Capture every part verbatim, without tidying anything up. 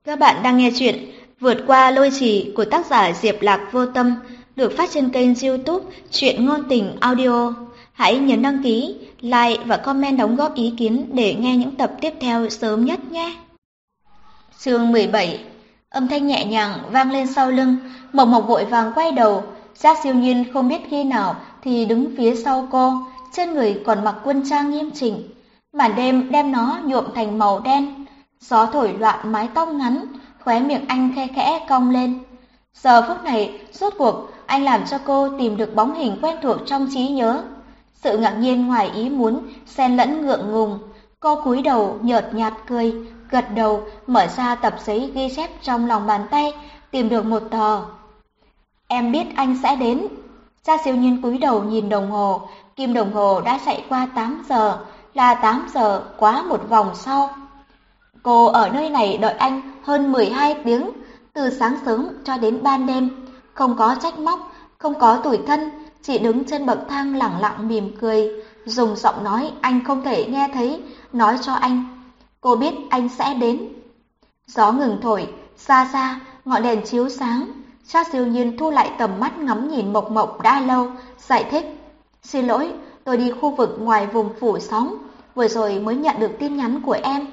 Các bạn đang nghe chuyện Vượt qua lôi trì của tác giả Diệp Lạc Vô Tâm được phát trên kênh YouTube Truyện Ngôn Tình Audio. Hãy nhấn đăng ký, like và comment đóng góp ý kiến để nghe những tập tiếp theo sớm nhất nhé. Chương mười bảy. Âm thanh nhẹ nhàng vang lên sau lưng, Mộc Mộc vội vàng quay đầu. Trác Siêu Nhiên không biết khi nào thì đứng phía sau cô, trên người còn mặc quân trang nghiêm chỉnh. Màn đêm đem nó nhuộm thành màu đen. Gió thổi loạn mái tóc ngắn, khóe miệng anh khe khẽ cong lên. Giờ phút này, rốt cuộc, anh làm cho cô tìm được bóng hình quen thuộc trong trí nhớ. Sự ngạc nhiên ngoài ý muốn, xen lẫn ngượng ngùng. Cô cúi đầu nhợt nhạt cười, gật đầu, mở ra tập giấy ghi chép trong lòng bàn tay, tìm được một tờ. Em biết anh sẽ đến. Trác Siêu Nhiên cúi đầu nhìn đồng hồ, kim đồng hồ đã chạy qua tám giờ, là tám giờ quá một vòng sau. Cô ở nơi này đợi anh hơn mười hai tiếng, từ sáng sớm cho đến ban đêm, không có trách móc, không có tủi thân, chỉ đứng trên bậc thang lẳng lặng mỉm cười, dùng giọng nói anh không thể nghe thấy, nói cho anh. Cô biết anh sẽ đến. Gió ngừng thổi, xa xa, ngọn đèn chiếu sáng. Trác Siêu Nhiên thu lại tầm mắt ngắm nhìn Mộc Mộc đã lâu, giải thích. Xin lỗi, tôi đi khu vực ngoài vùng phủ sóng, vừa rồi mới nhận được tin nhắn của em.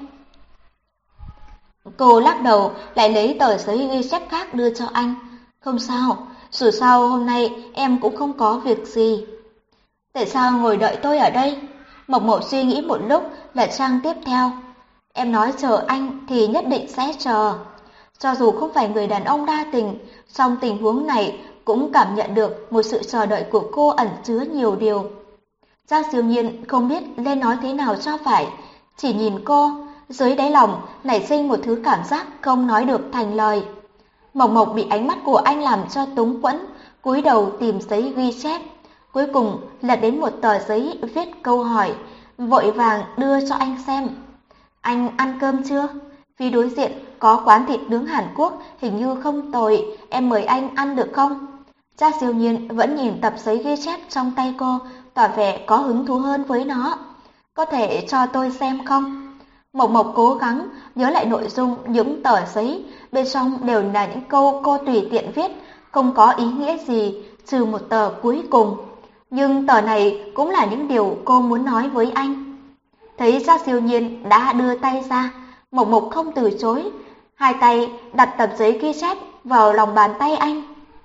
Cô lắc đầu, lại lấy tờ giấy ghi chép khác đưa cho anh. Không sao, dù sao hôm nay em cũng không có việc gì. Tại sao ngồi đợi tôi ở đây? Mộc Mộc suy nghĩ một lúc, lại trang tiếp theo. Em nói chờ anh thì nhất định sẽ chờ. Cho dù không phải người đàn ông đa tình, trong tình huống này cũng cảm nhận được một sự chờ đợi của cô ẩn chứa nhiều điều. Trác Siêu Nhiên không biết nên nói thế nào cho phải, chỉ nhìn cô, dưới đáy lòng nảy sinh một thứ cảm giác không nói được thành lời. Mộc Mộc bị ánh mắt của anh làm cho túng quẫn, cúi đầu tìm giấy ghi chép, cuối cùng lật đến một tờ giấy viết câu hỏi, vội vàng đưa cho anh xem. Anh ăn cơm chưa? Phía đối diện có quán thịt nướng Hàn Quốc, hình như không tồi, em mời anh ăn được không? Trác Siêu Nhiên vẫn nhìn tập giấy ghi chép trong tay cô, tỏ vẻ có hứng thú hơn với nó. Có thể cho tôi xem không? Mộc Mộc cố gắng nhớ lại nội dung những tờ giấy, bên trong đều là những câu cô tùy tiện viết, không có ý nghĩa gì, trừ một tờ cuối cùng. Nhưng tờ này cũng là những điều cô muốn nói với anh. Thấy Trác Siêu Nhiên đã đưa tay ra, Mộc Mộc không từ chối, hai tay đặt tập giấy ghi chép vào lòng bàn tay anh.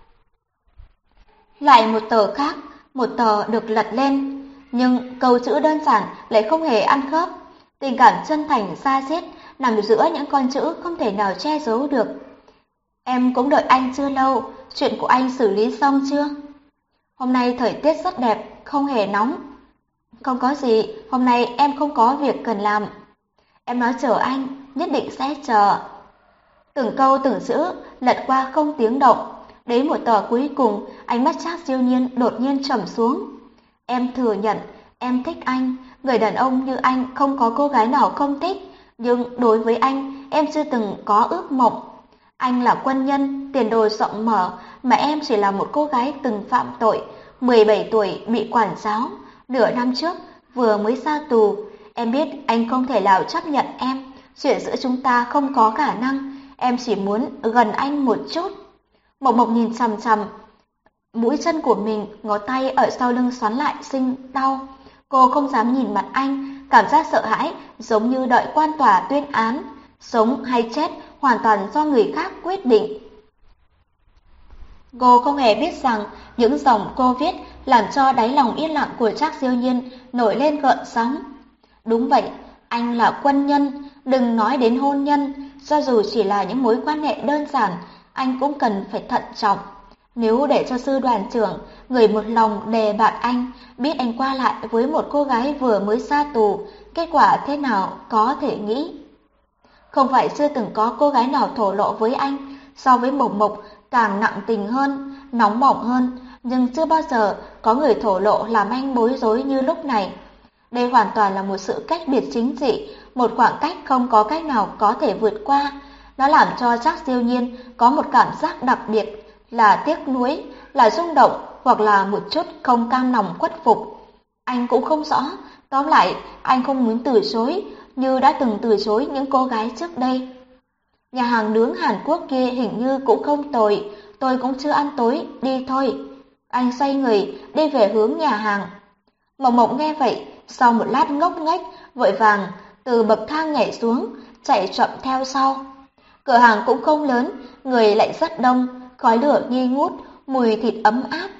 Lại một tờ khác, một tờ được lật lên, nhưng câu chữ đơn giản lại không hề ăn khớp. Tình cảm chân thành xa xiết nằm giữa những con chữ không thể nào che giấu được. Em cũng đợi anh chưa lâu, chuyện của anh xử lý xong chưa? Hôm nay thời tiết rất đẹp, không hề nóng. Không có gì, hôm nay em không có việc cần làm. Em nói chờ anh, nhất định sẽ chờ. Từng câu từng chữ lật qua không tiếng động. Đến một tờ cuối cùng, ánh mắt Trác Siêu Nhiên đột nhiên trầm xuống. Em thừa nhận, em thích anh. Người đàn ông như anh không có cô gái nào không thích, nhưng đối với anh, em chưa từng có ước mộng. Anh là quân nhân, tiền đồ rộng mở, mà em chỉ là một cô gái từng phạm tội, mười bảy tuổi bị quản giáo, nửa năm trước vừa mới ra tù. Em biết anh không thể nào chấp nhận em, chuyện giữa chúng ta không có khả năng, em chỉ muốn gần anh một chút. Mộc Mộc nhìn chằm chằm mũi chân của mình, ngón tay ở sau lưng xoắn lại sinh đau. Cô không dám nhìn mặt anh, cảm giác sợ hãi giống như đợi quan tòa tuyên án, sống hay chết hoàn toàn do người khác quyết định. Cô không hề biết rằng những dòng cô viết làm cho đáy lòng yên lặng của Trác Siêu Nhiên nổi lên gợn sóng. Đúng vậy, anh là quân nhân, đừng nói đến hôn nhân, cho dù chỉ là những mối quan hệ đơn giản, anh cũng cần phải thận trọng. Nếu để cho sư đoàn trưởng, người một lòng đề bạt anh, biết anh qua lại với một cô gái vừa mới ra tù, kết quả thế nào có thể nghĩ. Không phải chưa từng có cô gái nào thổ lộ với anh, so với Mộc Mộc càng nặng tình hơn, nóng bỏng hơn, nhưng chưa bao giờ có người thổ lộ làm anh bối rối như lúc này. Đây hoàn toàn là một sự cách biệt chính trị, một khoảng cách không có cách nào có thể vượt qua. Nó làm cho Trác Siêu Nhiên có một cảm giác đặc biệt, là tiếc nuối, là rung động, hoặc là một chút không cam lòng khuất phục. Anh cũng không rõ, tóm lại anh không muốn từ chối như đã từng từ chối những cô gái trước đây. Nhà hàng nướng Hàn Quốc kia hình như cũng không tồi, tôi cũng chưa ăn tối, đi thôi. Anh xoay người, đi về hướng nhà hàng. Mộc Mộc nghe vậy, sau một lát ngốc nghếch, vội vàng từ bậc thang nhảy xuống, chạy chậm theo sau. Cửa hàng cũng không lớn, người lại rất đông, khói lửa nghi ngút, mùi thịt ấm áp.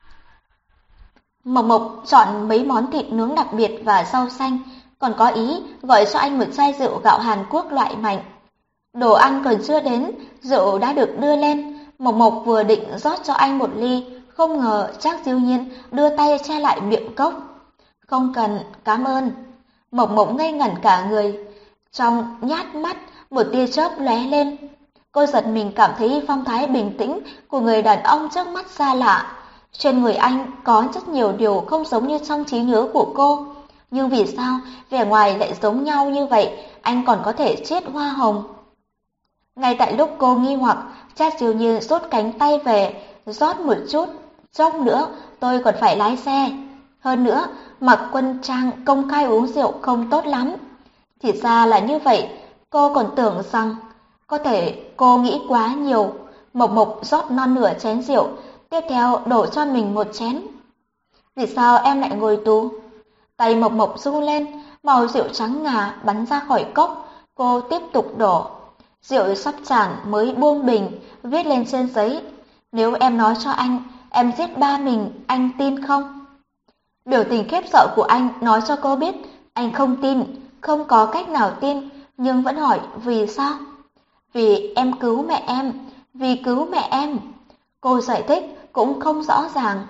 Mộc Mộc chọn mấy món thịt nướng đặc biệt và rau xanh, còn có ý gọi cho anh một chai rượu gạo Hàn Quốc loại mạnh. Đồ ăn còn chưa đến, rượu đã được đưa lên. Mộc Mộc vừa định rót cho anh một ly, không ngờ Trác Diêu Nhiên đưa tay che lại miệng cốc. Không cần, cảm ơn. Mộc Mộc ngây ngẩn cả người, trong nhát mắt một tia chớp lóe lên. Cô giật mình cảm thấy phong thái bình tĩnh của người đàn ông trước mắt xa lạ. Trên người anh có rất nhiều điều không giống như trong trí nhớ của cô. Nhưng vì sao vẻ ngoài lại giống nhau như vậy, anh còn có thể chết hoa hồng? Ngay tại lúc cô nghi hoặc, Trác Diêu Nhiên rút cánh tay về, rót một chút, chốc nữa tôi còn phải lái xe. Hơn nữa, mặc quân trang công khai uống rượu không tốt lắm. Thì ra là như vậy, cô còn tưởng rằng có thể cô nghĩ quá nhiều. Mộc Mộc rót non nửa chén rượu, tiếp theo đổ cho mình một chén. Vì sao em lại ngồi tù? Tay Mộc Mộc rung lên, màu rượu trắng ngà bắn ra khỏi cốc, cô tiếp tục đổ. Rượu sắp tràn mới buông bình, viết lên trên giấy. Nếu em nói cho anh, em giết ba mình, anh tin không? Biểu tình khiếp sợ của anh nói cho cô biết, anh không tin, không có cách nào tin, nhưng vẫn hỏi vì sao? Vì em cứu mẹ em, vì cứu mẹ em. Cô giải thích cũng không rõ ràng.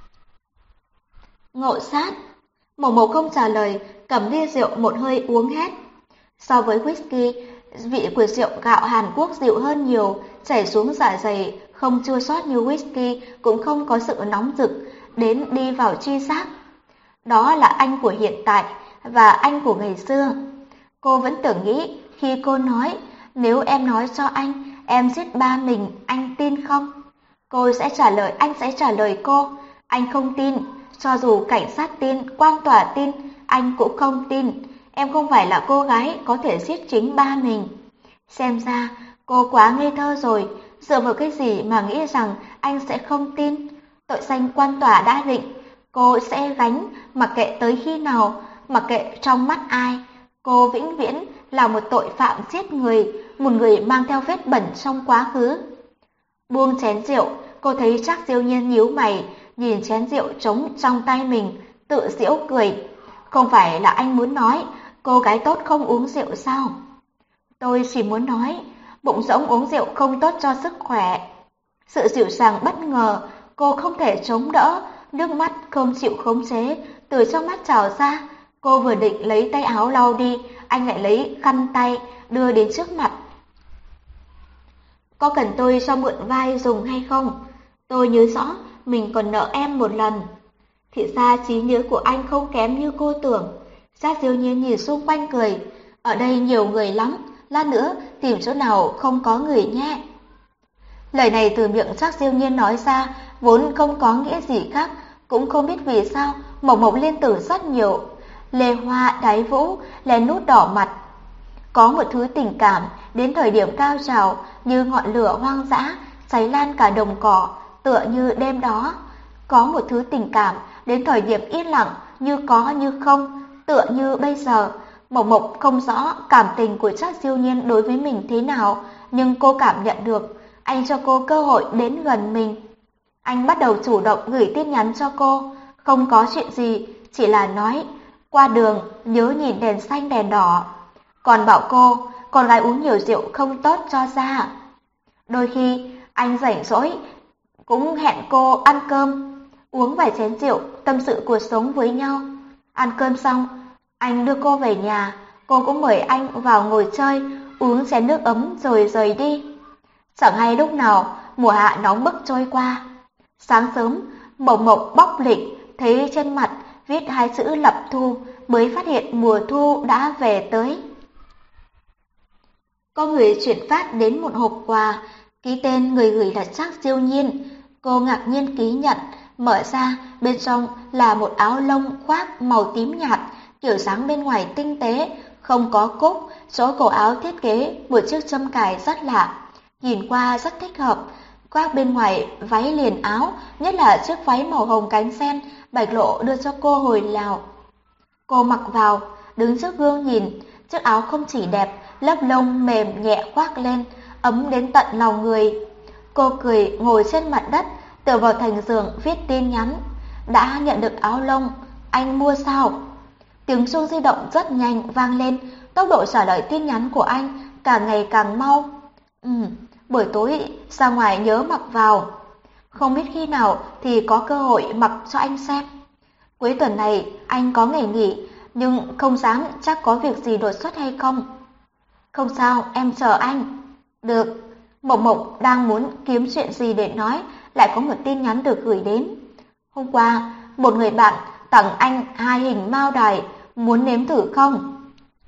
Ngộ sát. Mộc Mộc không trả lời, cầm ly rượu một hơi uống hết. So với whisky, vị của rượu gạo Hàn Quốc dịu hơn nhiều, chảy xuống dạ dày, không chua xót như whisky, cũng không có sự nóng rực, đến đi vào tri giác. Đó là anh của hiện tại và anh của ngày xưa. Cô vẫn tưởng nghĩ khi cô nói, nếu em nói cho anh, em giết ba mình, anh tin không? Cô sẽ trả lời, anh sẽ trả lời cô, anh không tin. Cho dù cảnh sát tin, quan tòa tin, anh cũng không tin. Em không phải là cô gái có thể giết chính ba mình. Xem ra, cô quá ngây thơ rồi, dựa vào cái gì mà nghĩ rằng anh sẽ không tin. Tội danh quan tòa đã định, cô sẽ gánh, mặc kệ tới khi nào, mặc kệ trong mắt ai. Cô vĩnh viễn là một tội phạm giết người, một người mang theo vết bẩn trong quá khứ. Buông chén rượu, cô thấy Trác Diêu Nhiên nhíu mày, nhìn chén rượu trống trong tay mình, tự giễu cười. Không phải là anh muốn nói, cô gái tốt không uống rượu sao? Tôi chỉ muốn nói, bụng rỗng uống rượu không tốt cho sức khỏe. Sự dịu dàng bất ngờ, cô không thể chống đỡ, nước mắt không chịu khống chế, từ trong mắt trào ra. Cô vừa định lấy tay áo lau đi, anh lại lấy khăn tay, đưa đến trước mặt. Có cần tôi cho mượn vai dùng hay không? Tôi nhớ rõ, mình còn nợ em một lần. Thì ra trí nhớ của anh không kém như cô tưởng. Trác Diêu Nhiên nhìn xung quanh cười. Ở đây nhiều người lắm, lát nữa tìm chỗ nào không có người nhé. Lời này từ miệng Trác Diêu Nhiên nói ra, vốn không có nghĩa gì khác, cũng không biết vì sao Mộc Mộc liên tưởng rất nhiều. Lê Hoa đáy vũ, lén nút đỏ mặt. Có một thứ tình cảm đến thời điểm cao trào như ngọn lửa hoang dã, cháy lan cả đồng cỏ, tựa như đêm đó. Có một thứ tình cảm đến thời điểm yên lặng như có như không, tựa như bây giờ. Mộc Mộc không rõ cảm tình của Trác Diêu Nhiên đối với mình thế nào, nhưng cô cảm nhận được anh cho cô cơ hội đến gần mình. Anh bắt đầu chủ động gửi tin nhắn cho cô, không có chuyện gì, chỉ là nói qua đường nhớ nhìn đèn xanh đèn đỏ. Còn bảo cô, con gái uống nhiều rượu không tốt cho da. Đôi khi anh rảnh rỗi cũng hẹn cô ăn cơm, uống vài chén rượu, tâm sự cuộc sống với nhau. Ăn cơm xong, anh đưa cô về nhà, cô cũng mời anh vào ngồi chơi, uống chén nước ấm rồi rời đi. Chẳng hay lúc nào mùa hạ nóng bức trôi qua. Sáng sớm, Mộc Mộc bóc lịch, thấy trên mặt viết hai chữ Lập Thu, mới phát hiện mùa thu đã về tới. Có người chuyển phát đến một hộp quà, ký tên người gửi là Trác Diêu Nhiên. Cô ngạc nhiên ký nhận, mở ra, bên trong là một áo lông khoác màu tím nhạt, kiểu dáng bên ngoài tinh tế, không có cúc, chỗ cổ áo thiết kế một chiếc châm cài rất lạ, nhìn qua rất thích hợp. Khoác bên ngoài váy liền áo, nhất là chiếc váy màu hồng cánh sen, Bạch Lộ đưa cho cô hồi nào. Cô mặc vào, đứng trước gương nhìn, chiếc áo không chỉ đẹp, lớp lông mềm nhẹ khoác lên, ấm đến tận lòng người. Cô cười ngồi trên mặt đất, tựa vào thành giường viết tin nhắn. Đã nhận được áo lông, anh mua sao? Tiếng chuông di động rất nhanh vang lên, tốc độ trả lời tin nhắn của anh càng ngày càng mau. Ừ, buổi tối ra ngoài nhớ mặc vào. Không biết khi nào thì có cơ hội mặc cho anh xem. Cuối tuần này anh có ngày nghỉ, nhưng không dám chắc có việc gì đột xuất hay không. Không sao, em chờ anh. Được. Mộng Mộng đang muốn kiếm chuyện gì để nói, lại có một tin nhắn được gửi đến. Hôm qua, một người bạn tặng anh hai hình mao đài, muốn nếm thử không?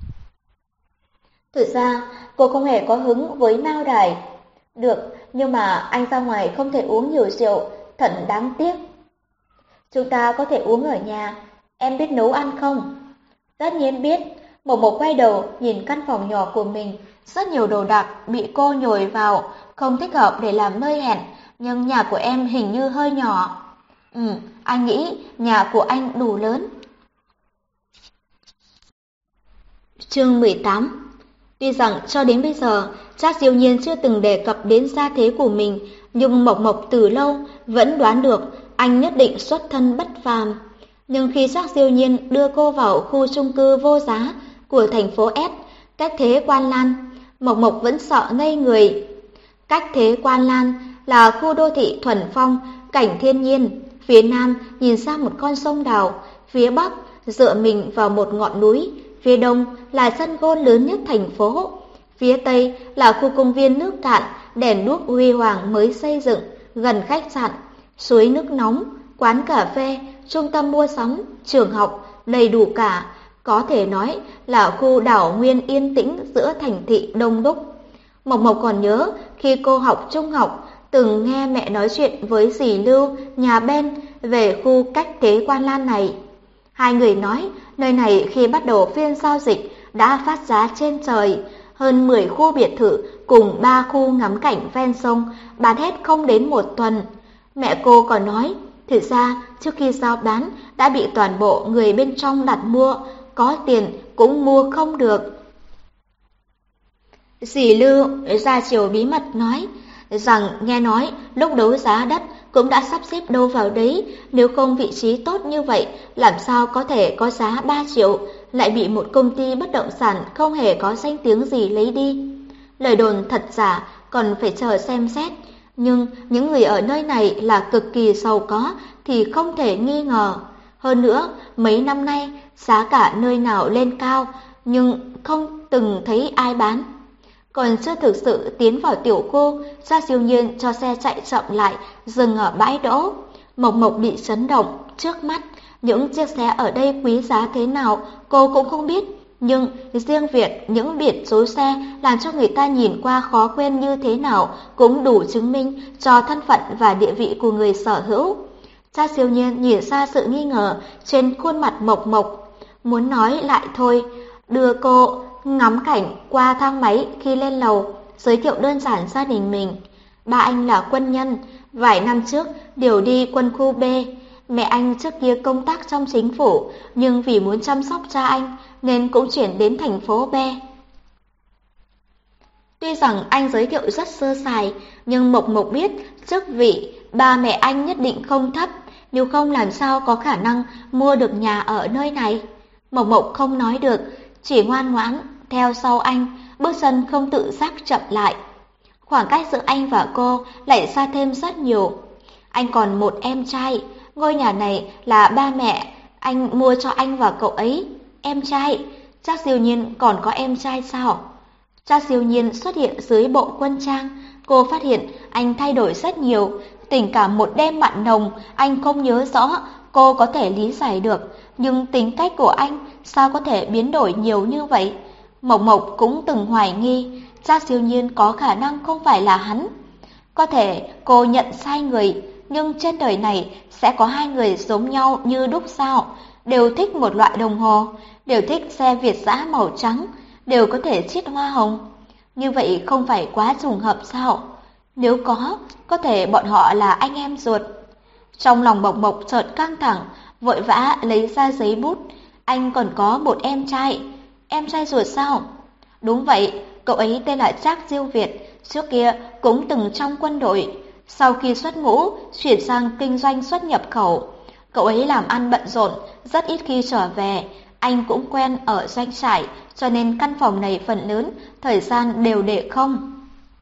Thực ra, cô không hề có hứng với mao đài. Được, nhưng mà anh ra ngoài không thể uống nhiều rượu, thật đáng tiếc. Chúng ta có thể uống ở nhà, em biết nấu ăn không? Tất nhiên biết. Mộng Mộng quay đầu nhìn căn phòng nhỏ của mình, rất nhiều đồ đạc bị cô nhồi vào, không thích hợp để làm nơi hẹn, nhưng nhà của em hình như hơi nhỏ. Ừ, anh nghĩ nhà của anh đủ lớn. Chương mười tám. Tuy rằng cho đến bây giờ, Trác Diêu Nhiên chưa từng đề cập đến gia thế của mình, nhưng Mộc Mộc từ lâu vẫn đoán được anh nhất định xuất thân bất phàm. Nhưng khi Trác Diêu Nhiên đưa cô vào khu chung cư vô giá của thành phố S, Cách Thế Quan Lan, Mộc Mộc vẫn sợ ngây người. Cách Thế Quan Lan là khu đô thị thuần phong, cảnh thiên nhiên, phía nam nhìn sang một con sông đào, phía bắc dựa mình vào một ngọn núi, phía đông là sân gôn lớn nhất thành phố, phía tây là khu công viên nước cạn, đèn đuốc huy hoàng mới xây dựng, gần khách sạn, suối nước nóng, quán cà phê, trung tâm mua sắm, trường học, đầy đủ cả. Có thể nói là khu đảo nguyên yên tĩnh giữa thành thị đông đúc. Mộc Mộc còn nhớ khi cô học trung học, từng nghe mẹ nói chuyện với dì Lưu nhà bên về khu Cách Thế Quan Lan này. Hai người nói nơi này khi bắt đầu phiên giao dịch đã phát giá trên trời, hơn mười khu biệt thự cùng ba khu ngắm cảnh ven sông bán hết không đến một tuần. Mẹ cô còn nói, thực ra trước khi giao bán đã bị toàn bộ người bên trong đặt mua, có tiền cũng mua không được. Dì Lưu ra chiều bí mật nói rằng nghe nói lúc đấu giá đất cũng đã sắp xếp đâu vào đấy, nếu không vị trí tốt như vậy làm sao có thể có giá ba triệu, lại bị một công ty bất động sản không hề có danh tiếng gì lấy đi. Lời đồn thật giả còn phải chờ xem xét, nhưng những người ở nơi này là cực kỳ giàu có thì không thể nghi ngờ. Hơn nữa, mấy năm nay giá cả nơi nào lên cao nhưng không từng thấy ai bán. Còn chưa thực sự tiến vào tiểu khu, Trác Diêu Nhiên cho xe chạy chậm lại, dừng ở bãi đỗ. Mộc Mộc bị chấn động, trước mắt, những chiếc xe ở đây quý giá thế nào cô cũng không biết. Nhưng riêng việc những biển số xe làm cho người ta nhìn qua khó quên như thế nào cũng đủ chứng minh cho thân phận và địa vị của người sở hữu. Trác Diêu Nhiên nhìn ra sự nghi ngờ trên khuôn mặt Mộc Mộc, muốn nói lại thôi, đưa cô ngắm cảnh qua thang máy khi lên lầu, giới thiệu đơn giản gia đình mình. Ba anh là quân nhân, vài năm trước điều đi quân khu B. Mẹ anh trước kia công tác trong chính phủ, nhưng vì muốn chăm sóc cha anh nên cũng chuyển đến thành phố B. Tuy rằng anh giới thiệu rất sơ sài, nhưng Mộc Mộc biết chức vị ba mẹ anh nhất định không thấp, nếu không làm sao có khả năng mua được nhà ở nơi này. Mộc Mộc không nói được, chỉ ngoan ngoãn theo sau anh, bước chân không tự giác chậm lại. Khoảng cách giữa anh và cô lại xa thêm rất nhiều. Anh còn một em trai, ngôi nhà này là ba mẹ anh mua cho anh và cậu ấy. Em trai? Trác Diêu Nhiên còn có em trai sao? Trác Diêu Nhiên xuất hiện dưới bộ quân trang, cô phát hiện anh thay đổi rất nhiều, tình cảm một đêm mặn nồng anh không nhớ rõ, cô có thể lý giải được, nhưng tính cách của anh sao có thể biến đổi nhiều như vậy? Mộc Mộc cũng từng hoài nghi, Trác Diêu Nhiên có khả năng không phải là hắn. Có thể cô nhận sai người, nhưng trên đời này sẽ có hai người giống nhau như đúc sao, đều thích một loại đồng hồ. đều thích xe Việt dã màu trắng, đều có thể chiết hoa hồng. Như vậy không phải quá trùng hợp sao? Nếu có, có thể bọn họ là anh em ruột. Trong lòng Mộc Mộc chợt căng thẳng, vội vã lấy ra giấy bút. Anh còn có một em trai. Em trai ruột sao? Đúng vậy, cậu ấy tên là Trác Diêu Việt, trước kia cũng từng trong quân đội. Sau khi xuất ngũ, chuyển sang kinh doanh xuất nhập khẩu. Cậu ấy làm ăn bận rộn, rất ít khi trở về. Anh cũng quen ở doanh trại, cho nên căn phòng này phần lớn, thời gian đều để không.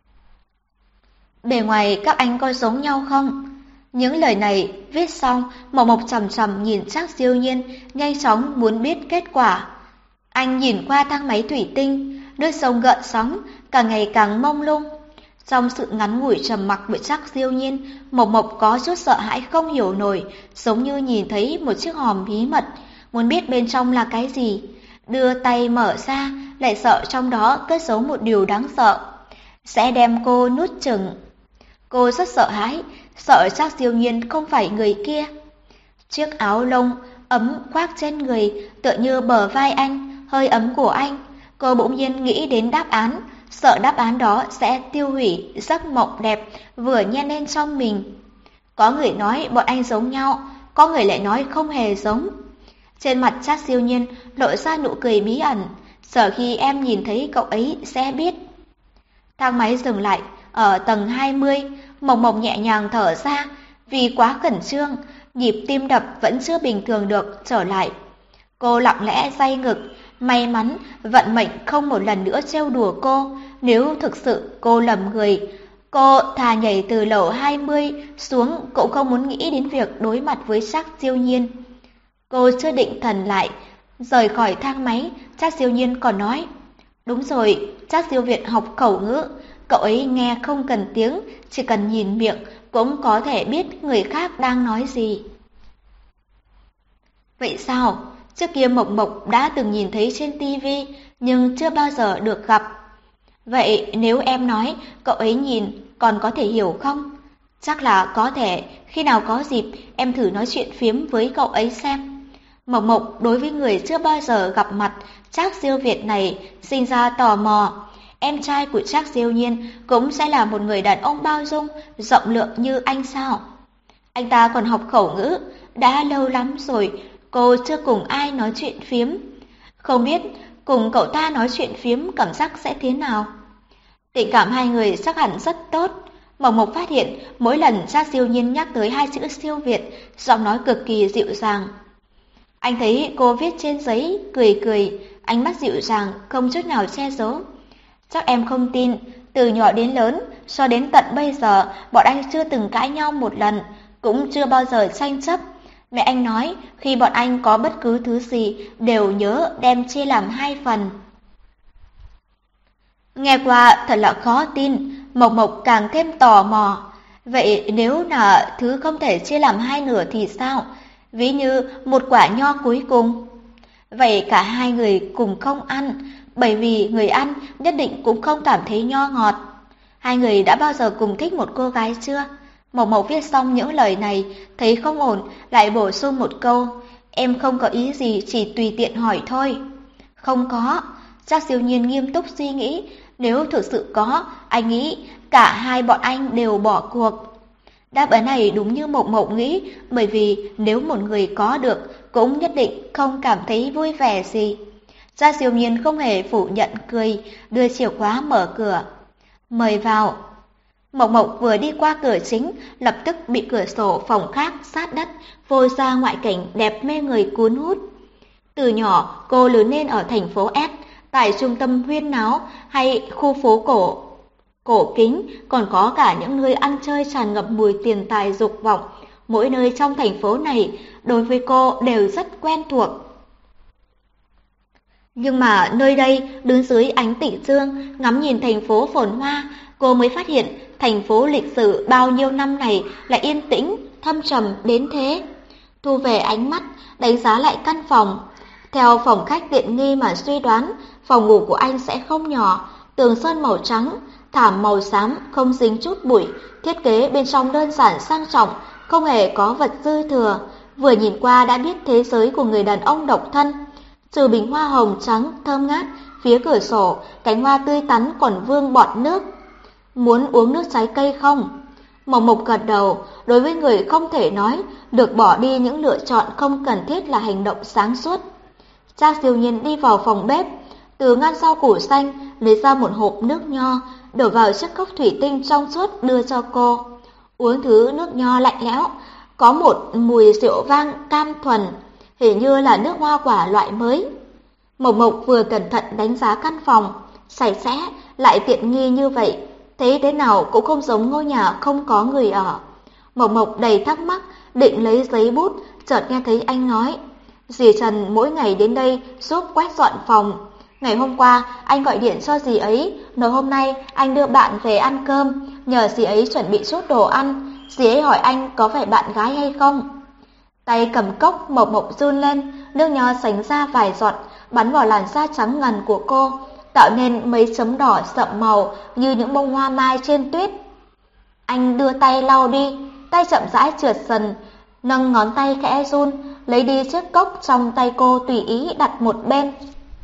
Bề ngoài các anh có giống nhau không? Những lời này viết xong, Mộc Mộc chằm chằm nhìn Trác Diêu Nhiên, nhanh chóng muốn biết kết quả. Anh nhìn qua thang máy thủy tinh, nước sông gợn sóng, càng ngày càng mông lung. Trong sự ngắn ngủi trầm mặc với Trác Diêu Nhiên, Mộc Mộc có chút sợ hãi không hiểu nổi, giống như nhìn thấy một chiếc hòm bí mật, muốn biết bên trong là cái gì. Đưa tay mở ra, lại sợ trong đó cất giấu một điều đáng sợ, sẽ đem cô nuốt chửng. Cô rất sợ hãi, sợ Trác Diêu Nhiên không phải người kia. Chiếc áo lông ấm khoác trên người, tựa như bờ vai anh, hơi ấm của anh. Cô bỗng nhiên nghĩ đến đáp án, sợ đáp án đó sẽ tiêu hủy giấc mộng đẹp vừa nhen lên trong mình. Có người nói bọn anh giống nhau, có người lại nói không hề giống. Trên mặt Trác Diêu Nhiên lộ ra nụ cười bí ẩn, sợ khi em nhìn thấy cậu ấy sẽ biết. Thang máy dừng lại ở tầng hai mươi, Mộc Mộc nhẹ nhàng thở ra, vì quá khẩn trương, nhịp tim đập vẫn chưa bình thường được trở lại. Cô lặng lẽ day ngực, may mắn vận mệnh không một lần nữa trêu đùa cô, nếu thực sự cô lầm người, cô thà nhảy từ lầu hai mươi xuống cũng không muốn nghĩ đến việc đối mặt với Trác Diêu Nhiên. Cô chưa định thần lại, rời khỏi thang máy, Trác Diêu Nhiên còn nói, đúng rồi, Trác Diêu Việt học khẩu ngữ, cậu ấy nghe không cần tiếng, chỉ cần nhìn miệng cũng có thể biết người khác đang nói gì. Vậy sao? Trước kia Mộc Mộc đã từng nhìn thấy trên tivi, nhưng chưa bao giờ được gặp. Vậy nếu em nói cậu ấy nhìn còn có thể hiểu không? Chắc là có thể, khi nào có dịp em thử nói chuyện phiếm với cậu ấy xem. Mộc Mộc đối với người chưa bao giờ gặp mặt Trác Diêu Việt này sinh ra tò mò. Em trai của Trác Diêu Nhiên cũng sẽ là một người đàn ông bao dung, rộng lượng như anh sao? Anh ta còn học khẩu ngữ, đã lâu lắm rồi, cô chưa cùng ai nói chuyện phiếm. Không biết cùng cậu ta nói chuyện phiếm cảm giác sẽ thế nào? Tình cảm hai người chắc hẳn rất tốt. Mộc Mộc phát hiện mỗi lần Trác Diêu Nhiên nhắc tới hai chữ siêu Việt, giọng nói cực kỳ dịu dàng. Anh thấy cô viết trên giấy, cười cười, ánh mắt dịu dàng, không chút nào che giấu. Chắc em không tin, từ nhỏ đến lớn, cho đến tận bây giờ, bọn anh chưa từng cãi nhau một lần, cũng chưa bao giờ tranh chấp. Mẹ anh nói, khi bọn anh có bất cứ thứ gì, đều nhớ đem chia làm hai phần. Nghe qua thật là khó tin, Mộc Mộc càng thêm tò mò. Vậy nếu là thứ không thể chia làm hai nửa thì sao? Ví như một quả nho cuối cùng. Vậy cả hai người cùng không ăn, bởi vì người ăn nhất định cũng không cảm thấy nho ngọt. Hai người đã bao giờ cùng thích một cô gái chưa? Mộc Mộc viết xong những lời này, thấy không ổn, lại bổ sung một câu. Em không có ý gì, chỉ tùy tiện hỏi thôi. Không có. Trác Diêu Nhiên nghiêm túc suy nghĩ. Nếu thực sự có, anh nghĩ cả hai bọn anh đều bỏ cuộc. Đáp án này đúng như Mộc Mộc nghĩ, bởi vì nếu một người có được, cũng nhất định không cảm thấy vui vẻ gì. Trác Diêu Nhiên không hề phủ nhận, cười, đưa chìa khóa mở cửa. Mời vào. Mộc Mộc vừa đi qua cửa chính, lập tức bị cửa sổ phòng khác sát đất, vô ra ngoại cảnh đẹp mê người cuốn hút. Từ nhỏ, cô lớn lên ở thành phố S, tại trung tâm huyên náo hay khu phố cổ. Cổ kính, còn có cả những nơi ăn chơi tràn ngập mùi tiền tài dục vọng. Mỗi nơi trong thành phố này, đối với cô đều rất quen thuộc. Nhưng mà nơi đây, đứng dưới ánh tỉ dương, ngắm nhìn thành phố phồn hoa, cô mới phát hiện thành phố lịch sử bao nhiêu năm này lại yên tĩnh, thâm trầm đến thế. Thu về ánh mắt, đánh giá lại căn phòng. Theo phòng khách tiện nghi mà suy đoán, phòng ngủ của anh sẽ không nhỏ, tường sơn màu trắng, thảm màu xám không dính chút bụi, thiết kế bên trong đơn giản sang trọng, không hề có vật dư thừa. Vừa nhìn qua đã biết thế giới của người đàn ông độc thân. Trừ bình hoa hồng trắng thơm ngát, phía cửa sổ, cánh hoa tươi tắn còn vương bọt nước. Muốn uống nước trái cây không? Mộc Mộc gật đầu, đối với người không thể nói, được bỏ đi những lựa chọn không cần thiết là hành động sáng suốt. Trác Siêu Nhiên đi vào phòng bếp, từ ngăn rau củ xanh lấy ra một hộp nước nho, đổ vào chiếc cốc thủy tinh trong suốt đưa cho cô. Uống thứ nước nho lạnh lẽo, có một mùi rượu vang cam thuần, hình như là nước hoa quả loại mới. Mộc Mộc vừa cẩn thận đánh giá căn phòng, sạch sẽ lại tiện nghi như vậy, thấy thế nào cũng không giống ngôi nhà không có người ở. Mộc Mộc đầy thắc mắc, định lấy giấy bút, chợt nghe thấy anh nói, dì Trần mỗi ngày đến đây giúp quét dọn phòng. Ngày hôm qua anh gọi điện cho dì ấy, nói hôm nay anh đưa bạn về ăn cơm, nhờ dì ấy chuẩn bị chút đồ ăn. Dì ấy hỏi anh có phải bạn gái hay không. Tay cầm cốc Mộc Mộc run lên, nước nho sánh ra vài giọt, bắn vào làn da trắng ngần của cô, tạo nên mấy chấm đỏ sậm màu như những bông hoa mai trên tuyết. Anh đưa tay lau đi, tay chậm rãi trượt dần, nâng ngón tay khẽ run, lấy đi chiếc cốc trong tay cô tùy ý đặt một bên.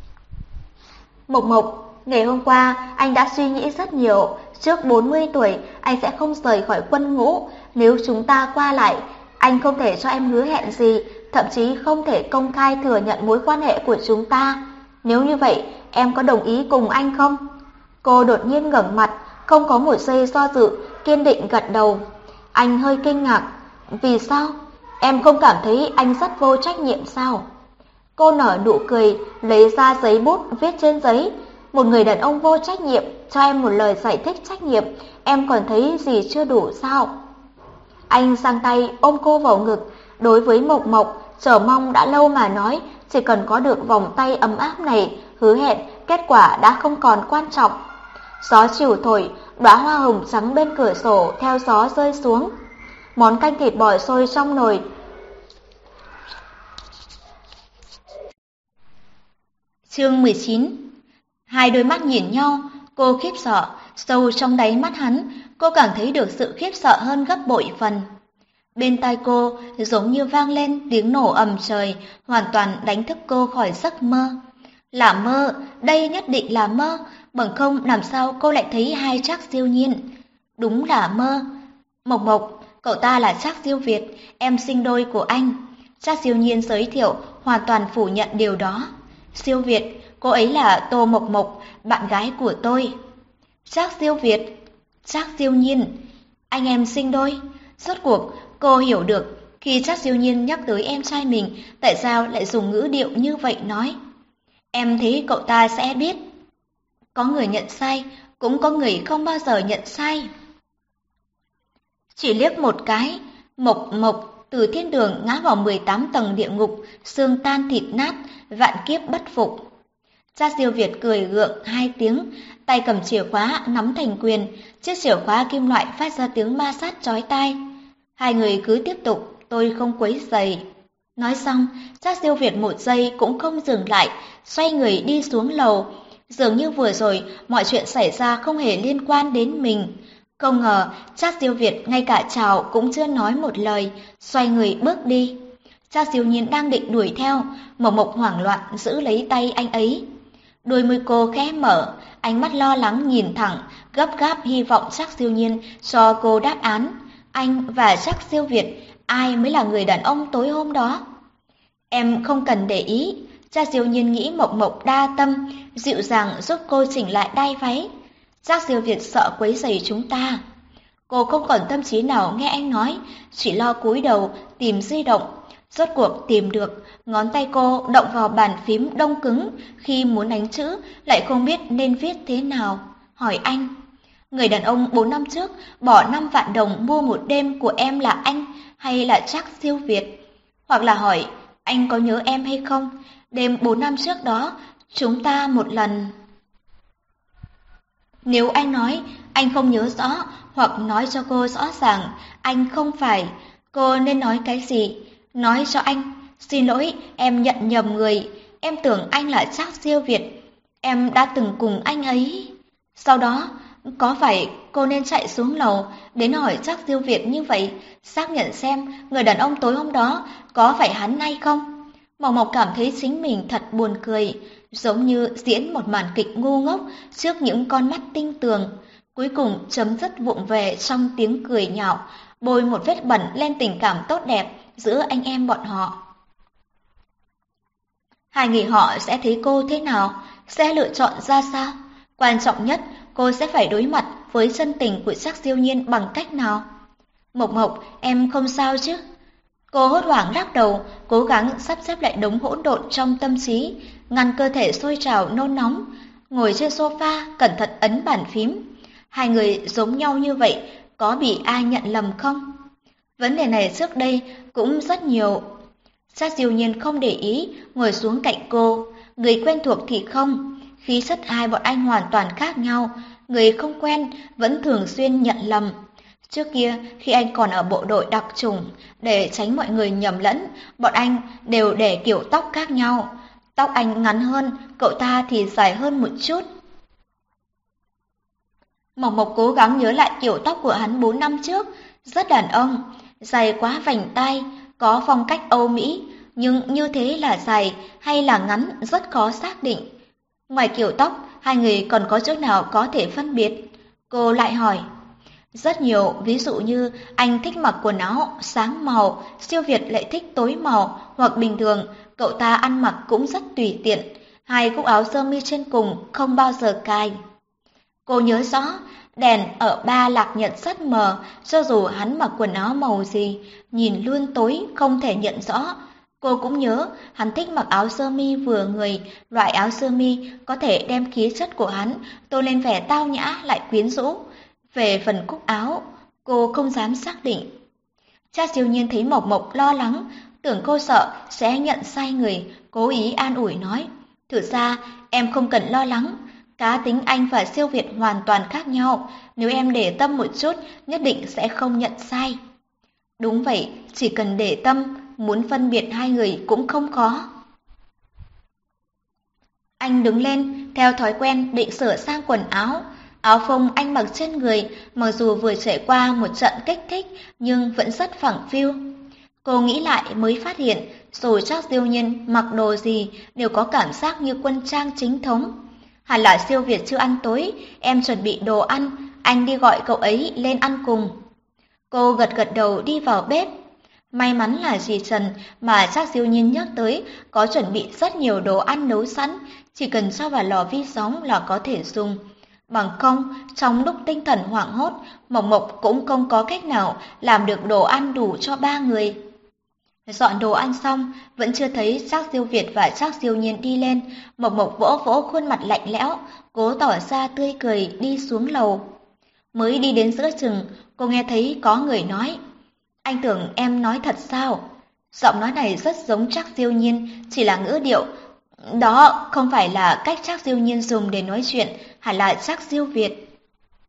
Mộc Mộc, ngày hôm qua anh đã suy nghĩ rất nhiều, trước bốn mươi tuổi anh sẽ không rời khỏi quân ngũ, nếu chúng ta qua lại, anh không thể cho em hứa hẹn gì, thậm chí không thể công khai thừa nhận mối quan hệ của chúng ta. Nếu như vậy, em có đồng ý cùng anh không? Cô đột nhiên ngẩng mặt, không có một giây do dự, kiên định gật đầu. Anh hơi kinh ngạc. Vì sao? Em không cảm thấy anh rất vô trách nhiệm sao? Cô nở nụ cười, lấy ra giấy bút viết trên giấy. Một người đàn ông vô trách nhiệm, cho em một lời giải thích trách nhiệm, em còn thấy gì chưa đủ sao? Anh giang tay ôm cô vào ngực, đối với Mộc Mộc, chờ mong đã lâu mà nói, chỉ cần có được vòng tay ấm áp này, hứa hẹn kết quả đã không còn quan trọng. Gió chiều thổi, đóa hoa hồng trắng bên cửa sổ theo gió rơi xuống. Món canh thịt bò sôi trong nồi. Chương mười chín. Hai đôi mắt nhìn nhau, cô khiếp sợ, sâu trong đáy mắt hắn, cô càng thấy được sự khiếp sợ hơn gấp bội phần. Bên tai cô giống như vang lên tiếng nổ ầm trời, hoàn toàn đánh thức cô khỏi giấc mơ. Là mơ, đây nhất định là mơ, bằng không làm sao cô lại thấy hai Trác Siêu Nhiên. Đúng là mơ. Mộc Mộc, cậu ta là Trác Siêu Việt, em sinh đôi của anh. Trác Siêu Nhiên giới thiệu, hoàn toàn phủ nhận điều đó. Siêu Việt, cô ấy là Tô Mộc Mộc, bạn gái của tôi. Trác Siêu Việt, Trác Siêu Nhiên, anh em sinh đôi. Rốt cuộc, cô hiểu được khi Trác Siêu Nhiên nhắc tới em trai mình, tại sao lại dùng ngữ điệu như vậy nói. Em thấy cậu ta sẽ biết. Có người nhận sai, cũng có người không bao giờ nhận sai. Chỉ liếc một cái, Mộc Mộc từ thiên đường ngã vào mười tám tầng địa ngục, xương tan thịt nát, vạn kiếp bất phục. Trác Siêu Việt cười gượng hai tiếng, tay cầm chìa khóa nắm thành quyền, chiếc chìa khóa kim loại phát ra tiếng ma sát chói tai. Hai người cứ tiếp tục, tôi không quấy rầy. Nói xong, Trác Siêu Việt một giây cũng không dừng lại, xoay người đi xuống lầu. Dường như vừa rồi mọi chuyện xảy ra không hề liên quan đến mình. Không ngờ Trác Siêu Việt ngay cả chào cũng chưa nói một lời, xoay người bước đi. Trác Siêu Nhiên đang định đuổi theo, Mộc Mộc hoảng loạn giữ lấy tay anh ấy. Đôi môi cô khẽ mở, ánh mắt lo lắng nhìn thẳng, gấp gáp hy vọng Trác Siêu Nhiên cho cô đáp án. Anh và Trác Siêu Việt, ai mới là người đàn ông tối hôm đó? Em không cần để ý. Trác Siêu Nhiên nghĩ Mộc Mộc đa tâm, dịu dàng giúp cô chỉnh lại đai váy. Trác Siêu Việt sợ quấy rầy chúng ta. Cô không còn tâm trí nào nghe anh nói, chỉ lo cúi đầu tìm di động. Rốt cuộc tìm được, ngón tay cô động vào bàn phím đông cứng, khi muốn đánh chữ lại không biết nên viết thế nào. Hỏi anh, người đàn ông bốn năm trước bỏ năm vạn đồng mua một đêm của em là anh hay là Trác Siêu Việt? Hoặc là hỏi, anh có nhớ em hay không? Đêm bốn năm trước đó, chúng ta một lần... Nếu anh nói anh không nhớ rõ, hoặc nói cho cô rõ ràng anh không phải, cô nên nói cái gì? Nói cho anh, xin lỗi, em nhận nhầm người, em tưởng anh là Trác Siêu Việt, em đã từng cùng anh ấy. Sau đó, có phải cô nên chạy xuống lầu đến hỏi Trác Siêu Việt như vậy, xác nhận xem người đàn ông tối hôm đó có phải hắn hay không? Mộc Mộc cảm thấy chính mình thật buồn cười, giống như diễn một màn kịch ngu ngốc trước những con mắt tinh tường. Cuối cùng chấm dứt vụng về trong tiếng cười nhạo, bôi một vết bẩn lên tình cảm tốt đẹp giữa anh em bọn họ. Hai người họ sẽ thấy cô thế nào, sẽ lựa chọn ra sao? Quan trọng nhất, cô sẽ phải đối mặt với chân tình của Trác Diêu Nhiên bằng cách nào? Mộc Mộc, em không sao chứ? Cô hốt hoảng lắc đầu, cố gắng sắp xếp lại đống hỗn độn trong tâm trí, ngăn cơ thể sôi trào nôn nóng, ngồi trên sofa cẩn thận ấn bàn phím. Hai người giống nhau như vậy, có bị ai nhận lầm không? Vấn đề này trước đây cũng rất nhiều. Trác Diêu Nhiên không để ý, ngồi xuống cạnh cô. Người quen thuộc thì không, khí chất hai bọn anh hoàn toàn khác nhau. Người không quen vẫn thường xuyên nhận lầm. Trước kia, khi anh còn ở bộ đội đặc chủng, để tránh mọi người nhầm lẫn, bọn anh đều để kiểu tóc khác nhau. Tóc anh ngắn hơn, cậu ta thì dài hơn một chút. Mộc Mộc cố gắng nhớ lại kiểu tóc của hắn bốn năm trước, rất đàn ông, dài quá vành tai, có phong cách Âu Mỹ, nhưng như thế là dài hay là ngắn rất khó xác định. Ngoài kiểu tóc, hai người còn có chỗ nào có thể phân biệt? Cô lại hỏi. Rất nhiều, ví dụ như anh thích mặc quần áo sáng màu, siêu Việt lại thích tối màu, hoặc bình thường, cậu ta ăn mặc cũng rất tùy tiện, hai cúc áo sơ mi trên cùng không bao giờ cài. Cô nhớ rõ, đèn ở ba Lạc Nhật rất mờ, cho dù hắn mặc quần áo màu gì, nhìn luôn tối không thể nhận rõ. Cô cũng nhớ, hắn thích mặc áo sơ mi vừa người, loại áo sơ mi có thể đem khí chất của hắn tô lên vẻ tao nhã lại quyến rũ. Về phần cúc áo, cô không dám xác định. Trác Diêu Nhiên thấy Mộc Mộc lo lắng, tưởng cô sợ sẽ nhận sai người, cố ý an ủi nói. Thực ra, em không cần lo lắng, cá tính anh và siêu Việt hoàn toàn khác nhau, nếu em để tâm một chút, nhất định sẽ không nhận sai. Đúng vậy, chỉ cần để tâm, muốn phân biệt hai người cũng không khó. Anh đứng lên, theo thói quen định sửa sang quần áo. Áo phông anh mặc trên người, mặc dù vừa trải qua một trận kích thích, nhưng vẫn rất phẳng phiu. Cô nghĩ lại mới phát hiện, dù Trác Diêu Nhiên mặc đồ gì đều có cảm giác như quân trang chính thống. Hẳn là siêu Việt chưa ăn tối, em chuẩn bị đồ ăn, anh đi gọi cậu ấy lên ăn cùng. Cô gật gật đầu đi vào bếp. May mắn là dì Trần mà Trác Diêu Nhiên nhắc tới có chuẩn bị rất nhiều đồ ăn nấu sẵn, chỉ cần cho vào lò vi sóng là có thể dùng. Bằng không, trong lúc tinh thần hoảng hốt, Mộc Mộc cũng không có cách nào làm được đồ ăn đủ cho ba người. Dọn đồ ăn xong, vẫn chưa thấy Trác Diêu Việt và Trác Diêu Nhiên đi lên, Mộc Mộc vỗ vỗ khuôn mặt lạnh lẽo, cố tỏ ra tươi cười đi xuống lầu. Mới đi đến giữa chừng, cô nghe thấy có người nói, anh tưởng em nói thật sao? Giọng nói này rất giống Trác Diêu Nhiên, chỉ là ngữ điệu. Đó không phải là cách Trác Diêu Nhiên dùng để nói chuyện, hẳn là Trác Diêu Việt.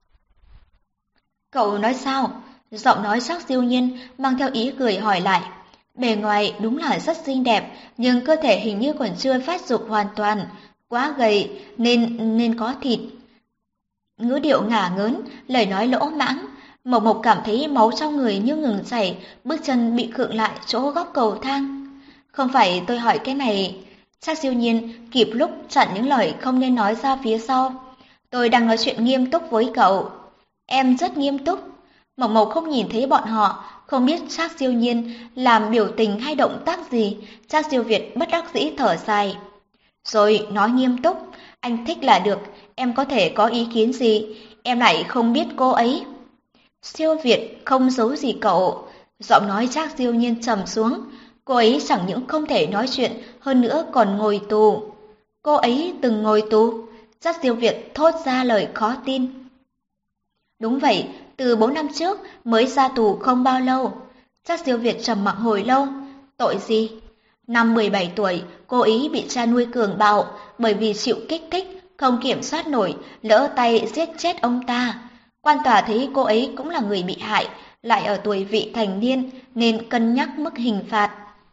Cậu nói sao? Giọng nói Trác Diêu Nhiên mang theo ý cười hỏi lại. Bề ngoài đúng là rất xinh đẹp, nhưng cơ thể hình như còn chưa phát dục hoàn toàn, quá gầy nên nên có thịt. Ngữ điệu ngả ngớn, lời nói lỗ mãng. Mộc Mộc cảm thấy máu trong người như ngừng chảy, bước chân bị khựng lại chỗ góc cầu thang. Không phải tôi hỏi cái này. Trác Diêu Nhiên kịp lúc chặn những lời không nên nói ra phía sau. Tôi đang nói chuyện nghiêm túc với cậu. Em rất nghiêm túc. Mộc Mộc không nhìn thấy bọn họ, không biết Trác Diêu Nhiên làm biểu tình hay động tác gì. Trác Diêu Việt bất đắc dĩ thở dài. Rồi nói nghiêm túc, anh thích là được, em có thể có ý kiến gì, em lại không biết cô ấy. Siêu Việt không giấu gì cậu. Giọng nói Trác Diêu Nhiên trầm xuống. Cô ấy chẳng những không thể nói chuyện, hơn nữa còn ngồi tù. Cô ấy từng ngồi tù. Trác Diêu Việt thốt ra lời khó tin. Đúng vậy, từ bốn năm trước mới ra tù không bao lâu. Trác Diêu Việt trầm mặc hồi lâu. Tội gì? Năm mười bảy tuổi, cô ấy bị cha nuôi cường bạo, bởi vì chịu kích thích, không kiểm soát nổi, lỡ tay giết chết ông ta. Quan tòa thấy cô ấy cũng là người bị hại, lại ở tuổi vị thành niên nên cân nhắc mức hình phạt.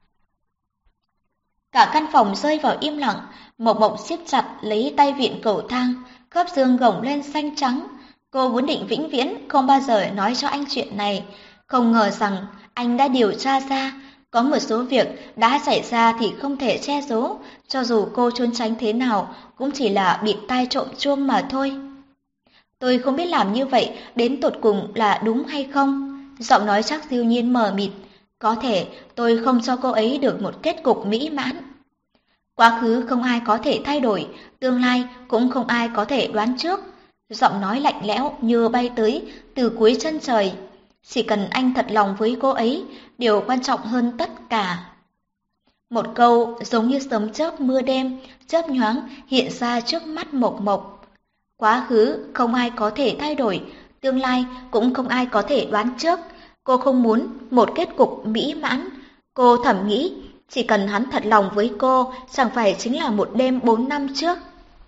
Cả căn phòng rơi vào im lặng, Mộc Mộc siết chặt lấy tay vịn cầu thang, khớp xương gồng lên xanh trắng. Cô vốn định vĩnh viễn không bao giờ nói cho anh chuyện này, không ngờ rằng anh đã điều tra ra, Có một số việc đã xảy ra thì không thể che giấu, cho dù cô trốn tránh thế nào cũng chỉ là bịt tai trộm chuông mà thôi. Tôi không biết làm như vậy đến tột cùng là đúng hay không. Giọng nói chắc siêu nhiên mờ mịt. Có thể tôi không cho cô ấy được một kết cục mỹ mãn. Quá khứ không ai có thể thay đổi, tương lai cũng không ai có thể đoán trước. Giọng nói lạnh lẽo như bay tới từ cuối chân trời. Chỉ cần anh thật lòng với cô ấy, điều quan trọng hơn tất cả. Một câu giống như sấm chớp mưa đêm, chớp nhoáng hiện ra trước mắt Mộc Mộc. Quá khứ không ai có thể thay đổi, tương lai cũng không ai có thể đoán trước. Cô không muốn một kết cục mỹ mãn. Cô thầm nghĩ, chỉ cần hắn thật lòng với cô, chẳng phải chính là một đêm bốn năm trước.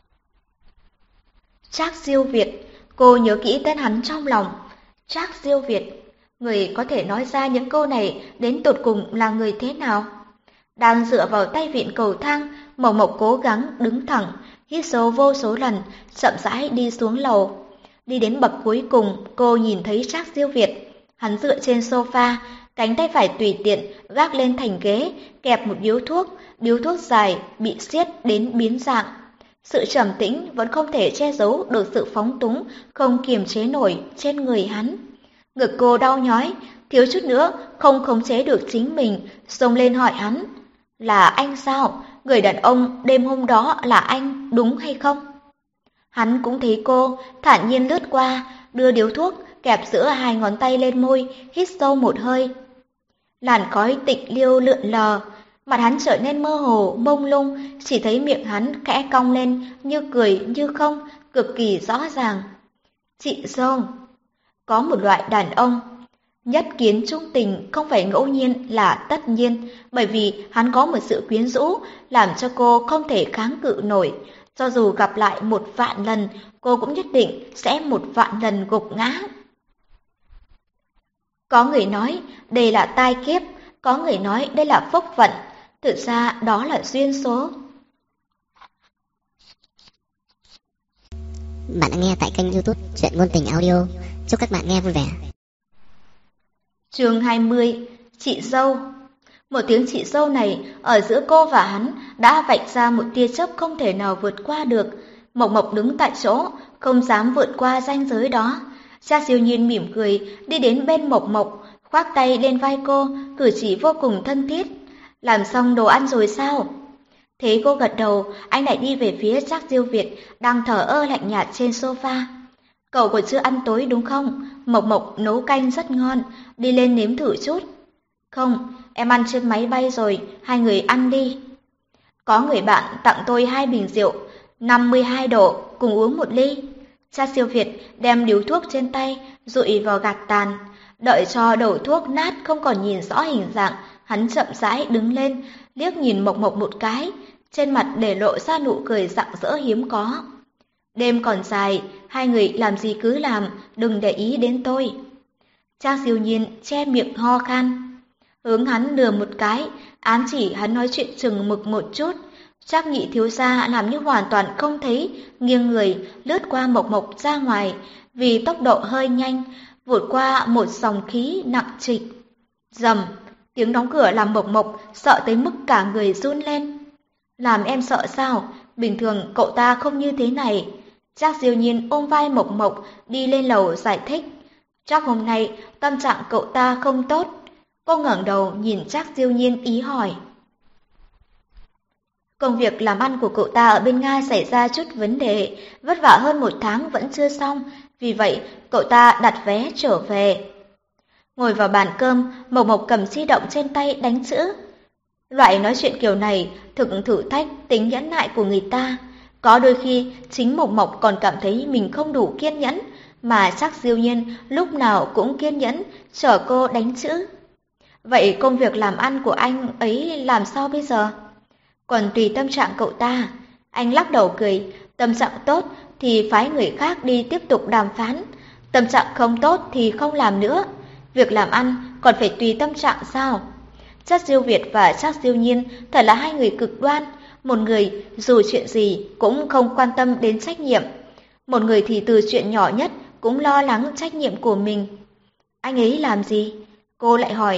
Trác Diêu Việt, cô nhớ kỹ tên hắn trong lòng. Trác Diêu Việt, người có thể nói ra những câu này đến tột cùng là người thế nào? Đang dựa vào tay vịn cầu thang, Mộc Mộc cố gắng đứng thẳng, hít sâu vô số lần, chậm rãi đi xuống lầu. Đi đến bậc cuối cùng, cô nhìn thấy Trác Diêu Việt. Hắn dựa trên sofa, cánh tay phải tùy tiện gác lên thành ghế, kẹp một điếu thuốc, điếu thuốc dài bị siết đến biến dạng. Sự trầm tĩnh vẫn không thể che giấu được sự phóng túng, không kiềm chế nổi trên người hắn. Ngực cô đau nhói, thiếu chút nữa không khống chế được chính mình, xông lên hỏi hắn. Là anh sao? Người đàn ông đêm hôm đó là anh, đúng hay không? Hắn cũng thấy cô, thản nhiên lướt qua, đưa điếu thuốc, kẹp giữa hai ngón tay lên môi, hít sâu một hơi. Làn khói tịnh liêu lượn lờ, mặt hắn trở nên mơ hồ, mông lung, chỉ thấy miệng hắn khẽ cong lên, như cười như không, cực kỳ rõ ràng. Chị dâu, có một loại đàn ông, nhất kiến trung tình không phải ngẫu nhiên là tất nhiên, bởi vì hắn có một sự quyến rũ, làm cho cô không thể kháng cự nổi. Cho dù gặp lại một vạn lần, cô cũng nhất định sẽ một vạn lần gục ngã. Có người nói đây là tai kiếp, có người nói đây là phúc vận, thực ra đó là duyên số. Bạn đã nghe tại kênh YouTube Truyện Ngôn Tình Audio. Chúc các bạn nghe vui vẻ. Chương hai mươi, chị dâu. Một tiếng chị dâu này ở giữa cô và hắn đã vạch ra một tia chớp không thể nào vượt qua được. Mộc Mộc đứng tại chỗ, không dám vượt qua ranh giới đó. Trác Siêu Nhiên mỉm cười đi đến bên Mộc Mộc, khoác tay lên vai cô, cử chỉ vô cùng thân thiết. Làm xong đồ ăn rồi sao? Thế cô gật đầu, anh lại đi về phía Trác Diêu Việt đang thở ơ lạnh nhạt trên sofa. Cậu còn chưa ăn tối đúng không? Mộc Mộc nấu canh rất ngon, đi lên nếm thử chút. Không, em ăn trên máy bay rồi, hai người ăn đi. Có người bạn tặng tôi hai bình rượu, năm mươi hai độ, cùng uống một ly. Trác Siêu Việt đem điếu thuốc trên tay, dụi vào gạt tàn. Đợi cho đầu thuốc nát không còn nhìn rõ hình dạng, hắn chậm rãi đứng lên, liếc nhìn Mộc Mộc một cái, trên mặt để lộ ra nụ cười rạng rỡ hiếm có. Đêm còn dài, hai người làm gì cứ làm, đừng để ý đến tôi. Trác Siêu Nhiên che miệng ho khan. Hướng hắn lừa một cái, ám chỉ hắn nói chuyện chừng mực một chút. Trác Nhị thiếu gia làm như hoàn toàn không thấy, nghiêng người lướt qua Mộc Mộc ra ngoài, vì tốc độ hơi nhanh, vụt qua một dòng khí nặng trịch. Rầm, tiếng đóng cửa làm Mộc Mộc sợ tới mức cả người run lên. Làm em sợ sao? Bình thường cậu ta không như thế này. Trác Diêu Nhiên ôm vai Mộc Mộc đi lên lầu giải thích. Chắc hôm nay tâm trạng cậu ta không tốt. Cô ngẩng đầu nhìn Trác Diêu Nhiên ý hỏi. Công việc làm ăn của cậu ta ở bên Nga xảy ra chút vấn đề, vất vả hơn một tháng vẫn chưa xong, vì vậy cậu ta đặt vé trở về. Ngồi vào bàn cơm, Mộc Mộc cầm di động trên tay đánh chữ. Loại nói chuyện kiểu này thực thử thách tính nhẫn nại của người ta. Có đôi khi chính Mộc Mộc còn cảm thấy mình không đủ kiên nhẫn, mà Trác Diêu Nhiên lúc nào cũng kiên nhẫn chờ cô đánh chữ. Vậy công việc làm ăn của anh ấy làm sao bây giờ? Còn tùy tâm trạng cậu ta. Anh lắc đầu cười, tâm trạng tốt thì phái người khác đi tiếp tục đàm phán, tâm trạng không tốt thì không làm nữa. Việc làm ăn còn phải tùy tâm trạng sao? Trác Diêu Việt và Trác Diêu Nhiên thật là hai người cực đoan. Một người dù chuyện gì cũng không quan tâm đến trách nhiệm, một người thì từ chuyện nhỏ nhất cũng lo lắng trách nhiệm của mình. Anh ấy làm gì? Cô lại hỏi.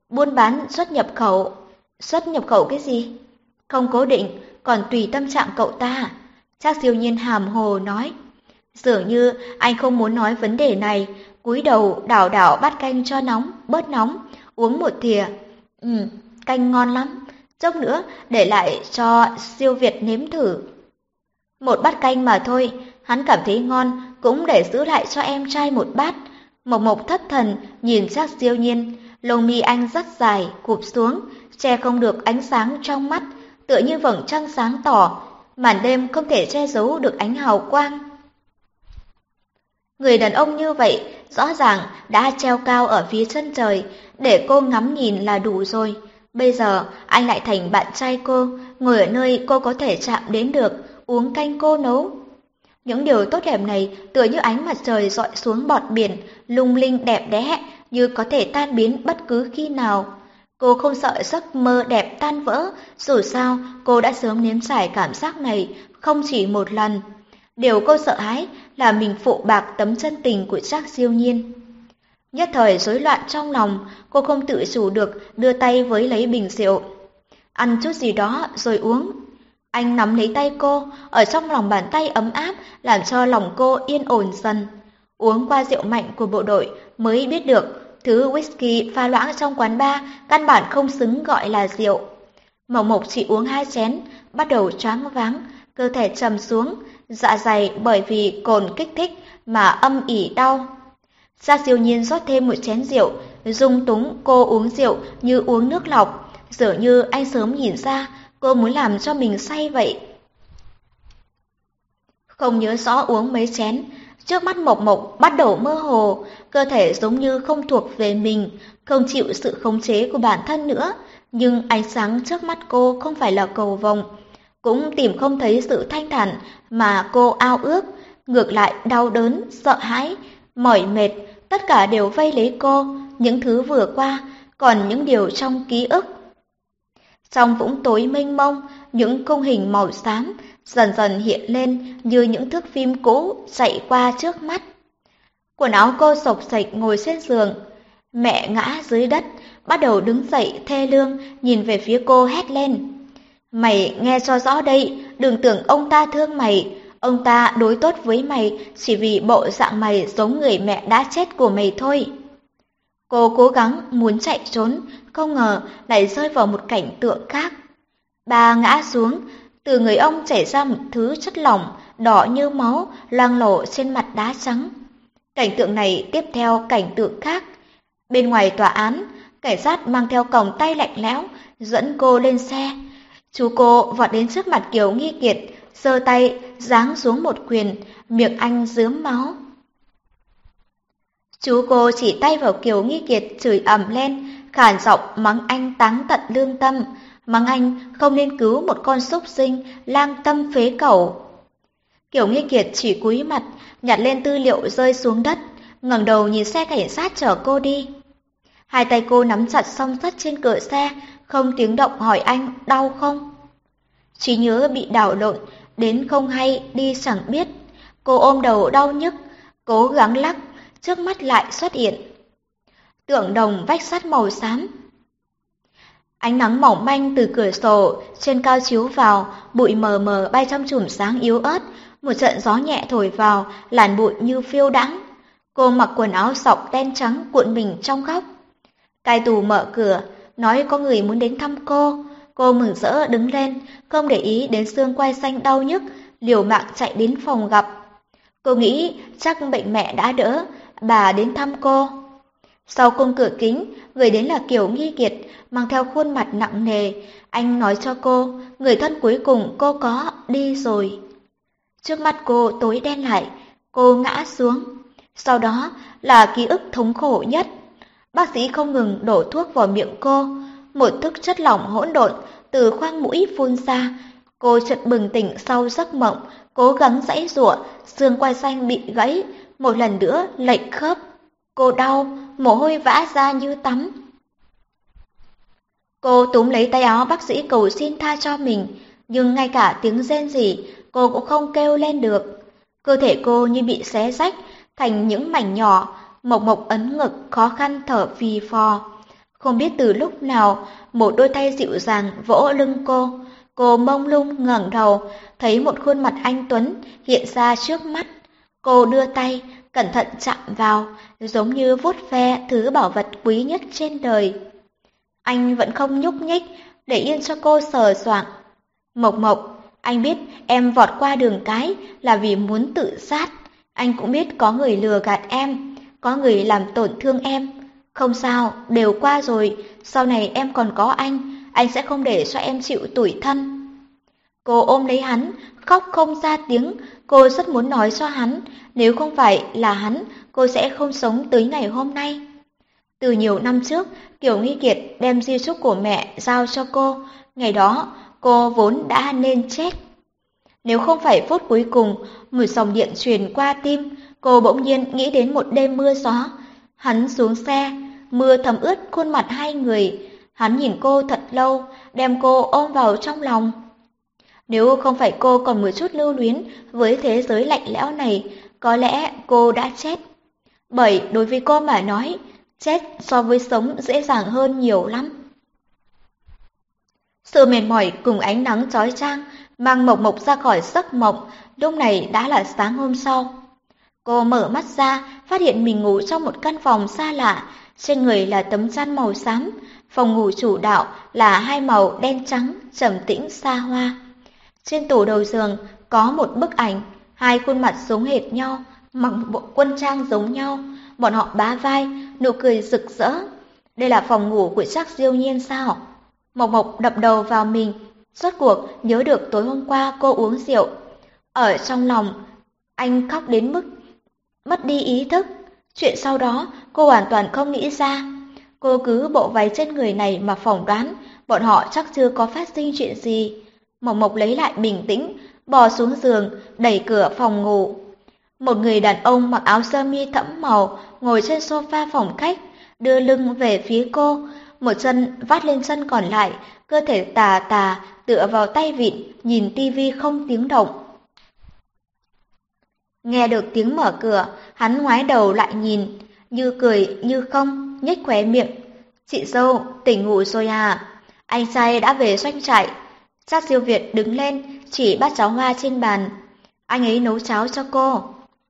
Buôn bán xuất nhập khẩu. Xuất nhập khẩu cái gì? Không cố định, còn tùy tâm trạng cậu ta. Trác Siêu Nhiên hàm hồ nói. Dường như anh không muốn nói vấn đề này, cúi đầu đảo đảo bát canh cho nóng, bớt nóng, uống một thìa. Ừ, canh ngon lắm, chốc nữa để lại cho Siêu Việt nếm thử. Một bát canh mà thôi, hắn cảm thấy ngon, cũng để giữ lại cho em trai một bát. Mộc Mộc thất thần nhìn Trác Siêu Nhiên, lông mi anh rất dài, cụp xuống, che không được ánh sáng trong mắt, tựa như vầng trăng sáng tỏ, màn đêm không thể che giấu được ánh hào quang. Người đàn ông như vậy rõ ràng đã treo cao ở phía chân trời, để cô ngắm nhìn là đủ rồi. Bây giờ anh lại thành bạn trai cô, ngồi ở nơi cô có thể chạm đến được, uống canh cô nấu. Những điều tốt đẹp này tựa như ánh mặt trời rọi xuống bọt biển, lung linh đẹp đẽ, như có thể tan biến bất cứ khi nào. Cô không sợ giấc mơ đẹp tan vỡ, dù sao cô đã sớm nếm trải cảm giác này không chỉ một lần. Điều cô sợ hãi là mình phụ bạc tấm chân tình của Trác Siêu Nhiên. Nhất thời rối loạn trong lòng, cô không tự chủ được đưa tay với lấy bình rượu. Ăn chút gì đó rồi uống. Anh nắm lấy tay cô, ở trong lòng bàn tay ấm áp làm cho lòng cô yên ổn dần. Uống qua rượu mạnh của bộ đội mới biết được thứ whisky pha loãng trong quán bar căn bản không xứng gọi là rượu. Mộc Mộc chỉ uống hai chén, bắt đầu choáng váng, cơ thể trầm xuống, dạ dày bởi vì cồn kích thích mà âm ỉ đau. Trác Siêu Nhiên rót thêm một chén rượu, dung túng cô uống rượu như uống nước lọc, dường như anh sớm nhìn ra cô muốn làm cho mình say vậy. Không nhớ rõ uống mấy chén, trước mắt Mộc Mộc bắt đầu mơ hồ, cơ thể giống như không thuộc về mình, không chịu sự khống chế của bản thân nữa, nhưng ánh sáng trước mắt cô không phải là cầu vồng, cũng tìm không thấy sự thanh thản mà cô ao ước, ngược lại đau đớn, sợ hãi, mỏi mệt, tất cả đều vây lấy cô, những thứ vừa qua, còn những điều trong ký ức. Trong vũng tối mênh mông, những khung hình màu xám dần dần hiện lên như những thước phim cũ chạy qua trước mắt. Quần áo cô xộc xệch ngồi trên giường, mẹ ngã dưới đất, bắt đầu đứng dậy thê lương nhìn về phía cô hét lên. Mày nghe cho rõ đây, đừng tưởng ông ta thương mày, ông ta đối tốt với mày chỉ vì bộ dạng mày giống người mẹ đã chết của mày thôi. Cô cố gắng muốn chạy trốn, không ngờ lại rơi vào một cảnh tượng khác. Bà ngã xuống, từ người ông chảy ra một thứ chất lỏng đỏ như máu loang lổ trên mặt đá trắng. Cảnh tượng này tiếp theo cảnh tượng khác. Bên ngoài tòa án, cảnh sát mang theo còng tay lạnh lẽo dẫn cô lên xe. Chú cô vọt đến trước mặt Kiều Nghi Kiệt, giơ tay giáng xuống một quyền, miệng anh rướm máu. Chú cô chỉ tay vào Kiều Nghi Kiệt chửi ầm lên, khàn giọng mắng anh táng tận lương tâm, mắng anh không nên cứu một con súc sinh lang tâm phế cẩu. Kiều Nghi Kiệt chỉ cúi mặt, nhặt lên tư liệu rơi xuống đất, ngẩng đầu nhìn xe cảnh sát chở cô đi. Hai tay cô nắm chặt song sắt trên cửa xe, không tiếng động hỏi anh đau không. Trí nhớ bị đảo lộn, đến không hay đi chẳng biết. Cô ôm đầu đau nhức, cố gắng lắc, trước mắt lại xuất hiện tượng đồng vách sắt màu xám. Ánh nắng mỏng manh từ cửa sổ trên cao chiếu vào, bụi mờ mờ bay trong chùm sáng yếu ớt, một trận gió nhẹ thổi vào, làn bụi như phiêu đãng. Cô mặc quần áo sọc đen trắng cuộn mình trong góc. Cai tù mở cửa, nói có người muốn đến thăm cô. Cô mừng rỡ đứng lên, không để ý đến xương quai xanh đau nhức, liều mạng chạy đến phòng gặp. Cô nghĩ chắc bệnh mẹ đã đỡ, bà đến thăm cô. Sau khung cửa kính, người đến là Kiều Nghi Kiệt, mang theo khuôn mặt nặng nề. Anh nói cho cô, người thân cuối cùng cô có đi rồi. Trước mắt cô tối đen lại, cô ngã xuống. Sau đó là ký ức thống khổ nhất. Bác sĩ không ngừng đổ thuốc vào miệng cô, một thức chất lỏng hỗn độn từ khoang mũi phun ra. Cô chợt bừng tỉnh sau giấc mộng, cố gắng giãy giụa, xương quai xanh bị gãy, một lần nữa lệch khớp. Cô đau, mồ hôi vã ra như tắm. Cô túm lấy tay áo bác sĩ cầu xin tha cho mình, nhưng ngay cả tiếng rên rỉ cô cũng không kêu lên được. Cơ thể cô như bị xé rách thành những mảnh nhỏ, Mộc Mộc ấn ngực khó khăn thở phì phò. Không biết từ lúc nào, một đôi tay dịu dàng vỗ lưng cô. Cô mông lung ngẩng đầu, thấy một khuôn mặt anh tuấn hiện ra trước mắt. Cô đưa tay, cẩn thận chạm vào, giống như vuốt ve thứ bảo vật quý nhất trên đời. Anh vẫn không nhúc nhích, để yên cho cô sờ soạng. Mộc Mộc, anh biết em vọt qua đường cái là vì muốn tự sát. Anh cũng biết có người lừa gạt em, có người làm tổn thương em. Không sao, đều qua rồi, sau này em còn có anh, anh sẽ không để cho em chịu tủi thân. Cô ôm lấy hắn, khóc không ra tiếng, cô rất muốn nói cho hắn, nếu không phải là hắn, cô sẽ không sống tới ngày hôm nay. Từ nhiều năm trước, Kiều Nghi Kiệt đem di chúc của mẹ giao cho cô, ngày đó cô vốn đã nên chết. Nếu không phải phút cuối cùng, một dòng điện truyền qua tim, cô bỗng nhiên nghĩ đến một đêm mưa gió. Hắn xuống xe, mưa thấm ướt khuôn mặt hai người, hắn nhìn cô thật lâu, đem cô ôm vào trong lòng. Nếu không phải cô còn một chút lưu luyến với thế giới lạnh lẽo này, có lẽ cô đã chết. Bởi đối với cô mà nói, chết so với sống dễ dàng hơn nhiều lắm. Sự mệt mỏi cùng ánh nắng chói chang mang Mộc Mộc ra khỏi giấc mộng, lúc này đã là sáng hôm sau. Cô mở mắt ra, phát hiện mình ngủ trong một căn phòng xa lạ, trên người là tấm chăn màu xám, phòng ngủ chủ đạo là hai màu đen trắng, trầm tĩnh xa hoa. Trên tủ đầu giường có một bức ảnh, hai khuôn mặt giống hệt nhau, mặc bộ quân trang giống nhau, bọn họ bá vai, nụ cười rực rỡ. Đây là phòng ngủ của Trác Diêu Nhiên sao? Mộc Mộc đập đầu vào mình, rốt cuộc nhớ được tối hôm qua cô uống rượu. Ở trong lòng, anh khóc đến mức mất đi ý thức. Chuyện sau đó cô hoàn toàn không nghĩ ra. Cô cứ bộ váy trên người này mà phỏng đoán bọn họ chắc chưa có phát sinh chuyện gì. Mộc Mộc lấy lại bình tĩnh, bò xuống giường, đẩy cửa phòng ngủ. Một người đàn ông mặc áo sơ mi thẫm màu ngồi trên sofa phòng khách, đưa lưng về phía cô, một chân vắt lên chân còn lại, cơ thể tà tà tựa vào tay vịn, nhìn tivi không tiếng động. Nghe được tiếng mở cửa, hắn ngoái đầu lại nhìn, như cười như không, nhếch khóe miệng. Chị dâu, tỉnh ngủ rồi à? Anh trai đã về doanh trại. Trác Diêu Việt đứng lên, chỉ bát cháo hoa trên bàn. Anh ấy nấu cháo cho cô.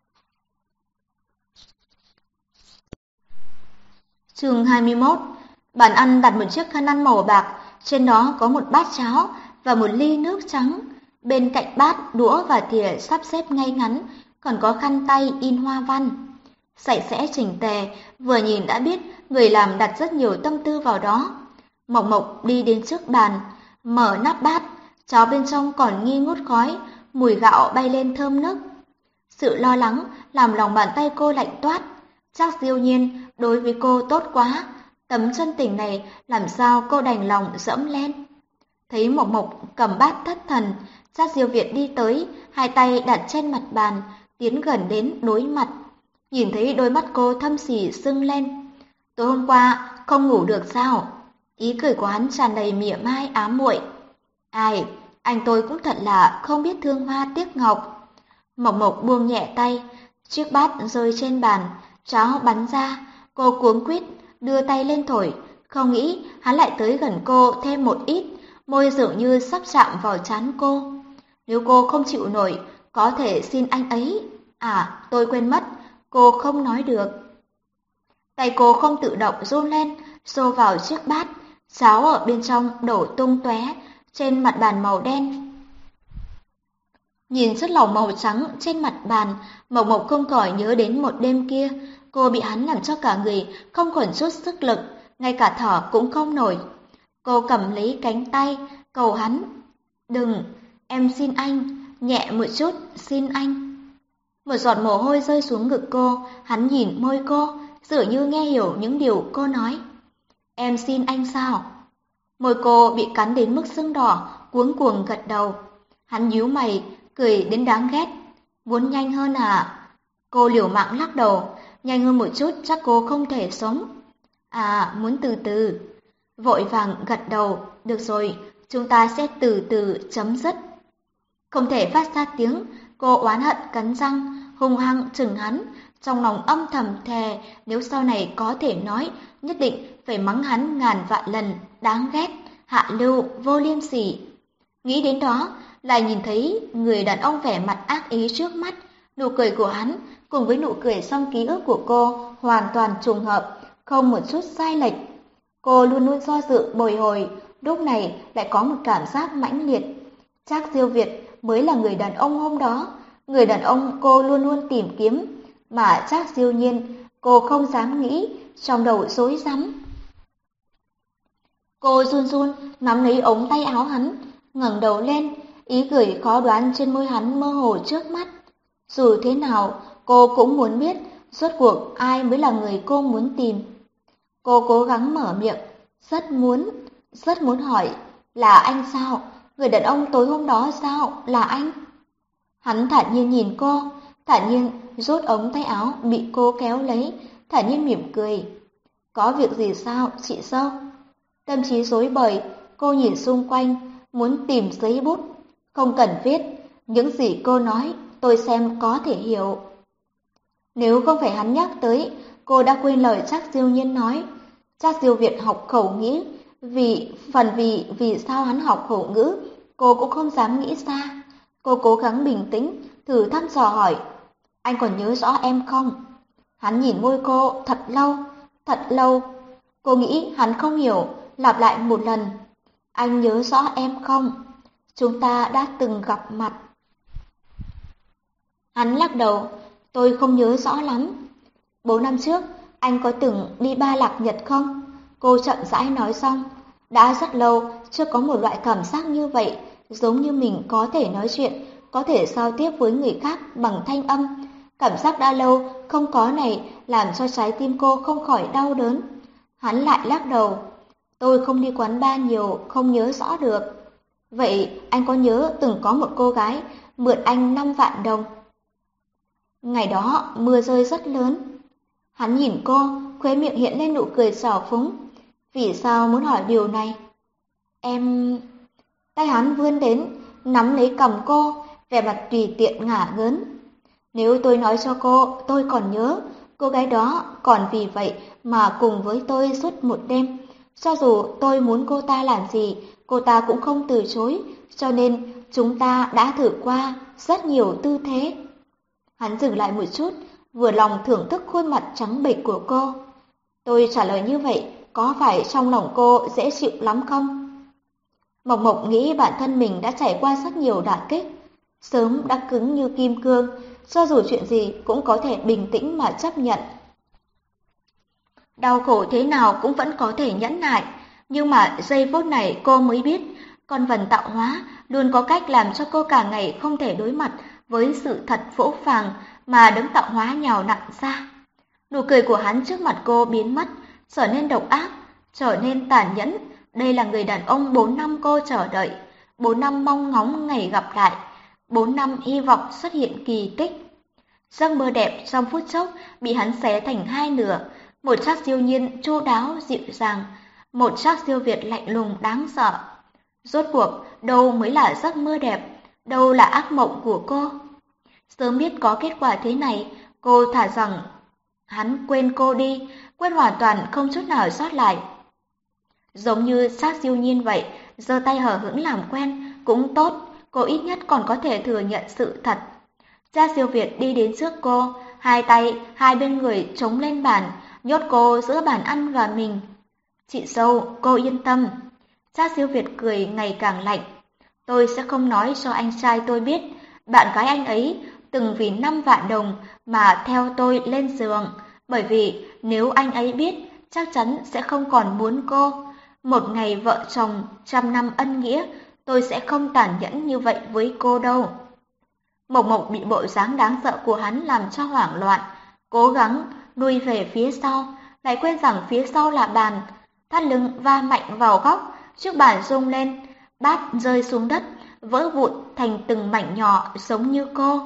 Chương hai mươi mốt. Bàn ăn đặt một chiếc khăn ăn màu bạc, trên đó có một bát cháo và một ly nước trắng. Bên cạnh bát, đũa và thìa sắp xếp ngay ngắn, còn có khăn tay in hoa văn. Sạch sẽ chỉnh tề, vừa nhìn đã biết người làm đặt rất nhiều tâm tư vào đó. Mộc Mộc đi đến trước bàn, mở nắp bát, cháo bên trong còn nghi ngút khói, mùi gạo bay lên thơm nức. Sự lo lắng làm lòng bàn tay cô lạnh toát. Trác Diêu Nhiên đối với cô tốt quá, tấm chân tình này làm sao cô đành lòng dẫm lên. Thấy Mộc Mộc cầm bát thất thần, Trác Diêu Việt đi tới, hai tay đặt trên mặt bàn, tiến gần đến đối mặt. Nhìn thấy đôi mắt cô thâm sỉ sưng lên. Tối hôm qua không ngủ được sao? Ý cười của hắn tràn đầy mỉa mai ám muội. Ai, anh tôi cũng thật là không biết thương hoa tiếc ngọc. Mộc Mộc buông nhẹ tay, chiếc bát rơi trên bàn, cháo bắn ra, cô cuống quýt đưa tay lên thổi, không nghĩ hắn lại tới gần cô thêm một ít, môi dường như sắp chạm vào trán cô. Nếu cô không chịu nổi, có thể xin anh ấy. À, tôi quên mất, cô không nói được. Tay cô không tự động run lên, xô vào chiếc bát, cháo ở bên trong đổ tung tóe trên mặt bàn màu đen. Nhìn chất lỏng màu trắng trên mặt bàn, Mộc Mộc không khỏi nhớ đến một đêm kia, cô bị hắn làm cho cả người không còn chút sức lực, ngay cả thở cũng không nổi. Cô cầm lấy cánh tay, cầu hắn. Đừng, em xin anh, nhẹ một chút, xin anh. Một giọt mồ hôi rơi xuống ngực cô, hắn nhìn môi cô, dường như nghe hiểu những điều cô nói. Em xin anh sao? Môi cô bị cắn đến mức sưng đỏ, cuống cuồng gật đầu. Hắn nhíu mày, cười đến đáng ghét. Muốn nhanh hơn à? Cô liều mạng lắc đầu, nhanh hơn một chút chắc cô không thể sống. À, muốn từ từ. Vội vàng gật đầu, được rồi, chúng ta sẽ từ từ chấm dứt. Không thể phát ra tiếng, cô oán hận cắn răng, hung hăng chừng hắn, trong lòng âm thầm thề nếu sau này có thể nói, nhất định phải mắng hắn ngàn vạn lần, đáng ghét, hạ lưu, vô liêm sỉ. Nghĩ đến đó, lại nhìn thấy người đàn ông vẻ mặt ác ý trước mắt, nụ cười của hắn cùng với nụ cười trong ký ức của cô hoàn toàn trùng hợp, không một chút sai lệch. Cô luôn luôn do dự bồi hồi, lúc này lại có một cảm giác mãnh liệt. Trác Diêu Việt mới là người đàn ông hôm đó, người đàn ông cô luôn luôn tìm kiếm, mà Trác Diêu Nhiên cô không dám nghĩ, trong đầu rối rắm. Cô run run nắm lấy ống tay áo hắn, ngẩng đầu lên, ý cười khó đoán trên môi hắn mơ hồ trước mắt. Dù thế nào, cô cũng muốn biết rốt cuộc ai mới là người cô muốn tìm. Cô cố gắng mở miệng, rất muốn, rất muốn hỏi, là anh sao? Người đàn ông tối hôm đó sao? Là anh? Hắn thản nhiên nhìn cô, thản nhiên rút ống tay áo bị cô kéo lấy, thản nhiên mỉm cười. Có việc gì sao, chị dâu? Tâm trí rối bời, cô nhìn xung quanh, muốn tìm giấy bút. Không cần viết, những gì cô nói, tôi xem có thể hiểu. Nếu không phải hắn nhắc tới, cô đã quên lời Trác Diêu Nhiên nói. Trác Diêu Việt học khẩu ngữ, vì phần vì vì sao hắn học khẩu ngữ, cô cũng không dám nghĩ ra. Cô cố gắng bình tĩnh, thử thăm dò hỏi, anh còn nhớ rõ em không? Hắn nhìn môi cô thật lâu, thật lâu. Cô nghĩ hắn không hiểu, lặp lại một lần, anh nhớ rõ em không? Chúng ta đã từng gặp mặt. Hắn lắc đầu, tôi không nhớ rõ lắm. Bốn năm trước, anh có từng đi Ba Lạc Nhật không? Cô chậm rãi nói xong. Đã rất lâu, chưa có một loại cảm giác như vậy, giống như mình có thể nói chuyện, có thể giao tiếp với người khác bằng thanh âm. Cảm giác đã lâu không có này làm cho trái tim cô không khỏi đau đớn. Hắn lại lắc đầu. Tôi không đi quán bar nhiều, không nhớ rõ được. Vậy anh có nhớ từng có một cô gái mượn anh năm vạn đồng? Ngày đó mưa rơi rất lớn. Hắn nhìn cô, khóe miệng hiện lên nụ cười xảo phúng. Vì sao muốn hỏi điều này? Em... Tay hắn vươn đến, nắm lấy cằm cô, vẻ mặt tùy tiện ngả ngớn. Nếu tôi nói cho cô, tôi còn nhớ, cô gái đó còn vì vậy mà cùng với tôi suốt một đêm. Cho dù tôi muốn cô ta làm gì, cô ta cũng không từ chối, cho nên chúng ta đã thử qua rất nhiều tư thế. Hắn dừng lại một chút, vừa lòng thưởng thức khuôn mặt trắng bệch của cô. Tôi trả lời như vậy, có phải trong lòng cô dễ chịu lắm không? Mộc Mộc nghĩ bản thân mình đã trải qua rất nhiều đả kích, sớm đã cứng như kim cương, cho dù chuyện gì cũng có thể bình tĩnh mà chấp nhận. Đau khổ thế nào cũng vẫn có thể nhẫn nại, nhưng mà giây phút này cô mới biết, con vần tạo hóa luôn có cách làm cho cô cả ngày không thể đối mặt với sự thật phũ phàng mà đấng tạo hóa nhào nặn ra. Nụ cười của hắn trước mặt cô biến mất, trở nên độc ác, trở nên tàn nhẫn. Đây là người đàn ông bốn năm cô chờ đợi, bốn năm mong ngóng ngày gặp lại, bốn năm hy vọng xuất hiện kỳ tích. Giấc mơ đẹp trong phút chốc bị hắn xé thành hai nửa, một Trác Diêu Nhiên chu đáo dịu dàng, một Trác Diêu Việt lạnh lùng đáng sợ. Rốt cuộc, đâu mới là giấc mơ đẹp, đâu là ác mộng của cô? Sớm biết có kết quả thế này, cô thà rằng hắn quên cô đi, quên hoàn toàn không chút nào sót lại. Giống như Trác Diêu Nhiên vậy, giơ tay hờ hững làm quen cũng tốt, cô ít nhất còn có thể thừa nhận sự thật. Trác Diêu Việt đi đến trước cô, hai tay hai bên người chống lên bàn, nhốt cô giữa bàn ăn và mình. Chị dâu, cô yên tâm. Trác Diêu Việt cười ngày càng lạnh. Tôi sẽ không nói cho anh trai tôi biết, bạn gái anh ấy từng vì năm vạn đồng mà theo tôi lên giường, bởi vì nếu anh ấy biết, chắc chắn sẽ không còn muốn cô. Một ngày vợ chồng, trăm năm ân nghĩa, tôi sẽ không tàn nhẫn như vậy với cô đâu. Mộc Mộc bị bộ dáng đáng sợ của hắn làm cho hoảng loạn, cố gắng lui về phía sau, lại quên rằng phía sau là bàn, thắt lưng va mạnh vào góc, chiếc bàn rung lên, bát rơi xuống đất, vỡ vụn thành từng mảnh nhỏ giống như cô.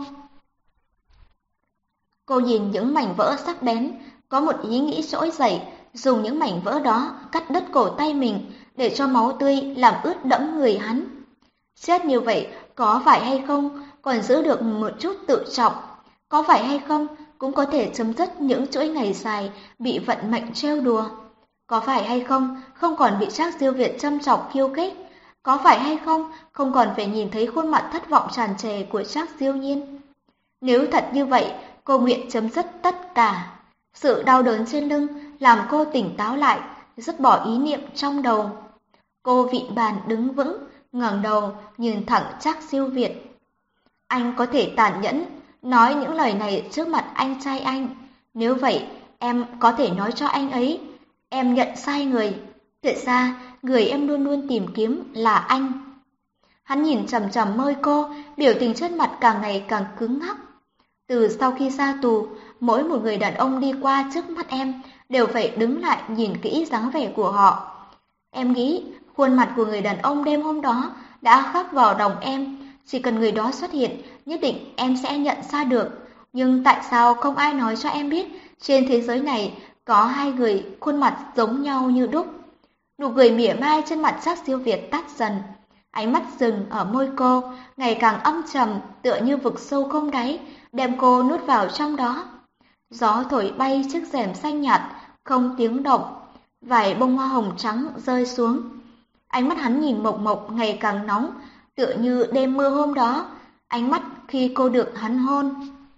Cô nhìn những mảnh vỡ sắc bén, có một ý nghĩ trỗi dậy, dùng những mảnh vỡ đó cắt đứt cổ tay mình để cho máu tươi làm ướt đẫm người hắn. Chết như vậy có phải hay không còn giữ được một chút tự trọng, Có phải hay không cũng có thể chấm dứt những chuỗi ngày dài bị vận mệnh trêu đùa. Có phải hay không không còn bị Trác Diêu Việt châm chọc khiêu khích. Có phải hay không không còn phải nhìn thấy khuôn mặt thất vọng tràn trề của Trác Diêu Nhiên. Nếu thật như vậy, cô nguyện chấm dứt tất cả. Sự đau đớn trên lưng làm cô tỉnh táo lại, dứt bỏ ý niệm trong đầu. Cô vịn bàn đứng vững, ngẩng đầu nhìn thẳng Trác Diêu Việt. Anh có thể tàn nhẫn nói những lời này trước mặt anh trai anh. Nếu vậy, em có thể nói cho anh ấy, em nhận sai người. Thực ra, người em luôn luôn tìm kiếm là anh. Hắn nhìn chằm chằm môi cô, biểu tình trên mặt càng ngày càng cứng ngắc. Từ sau khi ra tù, mỗi một người đàn ông đi qua trước mắt em đều phải đứng lại nhìn kỹ dáng vẻ của họ. Em nghĩ khuôn mặt của người đàn ông đêm hôm đó đã khắc vào lòng em. Chỉ cần người đó xuất hiện, nhất định em sẽ nhận ra được. Nhưng tại sao không ai nói cho em biết trên thế giới này có hai người khuôn mặt giống nhau như đúc? Nụ cười mỉa mai trên mặt Trác Diêu Việt tắt dần. Ánh mắt dừng ở môi cô, ngày càng âm trầm tựa như vực sâu không đáy, đem cô nuốt vào trong đó. Gió thổi bay chiếc rèm xanh nhạt, không tiếng động. Vài bông hoa hồng trắng rơi xuống. Ánh mắt hắn nhìn Mộc Mộc ngày càng nóng, tựa như đêm mưa hôm đó. Ánh mắt khi cô được hắn hôn.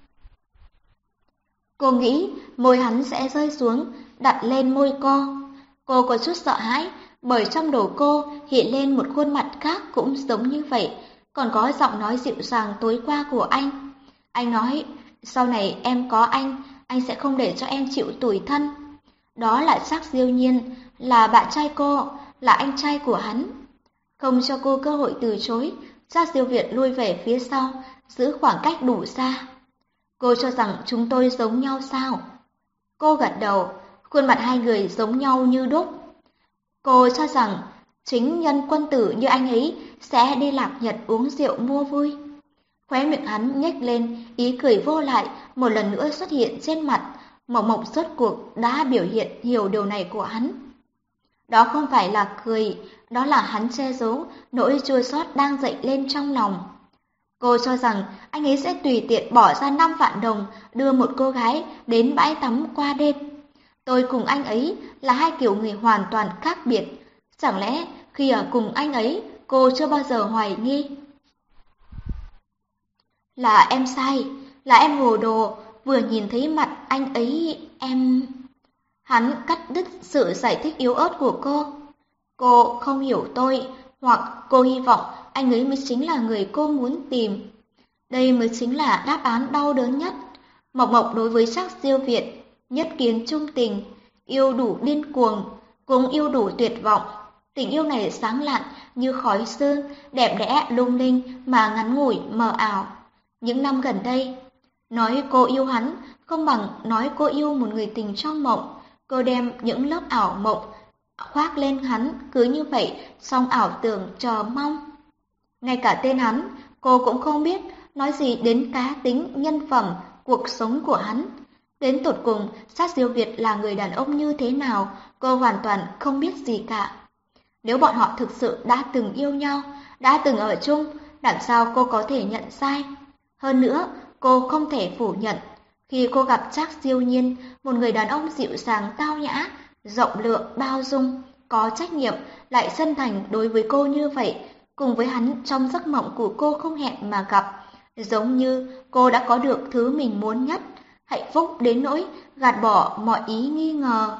Cô nghĩ môi hắn sẽ rơi xuống, đặt lên môi cô. Cô có chút sợ hãi, bởi trong đầu cô hiện lên một khuôn mặt khác cũng giống như vậy, còn có giọng nói dịu dàng tối qua của anh. Anh nói, sau này em có anh, anh sẽ không để cho em chịu tủi thân. Đó là Trác Diêu Nhiên, là bạn trai cô, là anh trai của hắn. Không cho cô cơ hội từ chối, Trác Diêu Việt lui về phía sau, giữ khoảng cách đủ xa. Cô cho rằng chúng tôi giống nhau sao? Cô gật đầu, khuôn mặt hai người giống nhau như đúc. Cô cho rằng chính nhân quân tử như anh ấy sẽ đi Lạc Nhật uống rượu mua vui. Khóe miệng hắn nhếch lên, ý cười vô lại một lần nữa xuất hiện trên mặt. Mộc Mộc rốt cuộc đã biểu hiện hiểu điều này của hắn. Đó không phải là cười, đó là hắn che giấu nỗi chua xót đang dậy lên trong lòng. Cô cho rằng anh ấy sẽ tùy tiện bỏ ra năm vạn đồng đưa một cô gái đến bãi tắm qua đêm. Tôi cùng anh ấy là hai kiểu người hoàn toàn khác biệt. Chẳng lẽ khi ở cùng anh ấy, cô chưa bao giờ hoài nghi? Là em sai, là em hồ đồ, vừa nhìn thấy mặt anh ấy, em... Hắn cắt đứt sự giải thích yếu ớt của cô. Cô không hiểu tôi, hoặc cô hy vọng anh ấy mới chính là người cô muốn tìm. Đây mới chính là đáp án đau đớn nhất. Mộc Mộc đối với Trác Diêu Việt, nhất kiến trung tình, yêu đủ điên cuồng, cũng yêu đủ tuyệt vọng. Tình yêu này sáng lạn như khói sương, đẹp đẽ lung linh mà ngắn ngủi mờ ảo. Những năm gần đây, nói cô yêu hắn không bằng nói cô yêu một người tình trong mộng. Cô đem những lớp ảo mộng khoác lên hắn, cứ như vậy, song ảo tưởng chờ mong. Ngay cả tên hắn, cô cũng không biết, nói gì đến cá tính, nhân phẩm, cuộc sống của hắn. Đến tột cùng, Trác Diêu Việt là người đàn ông như thế nào, cô hoàn toàn không biết gì cả. Nếu bọn họ thực sự đã từng yêu nhau, đã từng ở chung, làm sao cô có thể nhận sai? Hơn nữa, cô không thể phủ nhận, khi cô gặp Trác Diêu Nhiên, một người đàn ông dịu dàng tao nhã, rộng lượng, bao dung, có trách nhiệm, lại chân thành đối với cô như vậy, cùng với hắn trong giấc mộng của cô không hẹn mà gặp, giống như cô đã có được thứ mình muốn nhất, hạnh phúc đến nỗi gạt bỏ mọi ý nghi ngờ.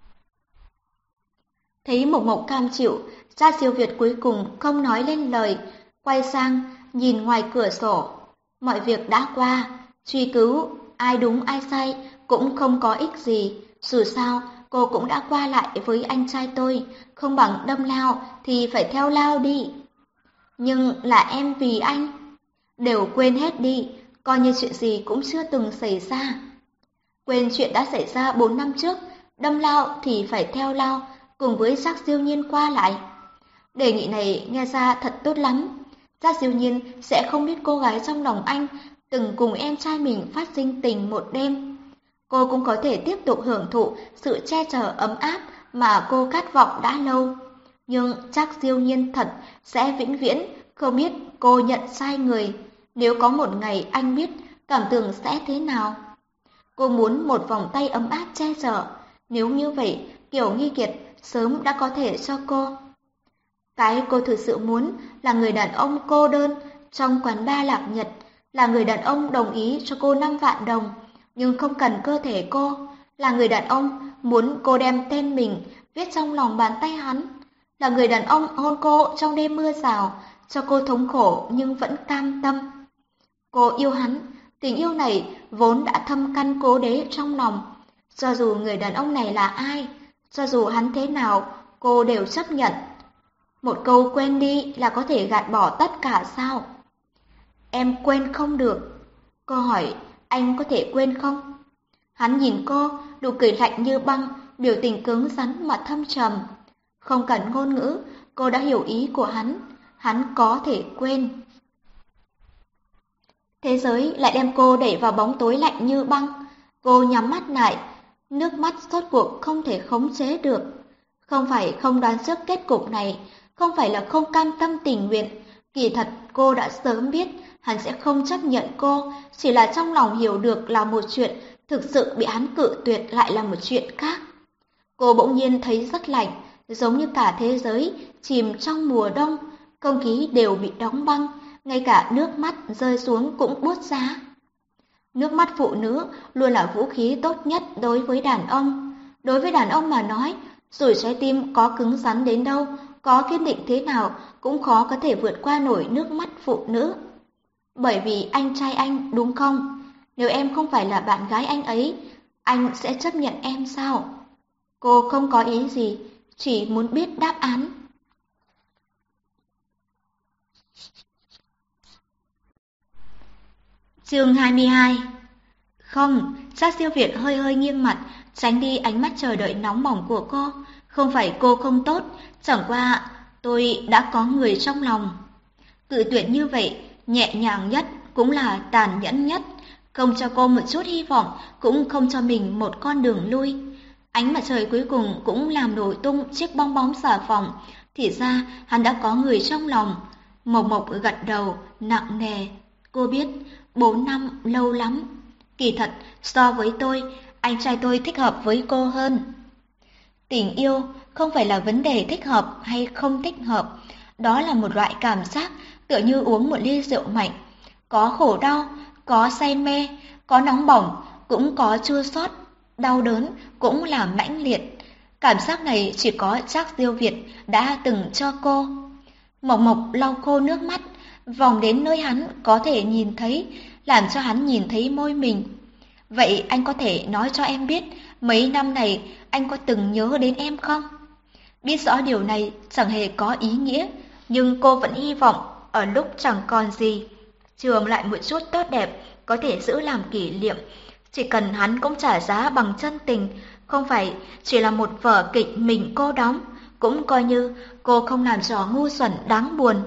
Thấy Mộc Mộc cam chịu, Trác Diêu Việt cuối cùng không nói lên lời, quay sang nhìn ngoài cửa sổ. Mọi việc đã qua, truy cứu ai đúng ai sai cũng không có ích gì, dù sao cô cũng đã qua lại với anh trai tôi, không bằng đâm lao thì phải theo lao đi. Nhưng là em vì anh. Đều quên hết đi, coi như chuyện gì cũng chưa từng xảy ra. Quên chuyện đã xảy ra bốn năm trước, đâm lao thì phải theo lao, cùng với Trác Diêu Nhiên qua lại. Đề nghị này nghe ra thật tốt lắm. Trác Diêu Nhiên sẽ không biết cô gái trong lòng anh từng cùng em trai mình phát sinh tình một đêm. Cô cũng có thể tiếp tục hưởng thụ sự che chở ấm áp mà cô khát vọng đã lâu. Nhưng Trác Diêu Nhiên thật sẽ vĩnh viễn không biết cô nhận sai người. Nếu có một ngày anh biết cảm tưởng sẽ thế nào? Cô muốn một vòng tay ấm áp che chở, nếu như vậy, Kiều Nghi Kiệt sớm đã có thể cho cô. Cái cô thực sự muốn là người đàn ông cô đơn trong quán bar Lạc Nhật, là người đàn ông đồng ý cho cô năm vạn đồng, nhưng không cần cơ thể cô, là người đàn ông muốn cô đem tên mình viết trong lòng bàn tay hắn, là người đàn ông hôn cô trong đêm mưa rào, cho cô thống khổ nhưng vẫn cam tâm. Cô yêu hắn, tình yêu này vốn đã thâm căn cố đế trong lòng. Cho dù người đàn ông này là ai, cho dù hắn thế nào, cô đều chấp nhận. Một câu quên đi là có thể gạt bỏ tất cả sao? Em quên không được. Cô hỏi, anh có thể quên không? Hắn nhìn cô, nụ cười lạnh như băng, biểu tình cứng rắn mà thâm trầm. Không cần ngôn ngữ, cô đã hiểu ý của hắn. Hắn có thể quên. Thế giới lại đem cô đẩy vào bóng tối lạnh như băng. Cô nhắm mắt lại, nước mắt rốt cuộc không thể khống chế được. Không phải không đoán trước kết cục này, không phải là không cam tâm tình nguyện. Kỳ thật cô đã sớm biết hắn sẽ không chấp nhận cô, chỉ là trong lòng hiểu được là một chuyện, thực sự bị hắn cự tuyệt lại là một chuyện khác. Cô bỗng nhiên thấy rất lạnh, giống như cả thế giới chìm trong mùa đông, không khí đều bị đóng băng, ngay cả nước mắt rơi xuống cũng buốt giá. Nước mắt phụ nữ luôn là vũ khí tốt nhất đối với đàn ông. Đối với đàn ông mà nói, dù trái tim có cứng rắn đến đâu, có kiên định thế nào, cũng khó có thể vượt qua nổi nước mắt phụ nữ. Bởi vì anh trai anh, đúng không? Nếu em không phải là bạn gái anh ấy, anh sẽ chấp nhận em sao? Cô không có ý gì, chỉ muốn biết đáp án. Chương hai mươi hai. Không, Trác Siêu Việt hơi hơi nghiêng mặt, tránh đi ánh mắt chờ đợi nóng bỏng của cô. Không phải cô không tốt, chẳng qua tôi đã có người trong lòng. Cự tuyệt như vậy, nhẹ nhàng nhất cũng là tàn nhẫn nhất, không cho cô một chút hy vọng, cũng không cho mình một con đường lui. Ánh mặt trời cuối cùng cũng làm nổ tung chiếc bong bóng xà phòng, thì ra hắn đã có người trong lòng. Mộc Mộc gật đầu, nặng nề. Cô biết, bốn năm lâu lắm. Kỳ thật, so với tôi, anh trai tôi thích hợp với cô hơn. Tình yêu không phải là vấn đề thích hợp hay không thích hợp. Đó là một loại cảm giác tựa như uống một ly rượu mạnh. Có khổ đau, có say mê, có nóng bỏng, cũng có chua xót, đau đớn cũng là mãnh liệt. Cảm giác này chỉ có Trác Siêu Việt đã từng cho cô. Mộc Mộc lau khô nước mắt, vòng đến nơi hắn có thể nhìn thấy, làm cho hắn nhìn thấy môi mình. Vậy anh có thể nói cho em biết, mấy năm này anh có từng nhớ đến em không? Biết rõ điều này chẳng hề có ý nghĩa, nhưng cô vẫn hy vọng ở lúc chẳng còn gì, trường lại một chút tốt đẹp có thể giữ làm kỷ niệm. Chỉ cần hắn cũng trả giá bằng chân tình, không phải chỉ là một vở kịch mình cô đóng, cũng coi như cô không làm trò ngu xuẩn đáng buồn.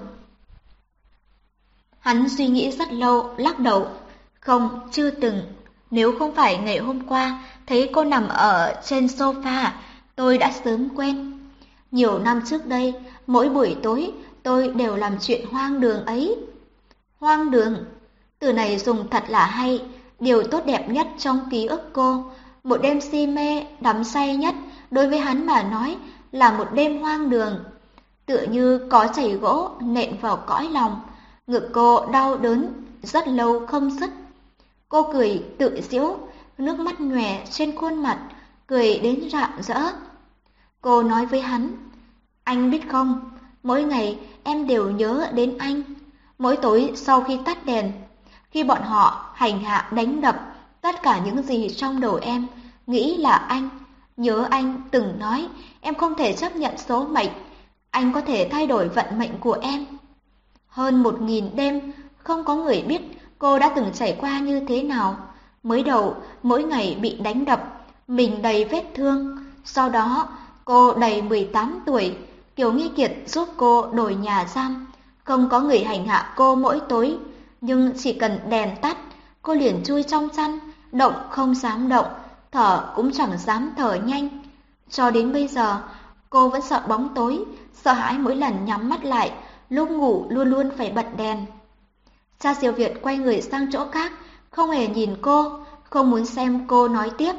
Hắn suy nghĩ rất lâu, lắc đầu. Không, chưa từng. Nếu không phải ngày hôm qua thấy cô nằm ở trên sofa, tôi đã sớm quên. Nhiều năm trước đây, mỗi buổi tối tôi đều làm chuyện hoang đường ấy. Hoang đường, từ này dùng thật là hay. Điều tốt đẹp nhất trong ký ức cô, một đêm si mê, đắm say nhất, đối với hắn mà nói là một đêm hoang đường. Tựa như có chảy gỗ nện vào cõi lòng, ngực cô đau đớn, rất lâu không dứt. Cô cười tự giễu, nước mắt nhòe trên khuôn mặt, cười đến rạng rỡ. Cô nói với hắn, anh biết không, mỗi ngày em đều nhớ đến anh. Mỗi tối sau khi tắt đèn, khi bọn họ hành hạ đánh đập, tất cả những gì trong đầu em nghĩ là anh. Nhớ anh từng nói, em không thể chấp nhận số mệnh, anh có thể thay đổi vận mệnh của em. Hơn một nghìn đêm, không có người biết cô đã từng trải qua như thế nào. Mới đầu, mỗi ngày bị đánh đập, mình đầy vết thương. Sau đó, cô đầy mười tám tuổi, Kiều Nghi Kiệt giúp cô đổi nhà giam. Không có người hành hạ cô mỗi tối, nhưng chỉ cần đèn tắt, cô liền chui trong chăn, động không dám động, thở cũng chẳng dám thở nhanh. Cho đến bây giờ, cô vẫn sợ bóng tối, sợ hãi mỗi lần nhắm mắt lại, lúc ngủ luôn luôn phải bật đèn. Trác Siêu Việt quay người sang chỗ khác, không hề nhìn cô, không muốn xem cô nói tiếp.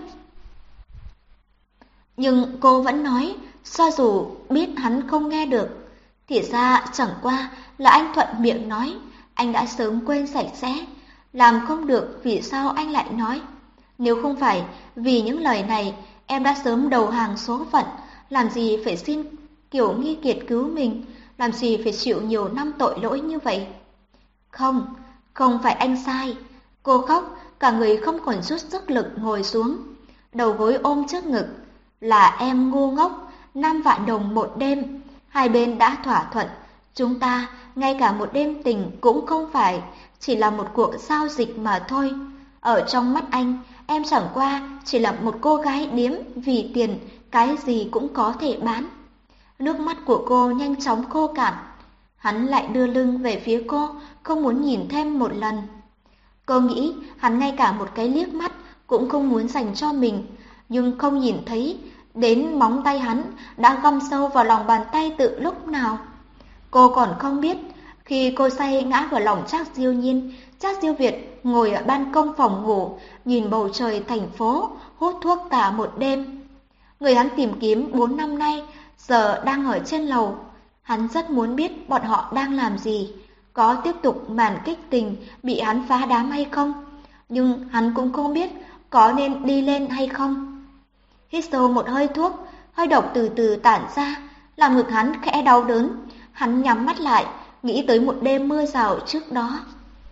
Nhưng cô vẫn nói, cho dù biết hắn không nghe được. Thì ra chẳng qua là anh thuận miệng nói, anh đã sớm quên sạch sẽ. Làm không được vì sao anh lại nói? Nếu không phải vì những lời này, em đã sớm đầu hàng số phận, làm gì phải xin Kiều Nghi Kiệt cứu mình, làm gì phải chịu nhiều năm tội lỗi như vậy. Không, không phải anh sai. Cô khóc, cả người không còn chút sức lực ngồi xuống, đầu gối ôm trước ngực. Là em ngu ngốc, năm vạn đồng một đêm, hai bên đã thỏa thuận. Chúng ta, ngay cả một đêm tình cũng không phải, chỉ là một cuộc giao dịch mà thôi. Ở trong mắt anh, em chẳng qua chỉ là một cô gái điếm vì tiền, cái gì cũng có thể bán. Nước mắt của cô nhanh chóng khô cạn. Hắn lại đưa lưng về phía cô, không muốn nhìn thêm một lần. Cô nghĩ hắn ngay cả một cái liếc mắt cũng không muốn dành cho mình, nhưng không nhìn thấy đến móng tay hắn đã găm sâu vào lòng bàn tay từ lúc nào. Cô còn không biết, khi cô say ngã vào lòng Trác Diêu Nhiên, Trác Diêu Việt ngồi ở ban công phòng ngủ, nhìn bầu trời thành phố, hút thuốc cả một đêm. Người hắn tìm kiếm bốn năm nay, giờ đang ở trên lầu. Hắn rất muốn biết bọn họ đang làm gì, có tiếp tục màn kích tình bị hắn phá đám hay không, nhưng hắn cũng không biết có nên đi lên hay không. Hít sâu một hơi thuốc, hơi độc từ từ tản ra, làm ngực hắn khẽ đau đớn. Hắn nhắm mắt lại, nghĩ tới một đêm mưa rào trước đó.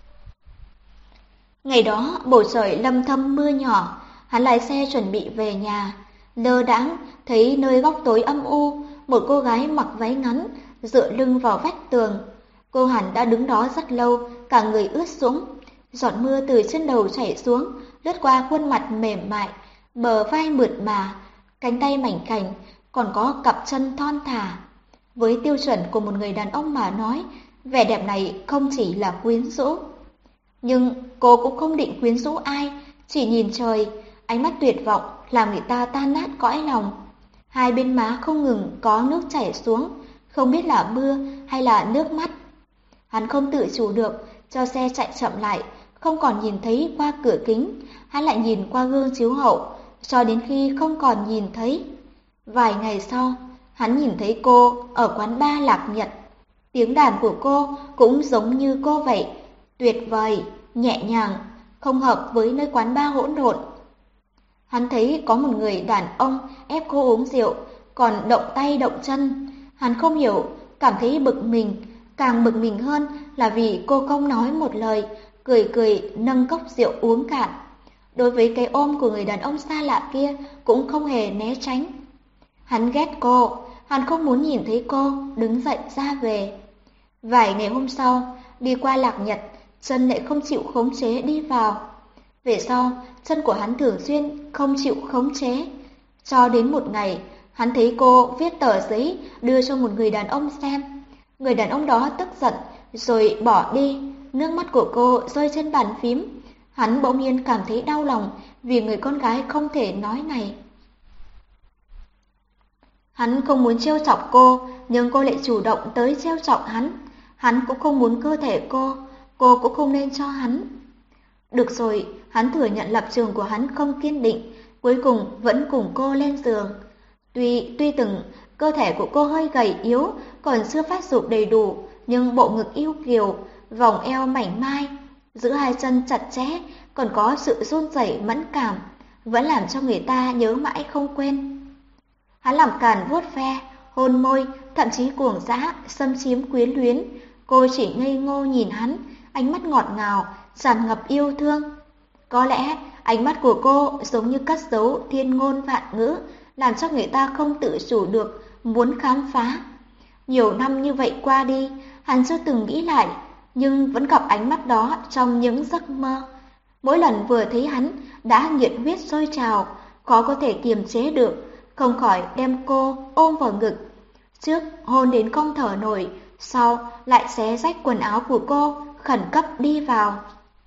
Ngày đó bầu trời lâm thâm mưa nhỏ, hắn lái xe chuẩn bị về nhà, lơ đãng thấy nơi góc tối âm u, một cô gái mặc váy ngắn dựa lưng vào vách tường. Cô hẳn đã đứng đó rất lâu, cả người ướt sũng. Giọt mưa từ trên đầu chảy xuống, lướt qua khuôn mặt mềm mại, bờ vai mượt mà, cánh tay mảnh khảnh, còn có cặp chân thon thả. Với tiêu chuẩn của một người đàn ông mà nói, vẻ đẹp này không chỉ là quyến rũ. Nhưng cô cũng không định quyến rũ ai, chỉ nhìn trời, ánh mắt tuyệt vọng làm người ta tan nát cõi lòng. Hai bên má không ngừng có nước chảy xuống, không biết là mưa hay là nước mắt. Hắn không tự chủ được, cho xe chạy chậm lại, không còn nhìn thấy qua cửa kính, hắn lại nhìn qua gương chiếu hậu, cho đến khi không còn nhìn thấy. Vài ngày sau, hắn nhìn thấy cô ở quán bar Lạc Nhật. Tiếng đàn của cô cũng giống như cô vậy, tuyệt vời, nhẹ nhàng, không hợp với nơi quán bar hỗn độn. Hắn thấy có một người đàn ông ép cô uống rượu, còn động tay động chân. Hắn không hiểu, cảm thấy bực mình, càng bực mình hơn là vì cô không nói một lời, cười cười nâng cốc rượu uống cạn. Đối với cái ôm của người đàn ông xa lạ kia cũng không hề né tránh. Hắn ghét cô, hắn không muốn nhìn thấy cô, đứng dậy ra về. Vài ngày hôm sau, đi qua Lạc Nhật, chân lại không chịu khống chế đi vào. Về sau, chân của hắn thường xuyên không chịu khống chế. Cho đến một ngày, hắn thấy cô viết tờ giấy đưa cho một người đàn ông xem. Người đàn ông đó tức giận rồi bỏ đi, nước mắt của cô rơi trên bàn phím. Hắn bỗng nhiên cảm thấy đau lòng vì người con gái không thể nói này. Hắn không muốn trêu chọc cô, nhưng cô lại chủ động tới trêu chọc hắn. Hắn cũng không muốn cơ thể cô, cô cũng không nên cho hắn. Được rồi, hắn thừa nhận lập trường của hắn không kiên định, cuối cùng vẫn cùng cô lên giường. Tuy tuy từng cơ thể của cô hơi gầy yếu, còn chưa phát dục đầy đủ, nhưng bộ ngực yêu kiều, vòng eo mảnh mai, giữa hai chân chặt chẽ, còn có sự run rẩy mẫn cảm, vẫn làm cho người ta nhớ mãi không quên. Hắn làm càn vuốt ve, hôn môi, thậm chí cuồng dã, xâm chiếm quyến luyến. Cô chỉ ngây ngô nhìn hắn, ánh mắt ngọt ngào, tràn ngập yêu thương. Có lẽ ánh mắt của cô giống như cất giấu thiên ngôn vạn ngữ, làm cho người ta không tự chủ được, muốn khám phá. Nhiều năm như vậy qua đi, hắn chưa từng nghĩ lại, nhưng vẫn gặp ánh mắt đó trong những giấc mơ. Mỗi lần vừa thấy hắn đã nhiệt huyết sôi trào, khó có thể kiềm chế được, không khỏi đem cô ôm vào ngực. Trước hôn đến không thở nổi, sau lại xé rách quần áo của cô, khẩn cấp đi vào.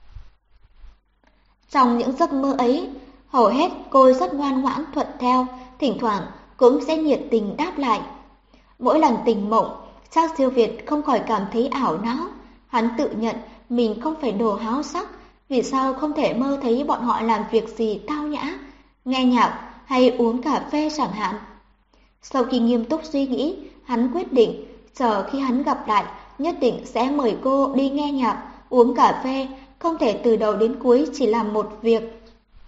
Trong những giấc mơ ấy, hầu hết cô rất ngoan ngoãn thuận theo, thỉnh thoảng cũng sẽ nhiệt tình đáp lại. Mỗi lần tình mộng, Trác Siêu Việt không khỏi cảm thấy ảo não. Hắn tự nhận mình không phải đồ háo sắc, Vì sao không thể mơ thấy bọn họ làm việc gì tao nhã, nghe nhạc hay uống cà phê chẳng hạn? Sau khi nghiêm túc suy nghĩ, hắn quyết định, chờ khi hắn gặp lại, nhất định sẽ mời cô đi nghe nhạc, uống cà phê, không thể từ đầu đến cuối chỉ làm một việc.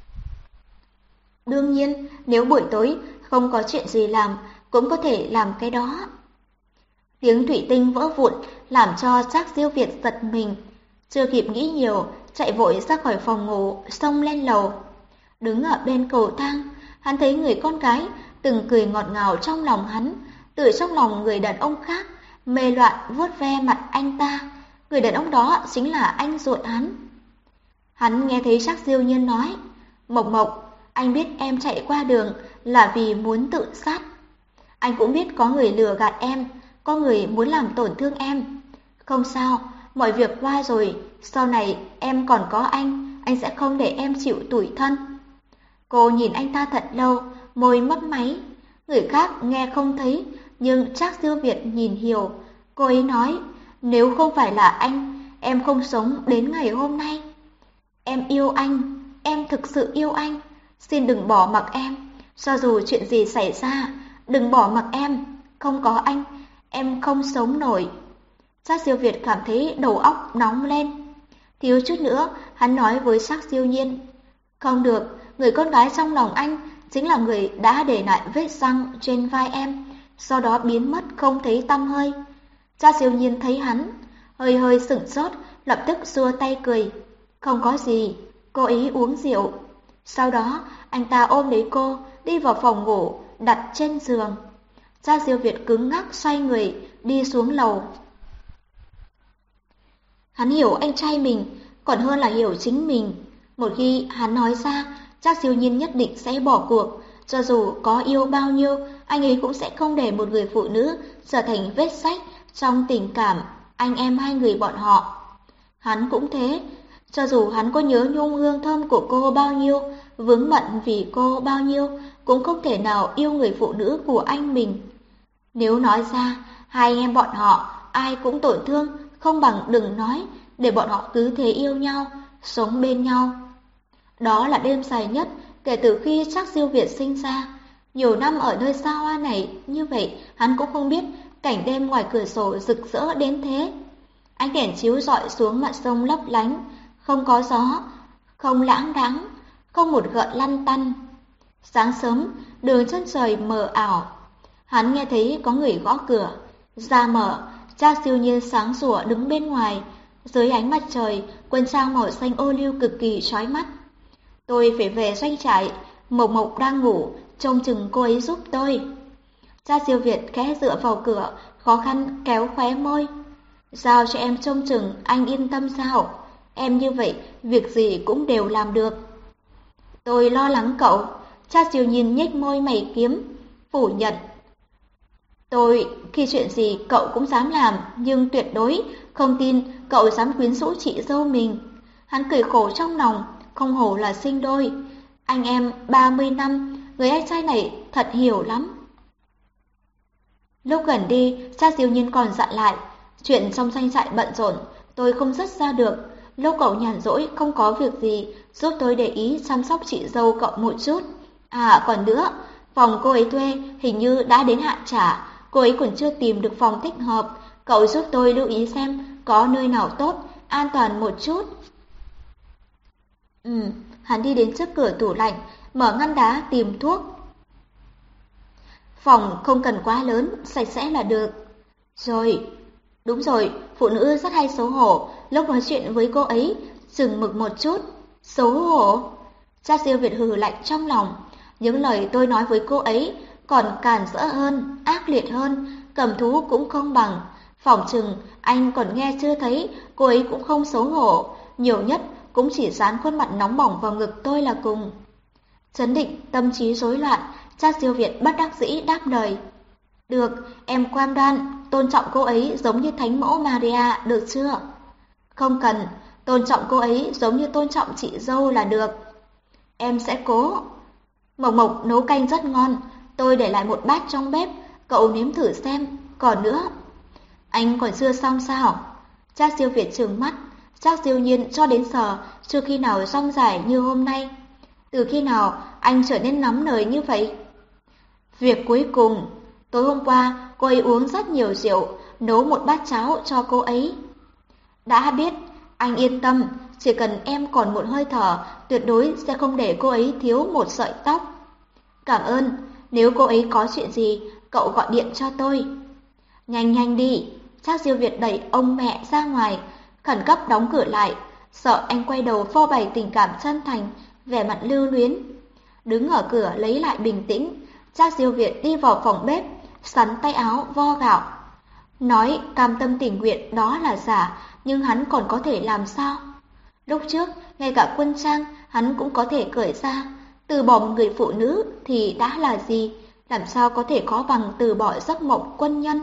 Đương nhiên, nếu buổi tối không có chuyện gì làm, cũng có thể làm cái đó. Tiếng thủy tinh vỡ vụn làm cho Trác Diêu Việt giật mình. Chưa kịp nghĩ nhiều, chạy vội ra khỏi phòng ngủ, xông lên lầu. Đứng ở bên cầu thang, hắn thấy người con gái từng cười ngọt ngào trong lòng hắn, từ trong lòng người đàn ông khác, mê loạn vuốt ve mặt anh ta. Người đàn ông đó chính là anh ruột hắn. Hắn nghe thấy Trác Diêu Nhiên nói, Mộc Mộc, anh biết em chạy qua đường là vì muốn tự sát. Anh cũng biết có người lừa gạt em, có người muốn làm tổn thương em. Không sao, mọi việc qua rồi, sau này em còn có anh, anh sẽ không để em chịu tủi thân. Cô nhìn anh ta thật lâu, môi mấp máy. Người khác nghe không thấy, nhưng Trác Diêu Việt nhìn hiểu. Cô ấy nói, nếu không phải là anh, em không sống đến ngày hôm nay. Em yêu anh, em thực sự yêu anh. Xin đừng bỏ mặc em, cho dù chuyện gì xảy ra, đừng bỏ mặc em. Không có anh, em không sống nổi. Trác Diêu Việt cảm thấy đầu óc nóng lên. Thiếu chút nữa, hắn nói với Trác Diêu Nhiên, không được, người con gái trong lòng anh chính là người đã để lại vết răng trên vai em, sau đó biến mất không thấy tăm hơi. Trác Diêu Nhiên thấy hắn, hơi hơi sửng sốt, lập tức xua tay cười. Không có gì, cô ấy uống rượu. Sau đó, anh ta ôm lấy cô, đi vào phòng ngủ, đặt trên giường. Trác Diêu Việt cứng ngắc xoay người, đi xuống lầu. Hắn hiểu anh trai mình, còn hơn là hiểu chính mình. Một khi hắn nói ra, Trác Diêu Nhiên nhất định sẽ bỏ cuộc. Cho dù có yêu bao nhiêu, anh ấy cũng sẽ không để một người phụ nữ trở thành vết sách trong tình cảm anh em hai người bọn họ. Hắn cũng thế, cho dù hắn có nhớ nhung hương thơm của cô bao nhiêu, vướng bận vì cô bao nhiêu, cũng không thể nào yêu người phụ nữ của anh mình. Nếu nói ra, hai anh em bọn họ ai cũng tổn thương, không bằng đừng nói, để bọn họ cứ thế yêu nhau, sống bên nhau. Đó là đêm dài nhất kể từ khi Trác Diêu Việt sinh ra. Nhiều năm ở nơi xa hoa này, như vậy hắn cũng không biết cảnh đêm ngoài cửa sổ rực rỡ đến thế. Ánh đèn chiếu rọi xuống mặt sông lấp lánh, không có gió, không lãng đãng, không một gợn lăn tăn. Sáng sớm, đường chân trời mờ ảo. Hắn nghe thấy có người gõ cửa, ra mở. Trác Diêu Nhiên sáng sủa đứng bên ngoài, dưới ánh mặt trời, quân trang màu xanh ô liu cực kỳ chói mắt. Tôi phải về doanh trại, Mộc Mộc đang ngủ, trông chừng cô ấy giúp tôi. Trác Diêu Việt khẽ dựa vào cửa, khó khăn kéo khóe môi. Giao cho em trông chừng, anh yên tâm sao? Em như vậy, việc gì cũng đều làm được. Tôi lo lắng cậu. Trác Diêu Nhiên nhếch môi mày kiếm, phủ nhận. Tôi, khi chuyện gì cậu cũng dám làm, nhưng tuyệt đối không tin cậu dám quyến rũ chị dâu mình. Hắn cười khổ trong lòng, không hổ là sinh đôi. Anh em ba mươi năm, người anh trai này thật hiểu lắm. Lúc gần đi, Trác Diêu Nhiên còn dặn lại, chuyện trong doanh trại bận rộn, tôi không dứt ra được. Lúc cậu nhàn rỗi không có việc gì, giúp tôi để ý chăm sóc chị dâu cậu một chút. À còn nữa, phòng cô ấy thuê hình như đã đến hạn trả, cô ấy còn chưa tìm được phòng thích hợp. Cậu giúp tôi lưu ý xem có nơi nào tốt, an toàn một chút. Ừ, hắn đi đến trước cửa tủ lạnh, mở ngăn đá tìm thuốc. Phòng không cần quá lớn, sạch sẽ là được. Rồi, đúng rồi, phụ nữ rất hay xấu hổ, lúc nói chuyện với cô ấy, chừng mực một chút. Xấu hổ? Trác Diêu Việt hừ lạnh trong lòng. Những lời tôi nói với cô ấy còn càn rỡ hơn, ác liệt hơn, cầm thú cũng không bằng. Phỏng chừng anh còn nghe chưa thấy, cô ấy cũng không xấu hổ, nhiều nhất cũng chỉ dán khuôn mặt nóng bỏng vào ngực tôi là cùng. Chấn định, tâm trí rối loạn, Trác Diêu Việt bất đắc dĩ đáp lời. Được, em cam đoan, tôn trọng cô ấy giống như Thánh mẫu Maria, được chưa? Không cần, tôn trọng cô ấy giống như tôn trọng chị dâu là được. Em sẽ cố. Mộc Mộc nấu canh rất ngon, tôi để lại một bát trong bếp, cậu nếm thử xem. Còn nữa, anh còn chưa xong sao? Trác Diêu Việt trừng mắt, Trác Diêu Nhiên cho đến giờ chưa khi nào rong rải như hôm nay. Từ khi nào anh trở nên nóng nảy như vậy? Việc cuối cùng, tối hôm qua cô ấy uống rất nhiều rượu, nấu một bát cháo cho cô ấy. Đã biết, anh yên tâm, chỉ cần em còn một hơi thở, tuyệt đối sẽ không để cô ấy thiếu một sợi tóc. Cảm ơn, nếu cô ấy có chuyện gì, cậu gọi điện cho tôi. Nhanh nhanh đi, Trác Diêu Việt đẩy ông mẹ ra ngoài, khẩn cấp đóng cửa lại, sợ anh quay đầu phô bày tình cảm chân thành, vẻ mặt lưu luyến. Đứng ở cửa lấy lại bình tĩnh, Trác Diêu Việt đi vào phòng bếp, sắn tay áo vo gạo. Nói cam tâm tình nguyện đó là giả, nhưng hắn còn có thể làm sao? Lúc trước, ngay cả quân trang hắn cũng có thể cởi ra, từ bỏ một người phụ nữ thì đã là gì, làm sao có thể có bằng từ bỏ giấc mộng quân nhân.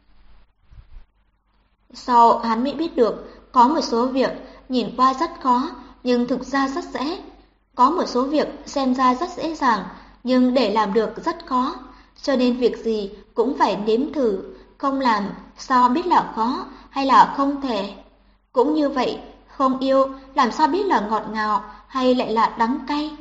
Sau hắn mới biết được, có một số việc nhìn qua rất khó, nhưng thực ra rất dễ. Có một số việc xem ra rất dễ dàng, nhưng để làm được rất khó. Cho nên việc gì cũng phải nếm thử, không làm sao biết là khó hay là không thể. Cũng như vậy, không yêu làm sao biết là ngọt ngào hay lại là đắng cay.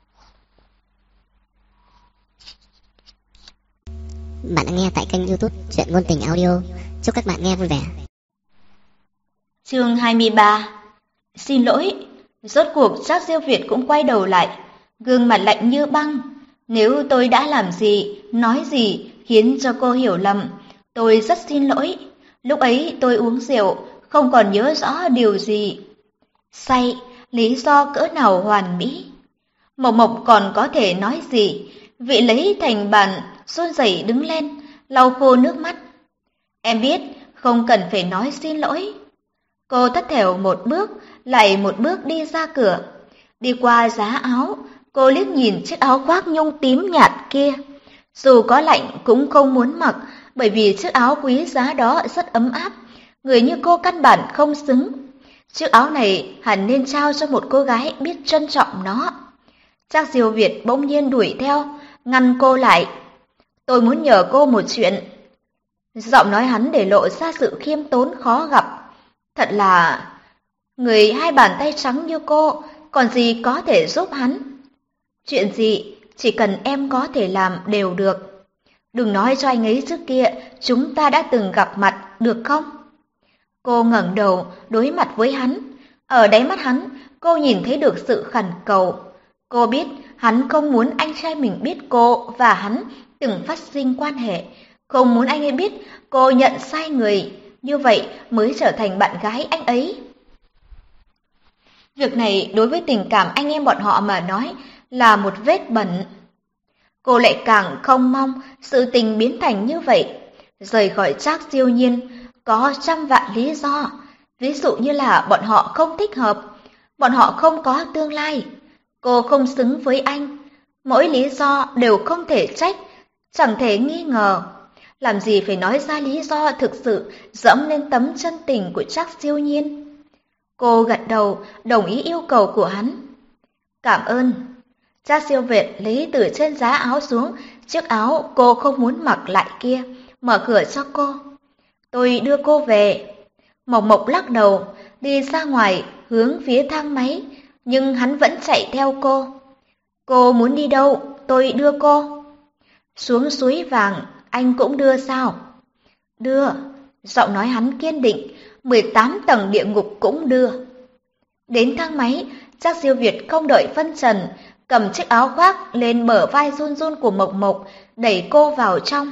Bạn đã nghe tại kênh YouTube Truyện Ngôn Tình Audio. Chúc các bạn nghe vui vẻ. Chương hai mươi ba. Xin lỗi. Rốt cuộc Trác Diêu Việt cũng quay đầu lại, gương mặt lạnh như băng. Nếu tôi đã làm gì, nói gì khiến cho cô hiểu lầm, tôi rất xin lỗi. Lúc ấy tôi uống rượu, không còn nhớ rõ điều gì. Say, lý do cỡ nào hoàn mỹ. Mộc Mộc còn có thể nói gì, vị lấy thành bàn, run rẩy đứng lên, lau khô nước mắt. Em biết, không cần phải nói xin lỗi. Cô thất thểu một bước, lại một bước đi ra cửa. Đi qua giá áo, cô liếc nhìn chiếc áo khoác nhung tím nhạt kia. Dù có lạnh cũng không muốn mặc, bởi vì chiếc áo quý giá đó rất ấm áp. Người như cô căn bản không xứng. Chiếc áo này hẳn nên trao cho một cô gái biết trân trọng nó. Trác Diêu Việt bỗng nhiên đuổi theo, ngăn cô lại. Tôi muốn nhờ cô một chuyện. Giọng nói hắn để lộ ra sự khiêm tốn khó gặp. Thật là... người hai bàn tay trắng như cô, còn gì có thể giúp hắn. Chuyện gì, chỉ cần em có thể làm đều được. Đừng nói cho anh ấy trước kia, chúng ta đã từng gặp mặt, được không? Cô ngẩng đầu, đối mặt với hắn. Ở đáy mắt hắn, cô nhìn thấy được sự khẩn cầu. Cô biết hắn không muốn anh trai mình biết cô và hắn từng phát sinh quan hệ. Không muốn anh ấy biết cô nhận sai người, như vậy mới trở thành bạn gái anh ấy. Việc này đối với tình cảm anh em bọn họ mà nói là một vết bẩn. Cô lại càng không mong sự tình biến thành như vậy. Rời khỏi Trác Diêu Nhiên có trăm vạn lý do. Ví dụ như là bọn họ không thích hợp, bọn họ không có tương lai, cô không xứng với anh. Mỗi lý do đều không thể trách, chẳng thể nghi ngờ. Làm gì phải nói ra lý do thực sự dẫm lên tấm chân tình của Trác Diêu Nhiên. Cô gật đầu, đồng ý yêu cầu của hắn. Cảm ơn. Trác Diêu Việt lấy từ trên giá áo xuống chiếc áo cô không muốn mặc lại kia, mở cửa cho cô. Tôi đưa cô về. Mộc Mộc lắc đầu, đi ra ngoài hướng phía thang máy, nhưng hắn vẫn chạy theo cô. Cô muốn đi đâu, tôi đưa cô. Xuống suối vàng, anh cũng đưa sao? Đưa. Giọng nói hắn kiên định, mười tám tầng địa ngục cũng đưa. Đến thang máy, Trác Diêu Việt không đợi phân trần, cầm chiếc áo khoác lên bờ vai run run của Mộc Mộc, đẩy cô vào trong.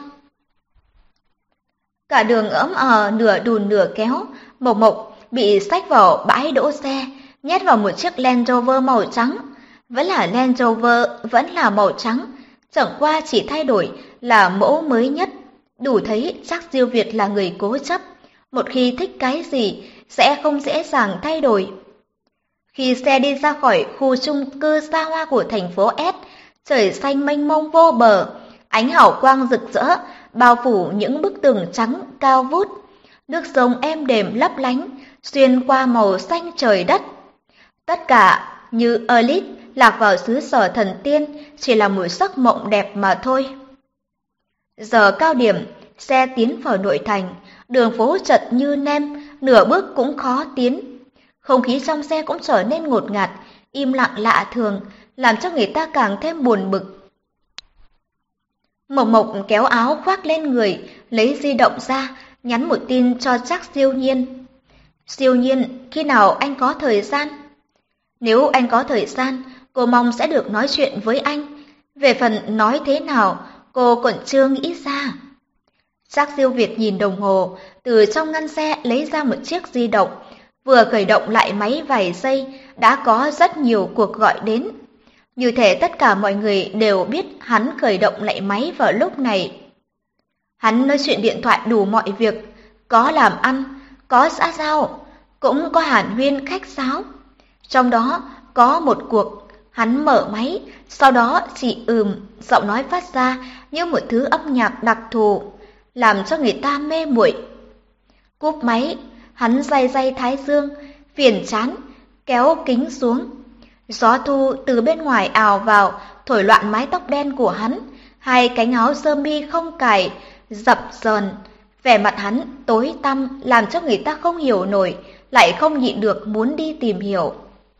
Cả đường ấm ờ nửa đùn nửa kéo, Mộc Mộc bị xách vào bãi đỗ xe, nhét vào một chiếc Land Rover màu trắng. Vẫn là Land Rover, vẫn là màu trắng, chẳng qua chỉ thay đổi là mẫu mới nhất. Đủ thấy Trác Diêu Việt là người cố chấp, một khi thích cái gì sẽ không dễ dàng thay đổi. Khi xe đi ra khỏi khu chung cư xa hoa của thành phố S, trời xanh mênh mông vô bờ, ánh hào quang rực rỡ bao phủ những bức tường trắng cao vút, nước sông êm đềm lấp lánh xuyên qua màu xanh trời đất. Tất cả như Alice lạc vào xứ sở thần tiên, chỉ là một giấc mộng đẹp mà thôi. Giờ cao điểm, xe tiến vào nội thành, đường phố chật như nêm, nửa bước cũng khó tiến. Không khí trong xe cũng trở nên ngột ngạt, im lặng lạ thường, làm cho người ta càng thêm buồn bực. Mộc Mộc kéo áo khoác lên người, lấy di động ra, nhắn một tin cho Trác Siêu Nhiên. Siêu Nhiên, khi nào anh có thời gian? Nếu anh có thời gian, cô mong sẽ được nói chuyện với anh. Về phần nói thế nào, cô còn chưa nghĩ ra. Trác Siêu Việt nhìn đồng hồ, từ trong ngăn xe lấy ra một chiếc di động. Vừa khởi động lại máy vài giây, đã có rất nhiều cuộc gọi đến. Như thể tất cả mọi người đều biết hắn khởi động lại máy vào lúc này. Hắn nói chuyện điện thoại đủ mọi việc, có làm ăn, có xã giao, cũng có hàn huyên khách sáo. Trong đó có một cuộc, hắn mở máy, sau đó chỉ ừm, giọng nói phát ra như một thứ âm nhạc đặc thù, làm cho người ta mê muội. Cúp máy, hắn day day thái dương, phiền chán, kéo kính xuống. Gió thu từ bên ngoài ào vào, thổi loạn mái tóc đen của hắn, hai cánh áo sơ mi không cài, dập dờn. Vẻ mặt hắn tối tăm làm cho người ta không hiểu nổi, lại không nhịn được muốn đi tìm hiểu.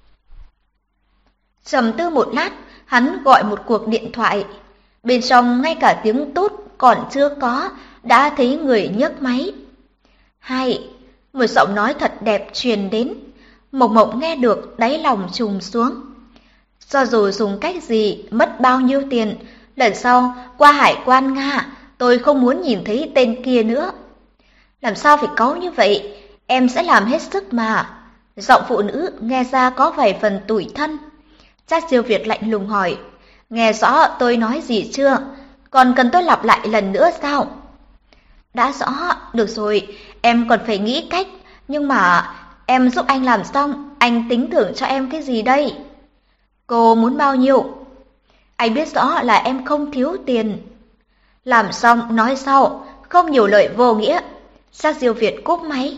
Trầm tư một lát, hắn gọi một cuộc điện thoại. Bên trong ngay cả tiếng tút còn chưa có, đã thấy người nhấc máy. Hai, một giọng nói thật đẹp truyền đến. Mộc Mộc nghe được đáy lòng trùng xuống. Cho dù dùng cách gì, mất bao nhiêu tiền, lần sau qua hải quan Nga, tôi không muốn nhìn thấy tên kia nữa. Làm sao phải cáu như vậy, em sẽ làm hết sức mà. Giọng phụ nữ nghe ra có vài phần tủi thân. Trác Siêu Việt lạnh lùng hỏi, nghe rõ tôi nói gì chưa? Còn cần tôi lặp lại lần nữa sao? Đã rõ, được rồi, em còn phải nghĩ cách, nhưng mà em giúp anh làm xong, anh tính thưởng cho em cái gì đây? Cô muốn bao nhiêu? Anh biết rõ là em không thiếu tiền. Làm xong nói sau, không nhiều lời vô nghĩa. Trác Siêu Việt cúp máy.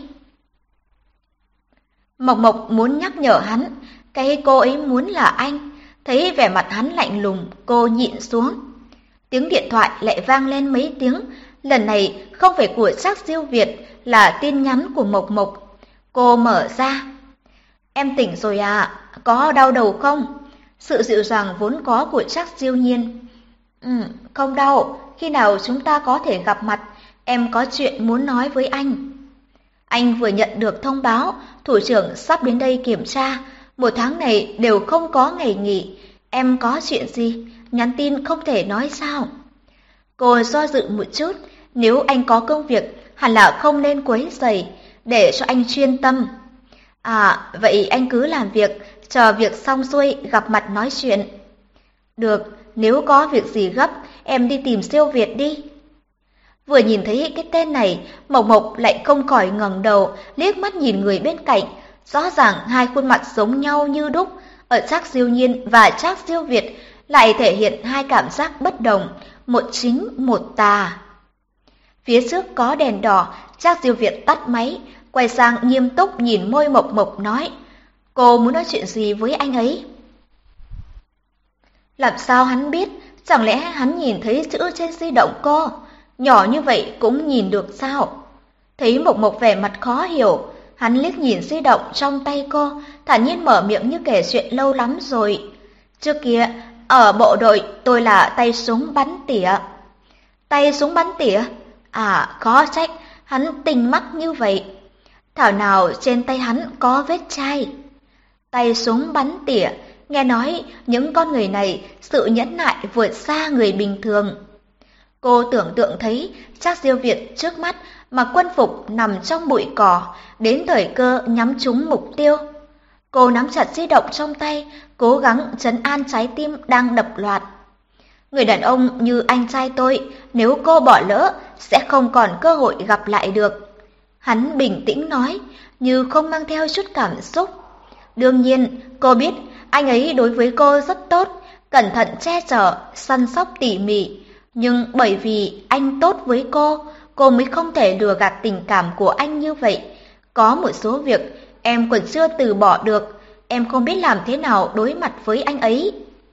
Mộc Mộc muốn nhắc nhở hắn, cái cô ấy muốn là anh. Thấy vẻ mặt hắn lạnh lùng, cô nhịn xuống. Tiếng điện thoại lại vang lên mấy tiếng. Lần này không phải của Trác Siêu Việt, là tin nhắn của Mộc Mộc. Cô mở ra. Em tỉnh rồi à, có đau đầu không? Sự dịu dàng vốn có của Trác Siêu Nhiên. Ừ, không đau, khi nào chúng ta có thể gặp mặt, em có chuyện muốn nói với anh. Anh vừa nhận được thông báo, thủ trưởng sắp đến đây kiểm tra, một tháng này đều không có ngày nghỉ. Em có chuyện gì, nhắn tin không thể nói sao? Cô do dự một chút, nếu anh có công việc, hẳn là không nên quấy rầy, để cho anh chuyên tâm. À, vậy anh cứ làm việc, chờ việc xong xuôi gặp mặt nói chuyện. Được, nếu có việc gì gấp, em đi tìm Siêu Việt đi. Vừa nhìn thấy cái tên này, Mộc Mộc lại không khỏi ngẩng đầu, liếc mắt nhìn người bên cạnh. Rõ ràng hai khuôn mặt giống nhau như đúc, ở Trác Siêu Nhiên và Trác Siêu Việt lại thể hiện hai cảm giác bất đồng, một chính một tà. Phía trước có đèn đỏ, Trác Siêu Việt tắt máy, quay sang nghiêm túc nhìn môi Mộc Mộc nói, cô muốn nói chuyện gì với anh ấy? Làm sao hắn biết, chẳng lẽ hắn nhìn thấy chữ trên di động cô? Nhỏ như vậy cũng nhìn được sao? Thấy Mộc Mộc vẻ mặt khó hiểu, hắn liếc nhìn di động trong tay cô, thản nhiên mở miệng như kể chuyện lâu lắm rồi. Trước kia, ở bộ đội tôi là tay súng bắn tỉa. Tay súng bắn tỉa? À, khó trách, hắn tinh mắt như vậy. Thảo nào trên tay hắn có vết chai. Tay súng bắn tỉa, nghe nói những con người này sự nhẫn nại vượt xa người bình thường. Cô tưởng tượng thấy Trác Siêu Việt trước mắt mặc quân phục nằm trong bụi cỏ, đến thời cơ nhắm trúng mục tiêu. Cô nắm chặt di động trong tay, cố gắng trấn an trái tim đang đập loạn. Người đàn ông như anh trai tôi, nếu cô bỏ lỡ, sẽ không còn cơ hội gặp lại được. Hắn bình tĩnh nói, như không mang theo chút cảm xúc. Đương nhiên, cô biết anh ấy đối với cô rất tốt, cẩn thận che chở, săn sóc tỉ mỉ. Nhưng bởi vì anh tốt với cô, cô mới không thể lừa gạt tình cảm của anh như vậy. Có một số việc em còn chưa từ bỏ được, em không biết làm thế nào đối mặt với anh ấy.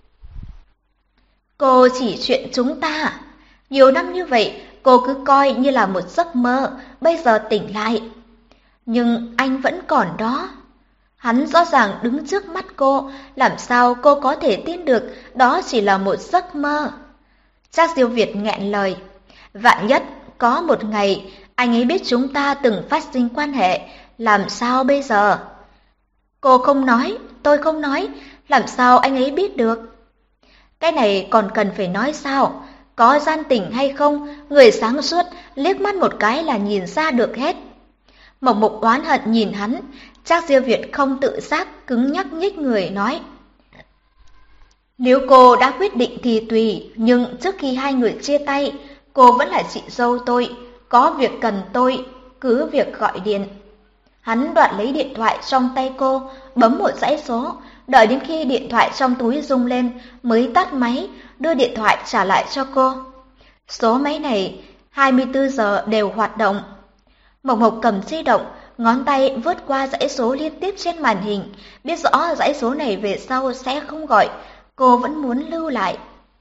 Cô chỉ chuyện chúng ta. Nhiều năm như vậy, cô cứ coi như là một giấc mơ, bây giờ tỉnh lại. Nhưng anh vẫn còn đó. Hắn rõ ràng đứng trước mắt cô, làm sao cô có thể tin được đó chỉ là một giấc mơ. Trác Diêu Việt nghẹn lời. Vạn nhất, có một ngày, anh ấy biết chúng ta từng phát sinh quan hệ, làm sao bây giờ? Cô không nói, tôi không nói, làm sao anh ấy biết được? Cái này còn cần phải nói sao? Có gian tình hay không, người sáng suốt liếc mắt một cái là nhìn ra được hết. Mộc Mộc oán hận nhìn hắn, Trác Diêu Việt không tự giác cứng nhắc nhích người nói. Nếu cô đã quyết định thì tùy, nhưng trước khi hai người chia tay, cô vẫn là chị dâu tôi, có việc cần tôi, cứ việc gọi điện. Hắn đoạt lấy điện thoại trong tay cô, bấm một dãy số, đợi đến khi điện thoại trong túi rung lên mới tắt máy, đưa điện thoại trả lại cho cô. Số máy này hai mươi tư giờ đều hoạt động. Mộc Mộc cầm di động, ngón tay vướt qua dãy số liên tiếp trên màn hình, biết rõ dãy số này về sau sẽ không gọi, cô vẫn muốn lưu lại.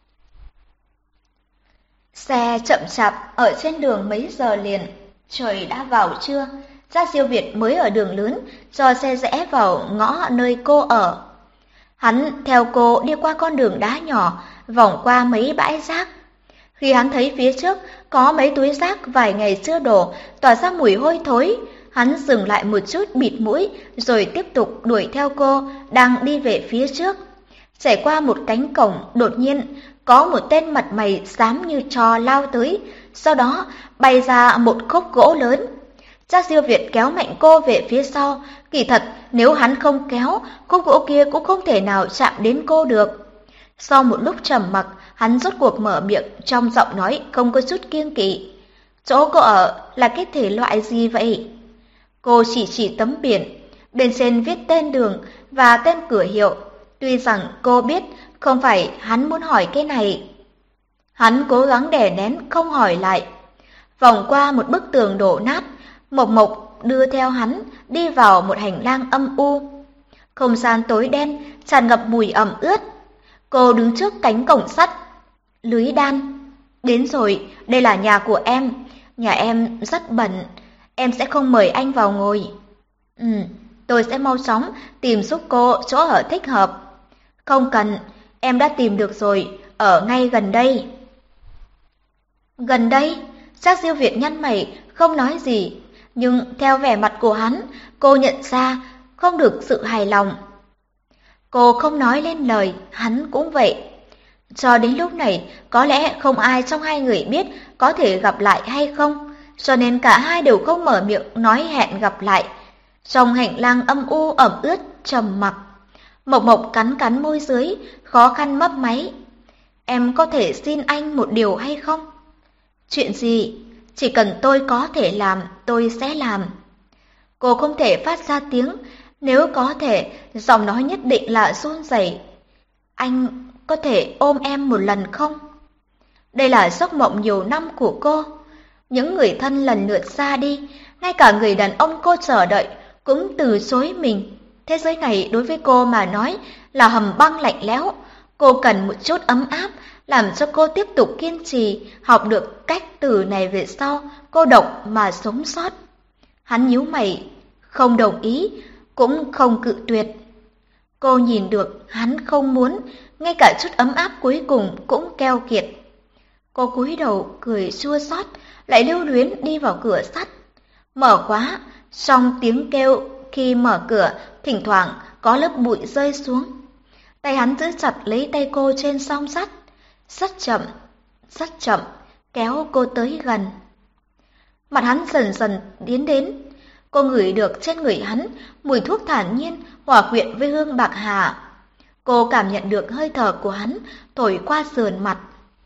Xe chậm chạp ở trên đường mấy giờ liền, trời đã vào trưa, Trác Diêu Việt mới ở đường lớn, cho xe rẽ vào ngõ nơi cô ở. Hắn theo cô đi qua con đường đá nhỏ, vòng qua mấy bãi rác. Khi hắn thấy phía trước có mấy túi rác vài ngày chưa đổ, tỏa ra mùi hôi thối, hắn dừng lại một chút bịt mũi, rồi tiếp tục đuổi theo cô, đang đi về phía trước. Trải qua một cánh cổng, đột nhiên có một tên mặt mày xám như tro lao tới, sau đó bay ra một khúc gỗ lớn. Trác Diêu Việt kéo mạnh cô về phía sau, kỳ thật nếu hắn không kéo, khúc gỗ kia cũng không thể nào chạm đến cô được. Sau một lúc trầm mặc, hắn rốt cuộc mở miệng, trong giọng nói không có chút kiêng kỵ. Chỗ cô ở là cái thể loại gì vậy? Cô chỉ chỉ tấm biển, bên trên viết tên đường và tên cửa hiệu. Tuy rằng cô biết không phải hắn muốn hỏi cái này. Hắn cố gắng đè nén không hỏi lại. Vòng qua một bức tường đổ nát, Mộc Mộc đưa theo hắn đi vào một hành lang âm u. Không gian tối đen, tràn ngập mùi ẩm ướt. Cô đứng trước cánh cổng sắt. Lưới đan. Đến rồi, đây là nhà của em. Nhà em rất bẩn. Em sẽ không mời anh vào ngồi. Ừ, tôi sẽ mau chóng tìm giúp cô chỗ ở thích hợp. Không cần, em đã tìm được rồi, ở ngay gần đây. Gần đây? Trác Diêu Việt nhăn mày, không nói gì. Nhưng theo vẻ mặt của hắn, cô nhận ra không được sự hài lòng. Cô không nói lên lời, hắn cũng vậy. Cho đến lúc này, có lẽ không ai trong hai người biết có thể gặp lại hay không, cho nên cả hai đều không mở miệng nói hẹn gặp lại. Trong hành lang âm u ẩm ướt, trầm mặc. Mộc Mộc cắn cắn môi dưới, khó khăn mấp máy. Em có thể xin anh một điều hay không? Chuyện gì? Chỉ cần tôi có thể làm, tôi sẽ làm. Cô không thể phát ra tiếng, nếu có thể, giọng nói nhất định là run rẩy. Anh có thể ôm em một lần không? Đây là giấc mộng nhiều năm của cô. Những người thân lần lượt ra đi, ngay cả người đàn ông cô chờ đợi cũng từ chối mình. Thế giới này đối với cô mà nói là hầm băng lạnh lẽo. Cô cần một chút ấm áp, làm cho cô tiếp tục kiên trì, học được cách từ này về sau, cô độc mà sống sót. Hắn nhíu mày, không đồng ý, cũng không cự tuyệt. Cô nhìn được hắn không muốn, ngay cả chút ấm áp cuối cùng cũng keo kiệt. Cô cúi đầu cười chua xót, lại lưu luyến đi vào cửa sắt. Mở khóa, trong tiếng kêu khi mở cửa, thỉnh thoảng có lớp bụi rơi xuống. Tay hắn giữ chặt lấy tay cô trên song sắt, rất chậm, rất chậm, kéo cô tới gần. Mặt hắn dần dần tiến đến, cô ngửi được trên người hắn mùi thuốc thản nhiên hòa quyện với hương bạc hà. Cô cảm nhận được hơi thở của hắn thổi qua sườn mặt.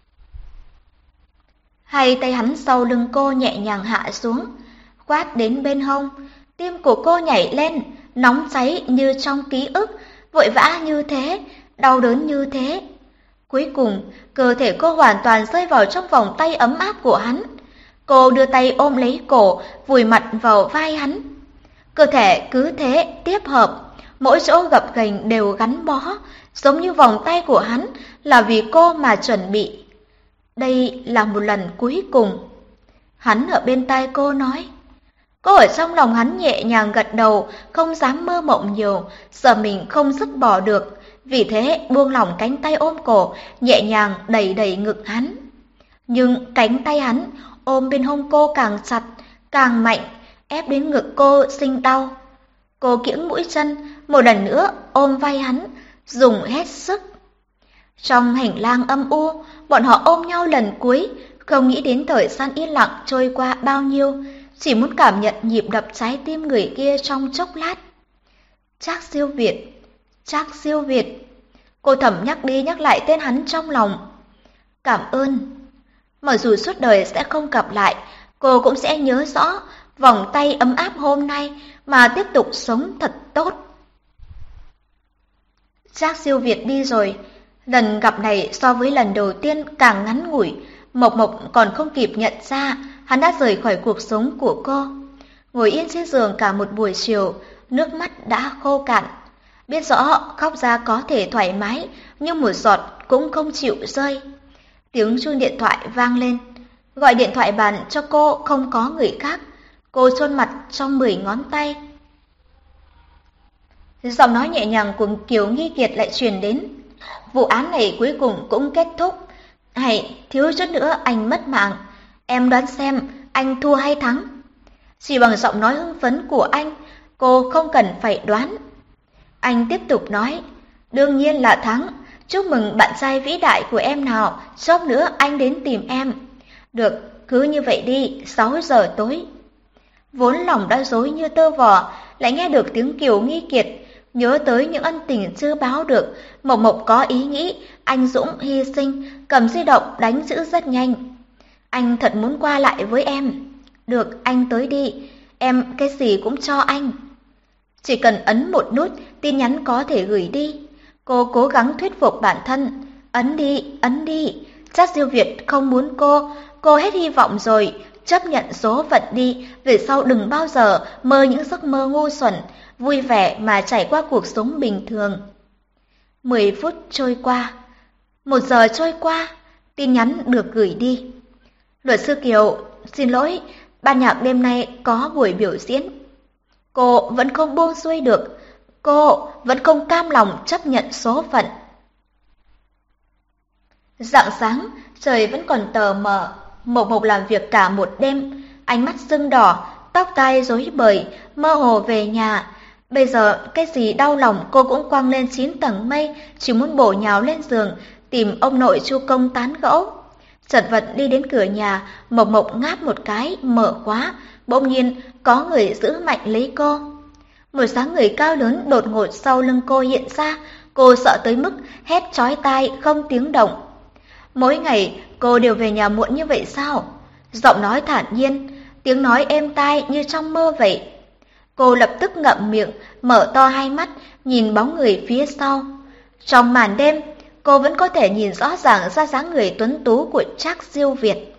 Hai tay hắn sau lưng cô nhẹ nhàng hạ xuống, quát đến bên hông. Tim của cô nhảy lên, nóng cháy như trong ký ức, vội vã như thế, đau đớn như thế. Cuối cùng, cơ thể cô hoàn toàn rơi vào trong vòng tay ấm áp của hắn. Cô đưa tay ôm lấy cổ, vùi mặt vào vai hắn. Cơ thể cứ thế tiếp hợp, mỗi chỗ gập ghềnh đều gắn bó, giống như vòng tay của hắn là vì cô mà chuẩn bị. Đây là một lần cuối cùng. Hắn ở bên tai cô nói, Cô ở trong lòng hắn nhẹ nhàng gật đầu, không dám mơ mộng nhiều, sợ mình không dứt bỏ được. Vì thế buông lỏng cánh tay ôm cổ, nhẹ nhàng đẩy đẩy ngực hắn. Nhưng cánh tay hắn ôm bên hông cô càng chặt, càng mạnh, ép đến ngực cô sinh đau. Cô kiễng mũi chân, một lần nữa ôm vai hắn, dùng hết sức. Trong hành lang âm u, bọn họ ôm nhau lần cuối, không nghĩ đến thời gian yên lặng trôi qua bao nhiêu, chỉ muốn cảm nhận nhịp đập trái tim người kia trong chốc lát. Trác Siêu Việt, Trác Siêu Việt. Cô thầm nhắc đi nhắc lại tên hắn trong lòng. Cảm ơn. Mặc dù suốt đời sẽ không gặp lại, cô cũng sẽ nhớ rõ vòng tay ấm áp hôm nay mà tiếp tục sống thật tốt. Trác Siêu Việt đi rồi. Lần gặp này so với lần đầu tiên càng ngắn ngủi, Mộc Mộc còn không kịp nhận ra hắn đã rời khỏi cuộc sống của cô. Ngồi yên trên giường cả một buổi chiều, nước mắt đã khô cạn. Biết rõ khóc ra có thể thoải mái, nhưng một giọt cũng không chịu rơi. Tiếng chuông điện thoại vang lên. Gọi điện thoại bàn cho cô không có người khác. Cô chôn mặt trong mười ngón tay. Giọng nói nhẹ nhàng của Kiều Nghi Kiệt lại truyền đến. Vụ án này cuối cùng cũng kết thúc. Hay thiếu chút nữa anh mất mạng. Em đoán xem anh thua hay thắng? Chỉ bằng giọng nói hưng phấn của anh, cô không cần phải đoán. Anh tiếp tục nói, đương nhiên là thắng. Chúc mừng bạn trai vĩ đại của em nào, chốc nữa anh đến tìm em. Được, cứ như vậy đi, sáu giờ tối. Vốn lòng đã rối như tơ vò, lại nghe được tiếng Kiều Nghi Kiệt. Nhớ tới những ân tình chưa báo được, Mộc Mộc có ý nghĩ anh dũng hy sinh, cầm di động đánh chữ rất nhanh. Anh thật muốn qua lại với em. Được, anh tới đi, em cái gì cũng cho anh. Chỉ cần ấn một nút, tin nhắn có thể gửi đi. Cô cố gắng thuyết phục bản thân. Ấn đi, ấn đi. Trác Siêu Việt không muốn cô, cô hết hy vọng rồi. Chấp nhận số phận đi, về sau đừng bao giờ mơ những giấc mơ ngu xuẩn, vui vẻ mà trải qua cuộc sống bình thường. Mười phút trôi qua, một giờ trôi qua, tin nhắn được gửi đi. Luật sư Kiều, xin lỗi, ban nhạc đêm nay có buổi biểu diễn. Cô vẫn không buông xuôi được, cô vẫn không cam lòng chấp nhận số phận. Rạng sáng, trời vẫn còn tờ mờ, Mộc Mộc làm việc cả một đêm, ánh mắt sưng đỏ, tóc tai rối bời, mơ hồ về nhà. Bây giờ cái gì đau lòng cô cũng quăng lên chín tầng mây, chỉ muốn bổ nhào lên giường, tìm ông nội Chu Công tán gẫu. Chật vật đi đến cửa nhà, Mộc Mộc ngáp một cái, mở khóa, bỗng nhiên có người giữ mạnh lấy cô. Một dáng người cao lớn đột ngột sau lưng cô hiện ra, cô sợ tới mức hét chói tai không tiếng động. Mỗi ngày cô đều về nhà muộn như vậy sao? Giọng nói thản nhiên, tiếng nói êm tai như trong mơ vậy. Cô lập tức ngậm miệng, mở to hai mắt, nhìn bóng người phía sau. Trong màn đêm, cô vẫn có thể nhìn rõ ràng ra dáng người tuấn tú của Trác Siêu Việt.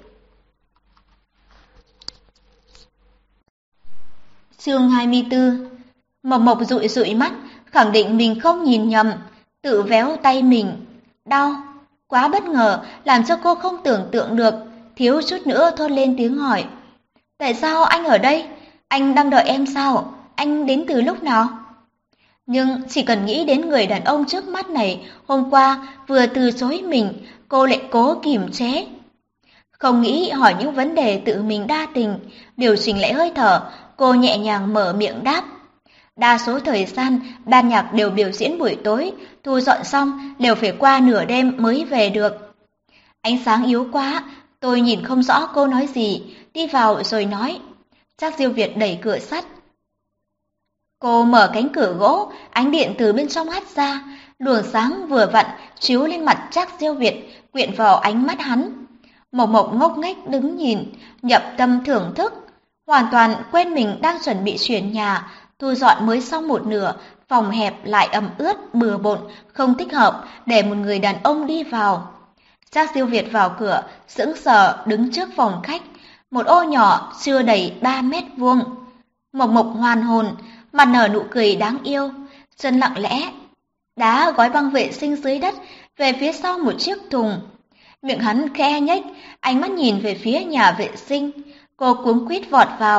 Chương hai mươi tư. Mộc Mộc dụi dụi mắt, khẳng định mình không nhìn nhầm, tự véo tay mình. Đau, quá bất ngờ, làm cho cô không tưởng tượng được, thiếu chút nữa thốt lên tiếng hỏi. Tại sao anh ở đây? Anh đang đợi em sao? Anh đến từ lúc nào? Nhưng chỉ cần nghĩ đến người đàn ông trước mắt này, hôm qua vừa từ chối mình, cô lại cố kiềm chế. Không nghĩ hỏi những vấn đề tự mình đa tình, điều chỉnh lại hơi thở, cô nhẹ nhàng mở miệng đáp. Đa số thời gian, ban nhạc đều biểu diễn buổi tối, thu dọn xong đều phải qua nửa đêm mới về được. Ánh sáng yếu quá, tôi nhìn không rõ cô nói gì, đi vào rồi nói. Trác Siêu Việt đẩy cửa sắt. Cô mở cánh cửa gỗ, ánh điện từ bên trong hắt ra, luồng sáng vừa vặn chiếu lên mặt Trác Siêu Việt, quyện vào ánh mắt hắn. Mộc Mộc ngốc nghếch đứng nhìn, nhập tâm thưởng thức, hoàn toàn quên mình đang chuẩn bị chuyển nhà, thu dọn mới xong một nửa, phòng hẹp lại ẩm ướt, bừa bộn, không thích hợp để một người đàn ông đi vào. Trác Siêu Việt vào cửa, sững sờ đứng trước phòng khách, một ô nhỏ chưa đầy ba mét vuông. Mộc Mộc hoàn hồn, mặt nở nụ cười đáng yêu, chân lặng lẽ đá gói băng vệ sinh dưới đất về phía sau một chiếc thùng. Miệng hắn khẽ nhếch, ánh mắt nhìn về phía nhà vệ sinh. Cô cuống quýt vọt vào,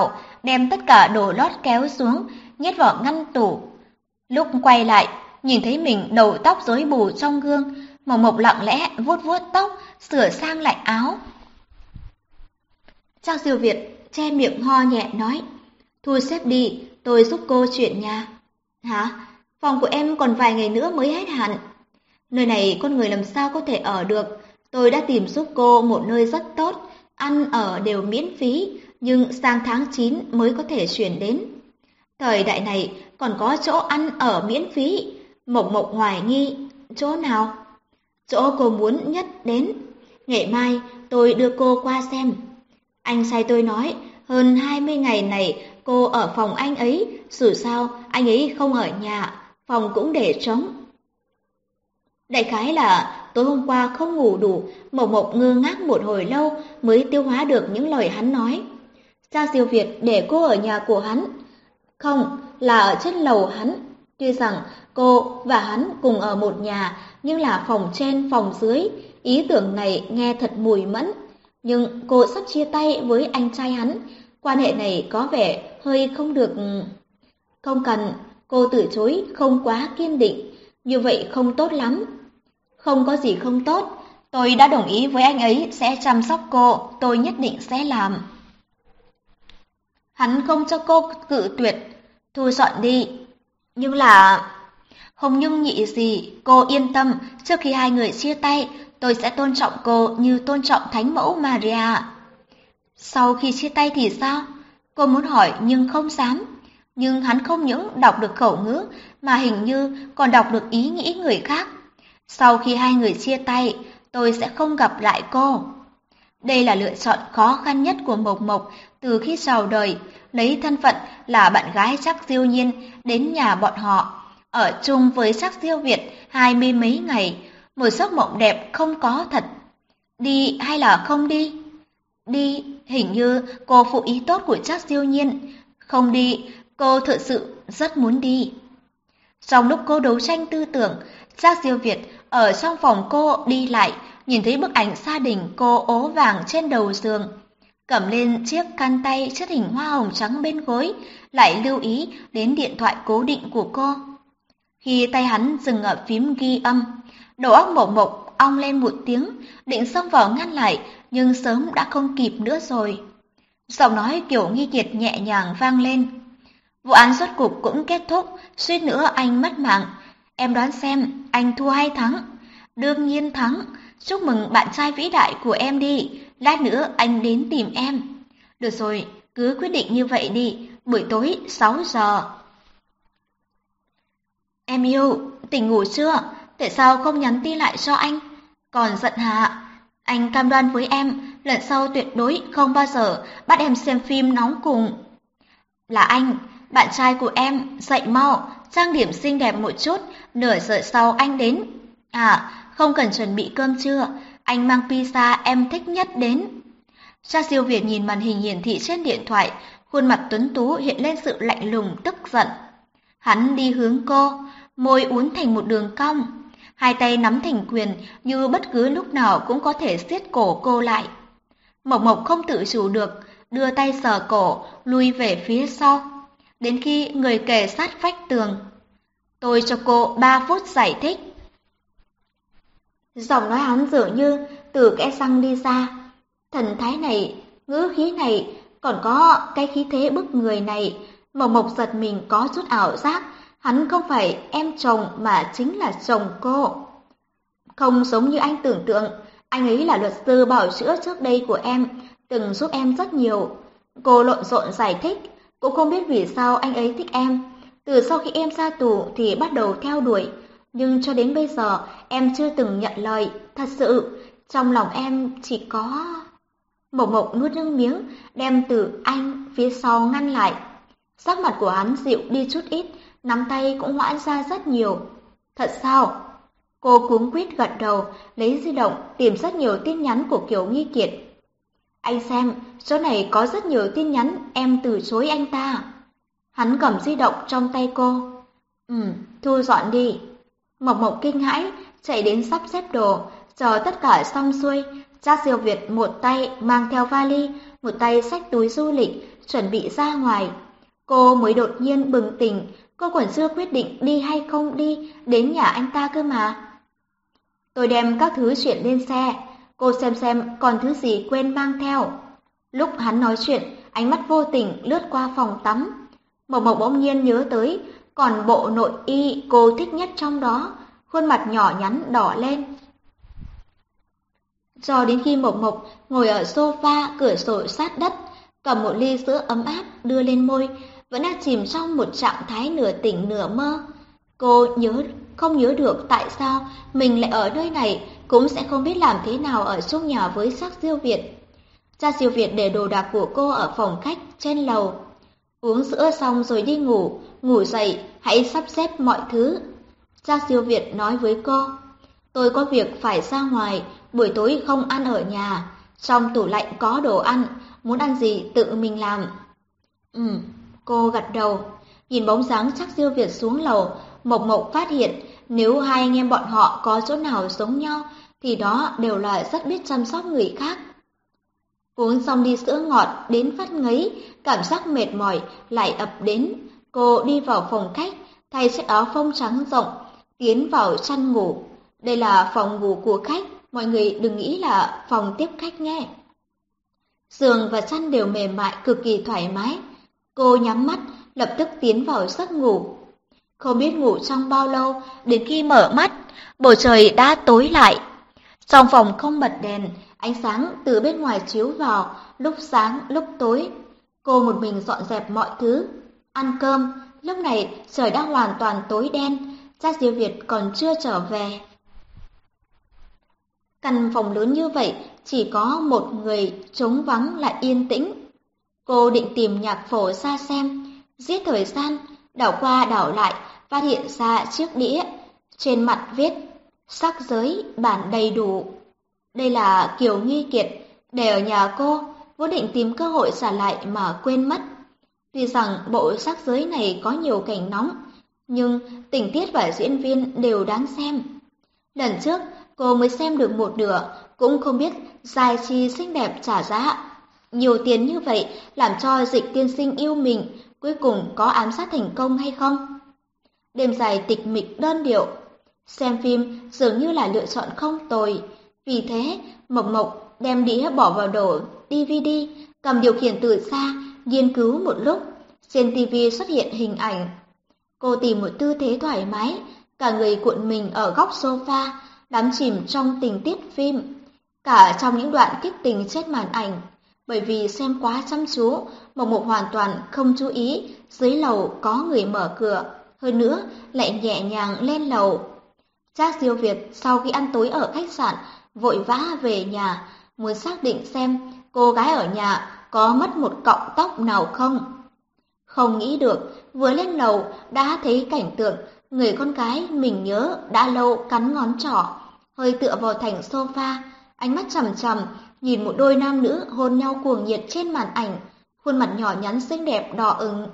đem tất cả đồ lót kéo xuống, nhét vào ngăn tủ. Lúc quay lại, nhìn thấy mình đầu tóc rối bù trong gương, Mộc Mộc lặng lẽ vuốt vuốt tóc, sửa sang lại áo. Trang Siêu Việt che miệng ho nhẹ nói, thu xếp đi, tôi giúp cô chuyển nhà. Hả? Phòng của em còn vài ngày nữa mới hết hạn. Nơi này con người làm sao có thể ở được, tôi đã tìm giúp cô một nơi rất tốt, ăn ở đều miễn phí, nhưng sang tháng chín mới có thể chuyển đến. Thời đại này còn có chỗ ăn ở miễn phí. Mộc Mộc hoài nghi, chỗ nào? Chỗ cô muốn nhất đến. Ngày mai tôi đưa cô qua xem. Anh sai tôi nói, hơn hai mươi ngày này cô ở phòng anh ấy, dù sao anh ấy không ở nhà, phòng cũng để trống. Đại khái là tối hôm qua không ngủ đủ, Mộc Mộc ngơ ngác một hồi lâu mới tiêu hóa được những lời hắn nói. Trang Siêu Việt để cô ở nhà của hắn, không, là ở trên lầu hắn. Tuy rằng cô và hắn cùng ở một nhà, nhưng là phòng trên phòng dưới. Ý tưởng này nghe thật mùi mẫn. Nhưng cô sắp chia tay với anh trai hắn. Quan hệ này có vẻ hơi không được... Không cần, cô từ chối không quá kiên định. Như vậy không tốt lắm. Không có gì không tốt. Tôi đã đồng ý với anh ấy sẽ chăm sóc cô. Tôi nhất định sẽ làm. Hắn không cho cô cự tuyệt. Thu dọn đi. Nhưng là... Không nhưng nhị gì, cô yên tâm, trước khi hai người chia tay, tôi sẽ tôn trọng cô như tôn trọng Thánh Mẫu Maria. Sau khi chia tay thì sao? Cô muốn hỏi nhưng không dám. Nhưng hắn không những đọc được khẩu ngữ, mà hình như còn đọc được ý nghĩ người khác. Sau khi hai người chia tay, tôi sẽ không gặp lại cô. Đây là lựa chọn khó khăn nhất của Mộc Mộc từ khi chào đời, lấy thân phận là bạn gái Trác Diêu Nhiên đến nhà bọn họ. Ở chung với Trác Siêu Việt hai mươi mấy ngày, một giấc mộng đẹp không có thật. Đi hay là không đi? Đi, hình như cô phụ ý tốt của Trác Siêu Nhiên. Không đi, cô thực sự rất muốn đi. Trong lúc cô đấu tranh tư tưởng, Trác Siêu Việt ở trong phòng cô đi lại, nhìn thấy bức ảnh gia đình cô ố vàng trên đầu giường. Cầm lên chiếc khăn tay chất hình hoa hồng trắng bên gối, lại lưu ý đến điện thoại cố định của cô. Khi tay hắn dừng ở phím ghi âm, đầu óc Mộc Mộc ong lên một tiếng, định xông vào ngăn lại, nhưng sớm đã không kịp nữa rồi. Giọng nói Kiều Nghi Kiệt nhẹ nhàng vang lên. Vụ án rốt cục cũng kết thúc, suýt nữa anh mất mạng. Em đoán xem, anh thua hay thắng? Đương nhiên thắng. Chúc mừng bạn trai vĩ đại của em đi. Lát nữa anh đến tìm em. Được rồi, cứ quyết định như vậy đi. Buổi tối sáu giờ. Em yêu, tỉnh ngủ chưa? Tại sao không nhắn tin lại cho anh? Còn giận hả? Anh cam đoan với em, lần sau tuyệt đối không bao giờ bắt em xem phim nóng cùng. Là anh, bạn trai của em, dậy mau, trang điểm xinh đẹp một chút, nửa giờ sau anh đến. À, không cần chuẩn bị cơm trưa, anh mang pizza em thích nhất đến. Trác Siêu Việt nhìn màn hình hiển thị trên điện thoại, khuôn mặt tuấn tú hiện lên sự lạnh lùng tức giận. Hắn đi hướng cô, môi uốn thành một đường cong, hai tay nắm thành quyền như bất cứ lúc nào cũng có thể siết cổ cô lại. Mộc Mộc không tự chủ được, đưa tay sờ cổ, lui về phía sau, đến khi người kề sát vách tường. Tôi cho cô ba phút giải thích. Giọng nói hắn dường như từ kẽ răng đi ra. Thần thái này, ngữ khí này, còn có cái khí thế bức người này. Mộc Mộc giật mình có chút ảo giác. Hắn không phải em chồng mà chính là chồng cô. Không giống như anh tưởng tượng, anh ấy là luật sư bảo chữa trước đây của em, từng giúp em rất nhiều. Cô lộn xộn giải thích, cũng không biết vì sao anh ấy thích em. Từ sau khi em ra tù thì bắt đầu theo đuổi, nhưng cho đến bây giờ em chưa từng nhận lời. Thật sự, trong lòng em chỉ có... Mộc Mộc nuốt nước miếng, đem từ anh phía sau ngăn lại. Sắc mặt của hắn dịu đi chút ít, nắm tay cũng hoãn ra rất nhiều. Thật sao? Cô cuống quýt gật đầu, lấy di động tìm rất nhiều tin nhắn của Kiều Nghi Kiệt. Anh xem, chỗ này có rất nhiều tin nhắn em từ chối anh ta. Hắn cầm di động trong tay cô. Ừ, thu dọn đi. Mộc Mộc kinh hãi, chạy đến sắp xếp đồ, chờ tất cả xong xuôi. Trác Siêu Việt một tay mang theo vali, một tay xách túi du lịch, chuẩn bị ra ngoài. Cô mới đột nhiên bừng tỉnh, cô còn chưa quyết định đi hay không đi đến nhà anh ta cơ mà. Tôi đem các thứ chuyện lên xe, cô xem xem còn thứ gì quên mang theo. Lúc hắn nói chuyện, ánh mắt vô tình lướt qua phòng tắm. Mộc Mộc bỗng nhiên nhớ tới, còn bộ nội y cô thích nhất trong đó, khuôn mặt nhỏ nhắn đỏ lên. Cho đến khi Mộc Mộc ngồi ở sofa cửa sổ sát đất, cầm một ly sữa ấm áp đưa lên môi, vẫn đang chìm trong một trạng thái nửa tỉnh nửa mơ. Cô nhớ không nhớ được tại sao mình lại ở nơi này, cũng sẽ không biết làm thế nào ở chung nhà với Trác Diêu Việt. Trác Diêu Việt để đồ đạc của cô ở phòng khách trên lầu. Uống sữa xong rồi đi ngủ, ngủ dậy hãy sắp xếp mọi thứ. Trác Diêu Việt nói với cô, tôi có việc phải ra ngoài, buổi tối không ăn ở nhà, trong tủ lạnh có đồ ăn, muốn ăn gì tự mình làm. Ừ, cô gật đầu, nhìn bóng dáng Trác Diêu Việt xuống lầu, Mộc Mộc phát hiện nếu hai anh em bọn họ có chỗ nào giống nhau thì đó đều là rất biết chăm sóc người khác. Uống xong ly sữa ngọt đến phát ngấy, cảm giác mệt mỏi lại ập đến. Cô đi vào phòng khách, thay chiếc áo phông trắng rộng, tiến vào chăn ngủ. Đây là phòng ngủ của khách, mọi người đừng nghĩ là phòng tiếp khách nghe. Giường và chăn đều mềm mại, cực kỳ thoải mái. Cô nhắm mắt, lập tức tiến vào giấc ngủ. Không biết ngủ trong bao lâu, đến khi mở mắt, bầu trời đã tối lại. Trong phòng không bật đèn, ánh sáng từ bên ngoài chiếu vào, lúc sáng lúc tối. Cô một mình dọn dẹp mọi thứ, ăn cơm. Lúc này trời đã hoàn toàn tối đen, Trác Diêu Việt còn chưa trở về. Căn phòng lớn như vậy, chỉ có một người, trống vắng lại yên tĩnh. Cô định tìm nhạc phổ ra xem, giết thời gian, đảo qua đảo lại, phát hiện ra chiếc đĩa. Trên mặt viết, sắc giới bản đầy đủ. Đây là Kiều Nghi Kiệt, để ở nhà cô, vốn định tìm cơ hội trả lại mà quên mất. Tuy rằng bộ sắc giới này có nhiều cảnh nóng, nhưng tình tiết và diễn viên đều đáng xem. Lần trước, cô mới xem được một nửa, cũng không biết Giai Chi xinh đẹp trả giá nhiều tiền như vậy làm cho Dịch tiên sinh yêu mình, cuối cùng có ám sát thành công hay không? Đêm dài tịch mịch đơn điệu, xem phim dường như là lựa chọn không tồi. Vì thế, Mộc Mộc đem đĩa bỏ vào đồ đê vê đê, cầm điều khiển từ xa, nghiên cứu một lúc. Trên ti vi xuất hiện hình ảnh. Cô tìm một tư thế thoải mái, cả người cuộn mình ở góc sofa, đắm chìm trong tình tiết phim. Cả trong những đoạn kích tình trên màn ảnh, bởi vì xem quá chăm chú, Mộc Mộc hoàn toàn không chú ý dưới lầu có người mở cửa, hơn nữa lại nhẹ nhàng lên lầu. Trác Diêu Việt sau khi ăn tối ở khách sạn, vội vã về nhà, muốn xác định xem cô gái ở nhà có mất một cọng tóc nào không. Không nghĩ được, vừa lên lầu đã thấy cảnh tượng người con gái mình nhớ đã lâu cắn ngón trỏ, hơi tựa vào thành sofa, ánh mắt chằm chằm nhìn một đôi nam nữ hôn nhau cuồng nhiệt trên màn ảnh, khuôn mặt nhỏ nhắn xinh đẹp đỏ ửng.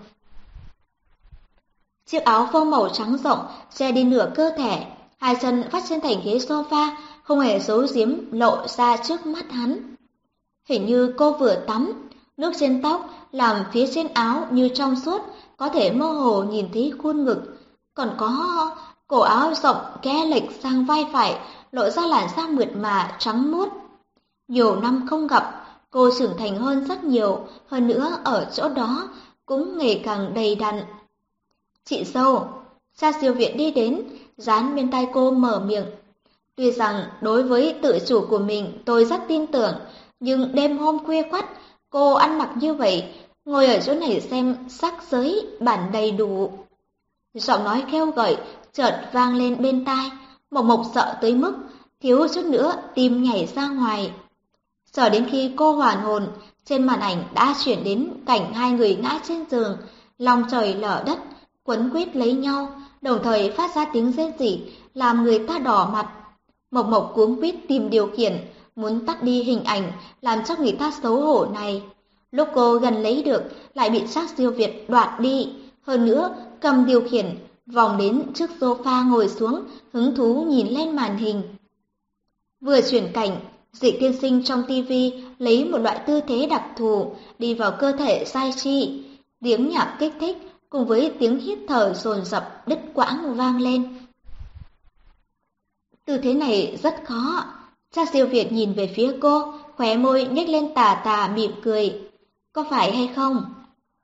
Chiếc áo phông màu trắng rộng che đi nửa cơ thể, hai chân vắt trên thành ghế sofa, không hề giấu giếm lộ ra trước mắt hắn. Hình như cô vừa tắm, nước trên tóc làm phía trên áo như trong suốt, có thể mơ hồ nhìn thấy khuôn ngực, còn có cổ áo rộng ké lệch sang vai phải, lộ ra làn da mượt mà trắng muốt. Nhiều năm không gặp, cô trưởng thành hơn rất nhiều, hơn nữa ở chỗ đó cũng ngày càng đầy đặn. Chị dâu, Trác Diêu Việt đi đến, dán bên tai cô mở miệng. Tuy rằng đối với tự chủ của mình tôi rất tin tưởng, nhưng đêm hôm khuya khoắt, cô ăn mặc như vậy, ngồi ở chỗ này xem sắc giới bản đầy đủ. Giọng nói kêu gợi chợt vang lên bên tai, Mộc Mộc sợ tới mức thiếu chút nữa tim nhảy ra ngoài. Chờ đến khi cô hoàn hồn, trên màn ảnh đã chuyển đến cảnh hai người ngã trên giường, lòng trời lở đất, quấn quýt lấy nhau, đồng thời phát ra tiếng rên rỉ làm người ta đỏ mặt. Mộc Mộc cuống quýt tìm điều khiển, muốn tắt đi hình ảnh làm cho người ta xấu hổ này. Lúc cô gần lấy được, lại bị Trác Diêu Việt đoạt đi. Hơn nữa, cầm điều khiển, vòng đến trước sofa ngồi xuống, hứng thú nhìn lên màn hình. Vừa chuyển cảnh, Dị tiên sinh trong tivi lấy một loại tư thế đặc thù đi vào cơ thể Sai Chi, tiếng nhạc kích thích cùng với tiếng hít thở dồn dập đứt quãng vang lên. Tư thế này rất khó. Cha Siêu Việt nhìn về phía cô, khóe môi nhếch lên tà tà mỉm cười. Có phải hay không?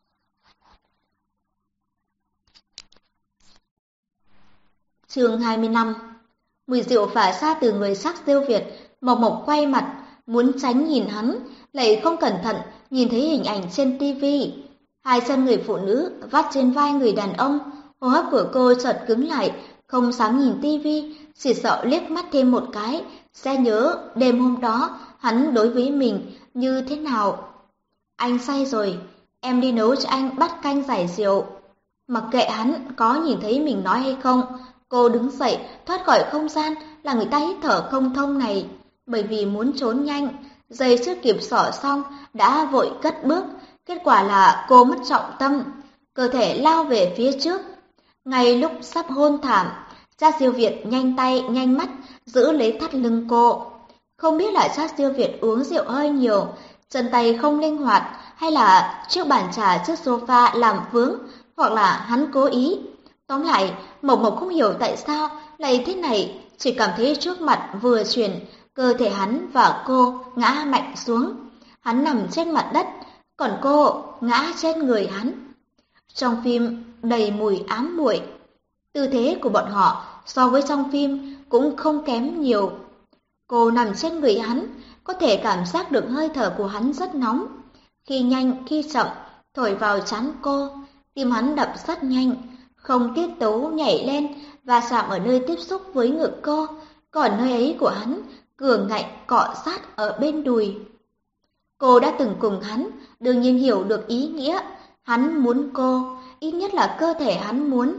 Chương hai mươi lăm. Mùi rượu phả ra từ người sắc Siêu Việt, Mộc Mộc quay mặt, muốn tránh nhìn hắn, lại không cẩn thận nhìn thấy hình ảnh trên tivi. Hai chân người phụ nữ vắt trên vai người đàn ông, hô hấp của cô chợt cứng lại, không dám nhìn tivi, chỉ sợ liếc mắt thêm một cái, sẽ nhớ đêm hôm đó hắn đối với mình như thế nào. Anh say rồi, em đi nấu cho anh bát canh giải rượu. Mặc kệ hắn có nhìn thấy mình nói hay không, cô đứng dậy thoát khỏi không gian là người ta hít thở không thông này. Bởi vì muốn trốn nhanh, giày chưa kịp xỏ xong đã vội cất bước, kết quả là cô mất trọng tâm, cơ thể lao về phía trước. Ngay lúc sắp hôn thảm, cha Siêu Việt nhanh tay nhanh mắt giữ lấy thắt lưng cô. Không biết là cha Siêu Việt uống rượu hơi nhiều, chân tay không linh hoạt, hay là chiếc bàn trà trước sofa làm vướng, hoặc là hắn cố ý. Tóm lại, Mộc Mộc không hiểu tại sao lại thế này, chỉ cảm thấy trước mặt vừa chuyển, cơ thể hắn và cô ngã mạnh xuống. Hắn nằm trên mặt đất, còn cô ngã trên người hắn. Trong phim đầy mùi ám muội, tư thế của bọn họ so với trong phim cũng không kém nhiều. Cô nằm trên người hắn, có thể cảm giác được hơi thở của hắn rất nóng, khi nhanh khi chậm thổi vào trán cô. Tim hắn đập rất nhanh, không tiết tấu nhảy lên và chạm ở nơi tiếp xúc với ngực cô, còn nơi ấy của hắn cường ngạnh cọ sát ở bên đùi. Cô đã từng cùng hắn, đương nhiên hiểu được ý nghĩa. Hắn muốn cô, ít nhất là cơ thể hắn muốn.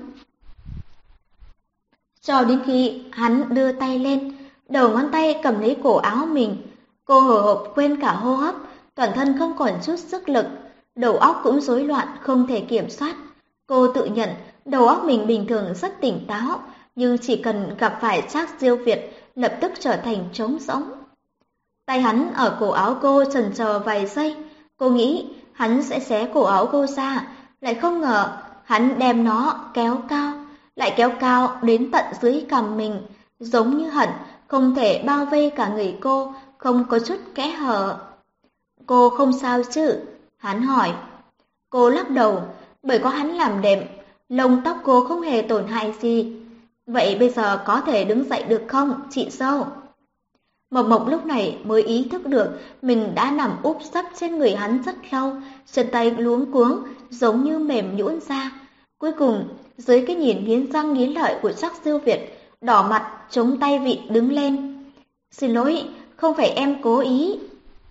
Cho đến khi hắn đưa tay lên, đầu ngón tay cầm lấy cổ áo mình, cô hồi hộp quên cả hô hấp, toàn thân không còn chút sức lực, đầu óc cũng rối loạn không thể kiểm soát. Cô tự nhận đầu óc mình bình thường rất tỉnh táo, nhưng chỉ cần gặp phải Trác Siêu Việt lập tức trở thành trống rỗng. Tay hắn ở cổ áo cô chần chờ vài giây, cô nghĩ hắn sẽ xé cổ áo cô ra, lại không ngờ hắn đem nó kéo cao, lại kéo cao đến tận dưới cằm mình, giống như hận không thể bao vây cả người cô, không có chút kẽ hở. Cô không sao chứ? Hắn hỏi. Cô lắc đầu, bởi có hắn làm đệm, lông tóc cô không hề tổn hại gì. Vậy bây giờ có thể đứng dậy được không, chị dâu? Mộc Mộc lúc này mới ý thức được mình đã nằm úp sấp trên người hắn rất lâu, chân tay luống cuống, giống như mềm nhũn ra. Cuối cùng, dưới cái nhìn nghiến răng nghiến lợi của Trác Siêu Việt, đỏ mặt, chống tay vịn đứng lên. Xin lỗi, không phải em cố ý.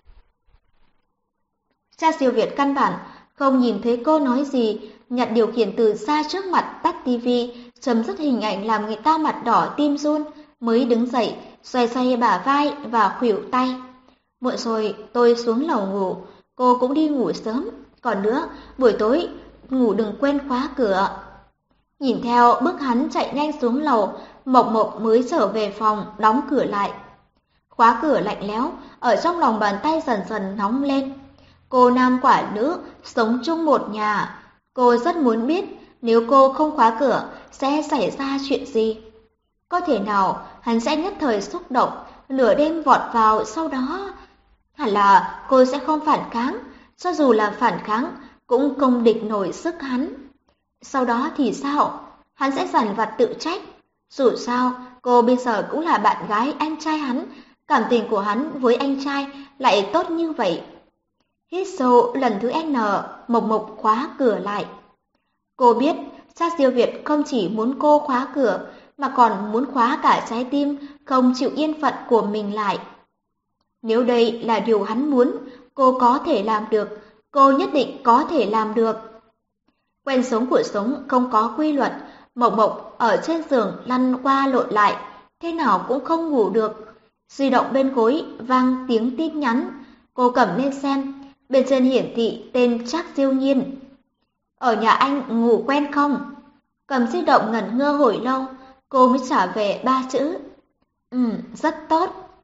Trác Siêu Việt căn bản không nhìn thấy cô nói gì, nhặt điều khiển từ xa trước mặt tắt tivi, chấm dứt hình ảnh làm người ta mặt đỏ tim run, mới đứng dậy, xoay xoay bả vai và khuỷu tay. Muộn rồi, tôi xuống lầu ngủ, cô cũng đi ngủ sớm. Còn nữa, buổi tối, ngủ đừng quên khóa cửa. Nhìn theo bước hắn chạy nhanh xuống lầu, Mộc Mộc mới trở về phòng, đóng cửa lại. Khóa cửa lạnh lẽo, ở trong lòng bàn tay dần dần nóng lên. Cô nam quả nữ, sống chung một nhà. Cô rất muốn biết, nếu cô không khóa cửa, sẽ xảy ra chuyện gì. Có thể nào hắn sẽ nhất thời xúc động, nửa đêm vọt vào sau đó? Hẳn là cô sẽ không phản kháng, cho dù là phản kháng, cũng không địch nổi sức hắn. Sau đó thì sao? Hắn sẽ dằn vặt tự trách. Dù sao, cô bây giờ cũng là bạn gái anh trai hắn, cảm tình của hắn với anh trai lại tốt như vậy. Hít sâu lần thứ N, Mộc Mộc khóa cửa lại. Cô biết, Trác Siêu Việt không chỉ muốn cô khóa cửa, mà còn muốn khóa cả trái tim không chịu yên phận của mình lại. Nếu đây là điều hắn muốn, cô có thể làm được, cô nhất định có thể làm được. Quen sống cuộc sống không có quy luật, Mộc Mộc ở trên giường lăn qua lộn lại, thế nào cũng không ngủ được. Di động bên gối vang tiếng tin nhắn, cô cầm lên xem, bên trên hiển thị tên Trác Siêu Nhiên. Ở nhà anh ngủ quen không? Cầm di động ngẩn ngơ hồi lâu, cô mới trả về ba chữ. Ừ, rất tốt.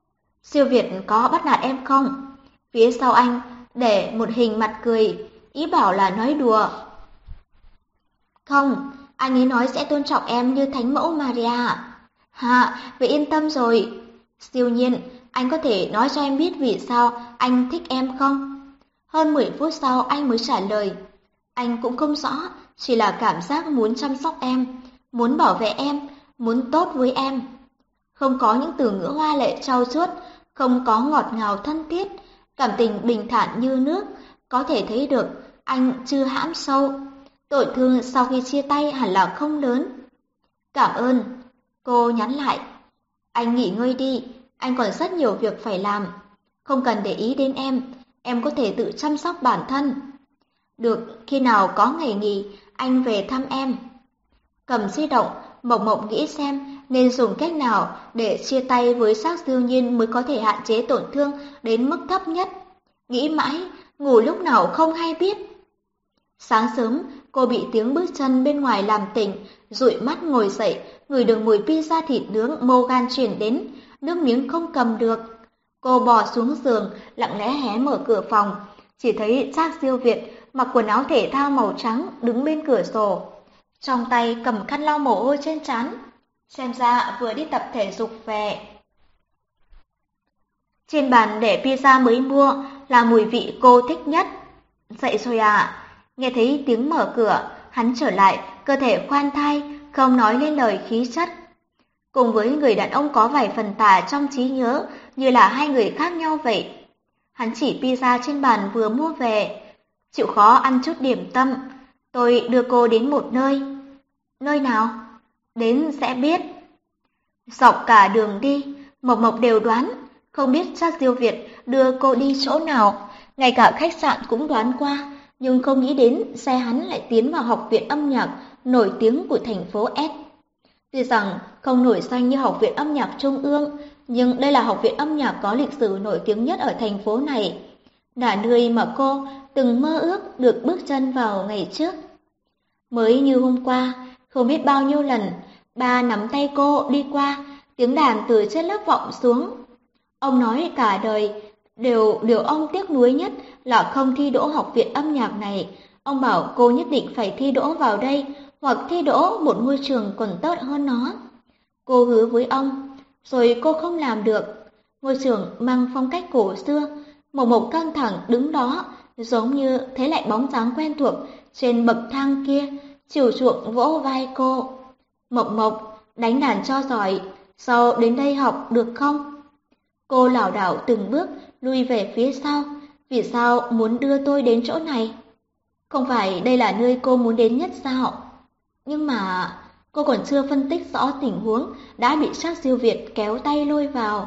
Siêu Việt có bắt nạt em không? Phía sau anh để một hình mặt cười, ý bảo là nói đùa. Không, anh ấy nói sẽ tôn trọng em như thánh mẫu Maria. Hà, vậy yên tâm rồi. Siêu Nhiên, anh có thể nói cho em biết vì sao anh thích em không? Hơn mười phút sau anh mới trả lời. Anh cũng không rõ, chỉ là cảm giác muốn chăm sóc em, muốn bảo vệ em, muốn tốt với em. Không có những từ ngữ hoa lệ trau chuốt, không có ngọt ngào thân thiết, cảm tình bình thản như nước, có thể thấy được anh chưa hãm sâu. Tổn thương sau khi chia tay hẳn là không lớn. Cảm ơn. Cô nhắn lại. Anh nghỉ ngơi đi, anh còn rất nhiều việc phải làm. Không cần để ý đến em, em có thể tự chăm sóc bản thân. Được, khi nào có ngày nghỉ, anh về thăm em. Cầm di động, Mộc Mộc nghĩ xem nên dùng cách nào để chia tay với Trác Siêu Nhiên mới có thể hạn chế tổn thương đến mức thấp nhất. Nghĩ mãi, ngủ lúc nào không hay biết. Sáng sớm, cô bị tiếng bước chân bên ngoài làm tỉnh, dụi mắt ngồi dậy, ngửi được mùi pizza thịt nướng Morgan chuyển đến, nước miếng không cầm được. Cô bò xuống giường, lặng lẽ hé mở cửa phòng, chỉ thấy Trác Siêu Việt mặc quần áo thể thao màu trắng đứng bên cửa sổ, trong tay cầm khăn lau mồ hôi trên trán, xem ra vừa đi tập thể dục về. Trên bàn để pizza mới mua là mùi vị cô thích nhất. Dậy rồi à? Nghe thấy tiếng mở cửa, hắn trở lại, cơ thể khoan thai, không nói lên lời khí chất. Cùng với người đàn ông có vài phần tà trong trí nhớ, như là hai người khác nhau vậy. Hắn chỉ pizza trên bàn vừa mua về. Chịu khó ăn chút điểm tâm, tôi đưa cô đến một nơi. Nơi nào? Đến sẽ biết. Dọc cả đường đi, Mộc Mộc đều đoán, không biết Trác Siêu Việt đưa cô đi chỗ nào. Ngay cả khách sạn cũng đoán qua, nhưng không nghĩ đến xe hắn lại tiến vào học viện âm nhạc nổi tiếng của thành phố S. Tuy rằng không nổi danh như học viện âm nhạc Trung ương, nhưng đây là học viện âm nhạc có lịch sử nổi tiếng nhất ở thành phố này. Là nơi mà cô từng mơ ước được bước chân vào ngày trước. Mới như hôm qua, không biết bao nhiêu lần, ba nắm tay cô đi qua, tiếng đàn từ trên lớp vọng xuống. Ông nói cả đời, điều điều ông tiếc nuối nhất là không thi đỗ học viện âm nhạc này. Ông bảo cô nhất định phải thi đỗ vào đây, hoặc thi đỗ một ngôi trường còn tốt hơn nó. Cô hứa với ông, rồi cô không làm được. Ngôi trường mang phong cách cổ xưa, Mộc Mộc căng thẳng đứng đó, giống như thấy lại bóng dáng quen thuộc trên bậc thang kia, chiều chuộng vỗ vai cô. Mộc Mộc, đánh đàn cho giỏi, sau đến đây học được không? Cô lảo đảo từng bước lui về phía sau. Vì sao muốn đưa tôi đến chỗ này? Không phải đây là nơi cô muốn đến nhất sao? Nhưng mà cô còn chưa phân tích rõ tình huống đã bị Trác Siêu Việt kéo tay lôi vào.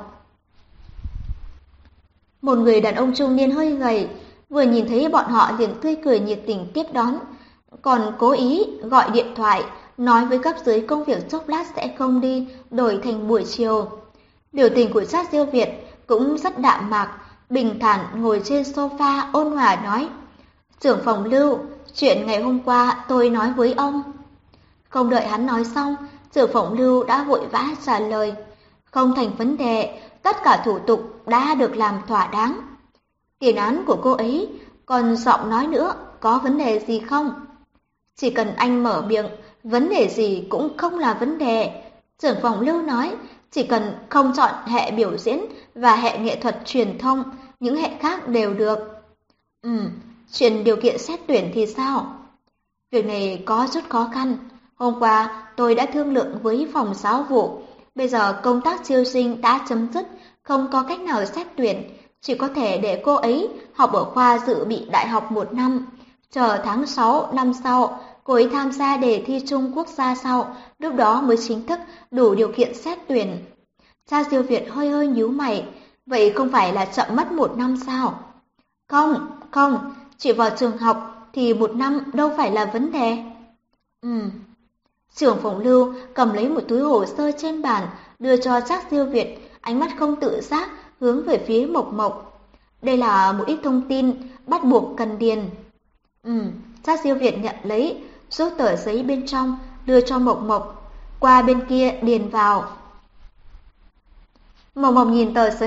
Một người đàn ông trung niên hơi gầy, vừa nhìn thấy bọn họ liền tươi cười nhiệt tình tiếp đón, còn cố ý gọi điện thoại nói với cấp dưới công việc chốc lát sẽ không đi, đổi thành buổi chiều. Biểu tình của Trác Siêu Việt cũng rất đạm mạc, bình thản ngồi trên sofa ôn hòa nói: "Trưởng phòng Lưu, chuyện ngày hôm qua tôi nói với ông." Không đợi hắn nói xong, trưởng phòng Lưu đã vội vã trả lời: "Không thành vấn đề, tất cả thủ tục đã được làm thỏa đáng." Tiền án của cô ấy, còn giọng nói nữa, có vấn đề gì không? Chỉ cần anh mở miệng, vấn đề gì cũng không là vấn đề. Trưởng phòng Lưu nói, chỉ cần không chọn hệ biểu diễn và hệ nghệ thuật truyền thông, những hệ khác đều được. Ừm, chuyện điều kiện xét tuyển thì sao? Việc này có chút khó khăn. Hôm qua tôi đã thương lượng với phòng giáo vụ. Bây giờ công tác chiêu sinh đã chấm dứt, không có cách nào xét tuyển. Chỉ có thể để cô ấy học ở khoa dự bị đại học một năm. Chờ tháng sáu năm sau, cô ấy tham gia đề thi chung quốc gia sau, lúc đó mới chính thức đủ điều kiện xét tuyển. Trác Siêu Việt hơi hơi nhíu mày, vậy không phải là chậm mất một năm sao? Không, không, chỉ vào trường học thì một năm đâu phải là vấn đề. Ừm. Trưởng phòng Lưu cầm lấy một túi hồ sơ trên bàn, đưa cho Trác Siêu Việt, ánh mắt không tự giác hướng về phía Mộc Mộc. Đây là một ít thông tin bắt buộc cần điền. Ừm, Trác Siêu Việt nhận lấy, rút tờ giấy bên trong, đưa cho Mộc Mộc, qua bên kia điền vào. Mộc Mộc nhìn tờ giấy,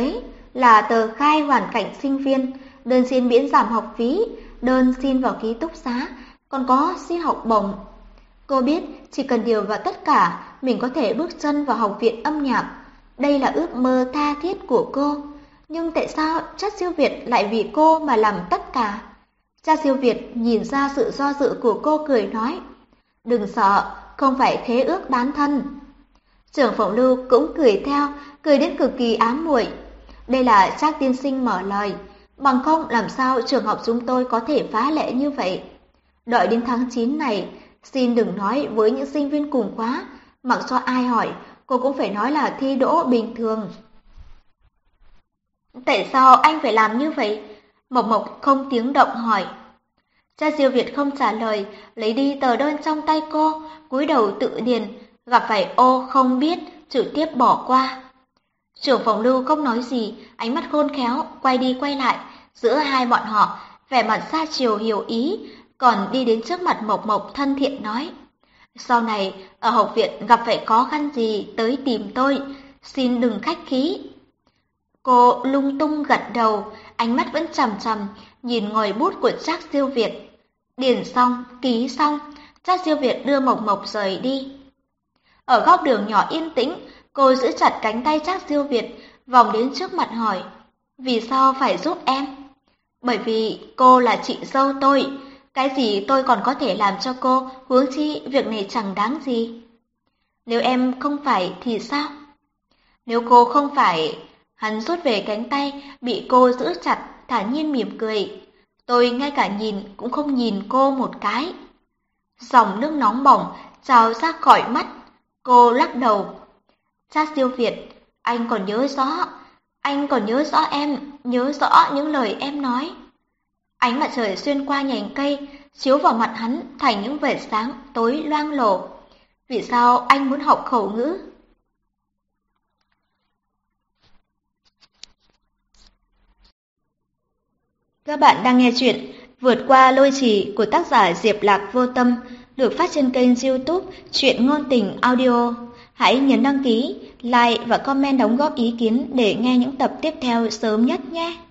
là tờ khai hoàn cảnh sinh viên, đơn xin miễn giảm học phí, đơn xin vào ký túc xá, còn có xin học bổng. Cô biết chỉ cần điều vào tất cả, mình có thể bước chân vào học viện âm nhạc. Đây là ước mơ tha thiết của cô. Nhưng tại sao cha siêu Việt lại vì cô mà làm tất cả? Cha siêu Việt nhìn ra sự do dự của cô, cười nói, đừng sợ, không phải khế ước bán thân. Trưởng phòng Lưu cũng cười theo, cười đến cực kỳ ám muội. Đây là Trác tiên sinh mở lời, bằng không làm sao trường học chúng tôi có thể phá lệ như vậy. Đợi đến tháng chín này, xin đừng nói với những sinh viên cùng khóa, mặc cho ai hỏi, cô cũng phải nói là thi đỗ bình thường. Tại sao anh phải làm như vậy? Mộc Mộc không tiếng động hỏi. Cha siêu Việt không trả lời, lấy đi tờ đơn trong tay cô, cúi đầu tự điền, gặp phải ô không biết, trực tiếp bỏ qua. Trưởng phòng Lưu không nói gì, ánh mắt khôn khéo, quay đi quay lại, giữa hai bọn họ, vẻ mặt xa chiều hiểu ý, còn đi đến trước mặt Mộc Mộc thân thiện nói. Sau này, ở học viện gặp phải khó khăn gì tới tìm tôi, xin đừng khách khí. Cô lung tung gật đầu, ánh mắt vẫn chằm chằm, nhìn ngòi bút của Trác siêu Việt. Điền xong, ký xong, Trác siêu Việt đưa Mộc Mộc rời đi. Ở góc đường nhỏ yên tĩnh, cô giữ chặt cánh tay Trác siêu Việt, vòng đến trước mặt hỏi, vì sao phải giúp em? Bởi vì cô là chị dâu tôi, cái gì tôi còn có thể làm cho cô, huống chi việc này chẳng đáng gì. Nếu em không phải thì sao? Nếu cô không phải... Hắn rút về cánh tay, bị cô giữ chặt, thản nhiên mỉm cười. Tôi ngay cả nhìn cũng không nhìn cô một cái. Dòng nước nóng bỏng trào ra khỏi mắt. Cô lắc đầu. Trác siêu Việt, anh còn nhớ rõ, anh còn nhớ rõ em, nhớ rõ những lời em nói. Ánh mặt trời xuyên qua nhành cây, chiếu vào mặt hắn thành những vệt sáng tối loang lổ. Vì sao anh muốn học khẩu ngữ? Các bạn đang nghe chuyện Vượt qua lôi trì của tác giả Diệp Lạc Vô Tâm, được phát trên kênh YouTube Truyện Ngôn Tình Audio. Hãy nhấn đăng ký, like và comment đóng góp ý kiến để nghe những tập tiếp theo sớm nhất nhé!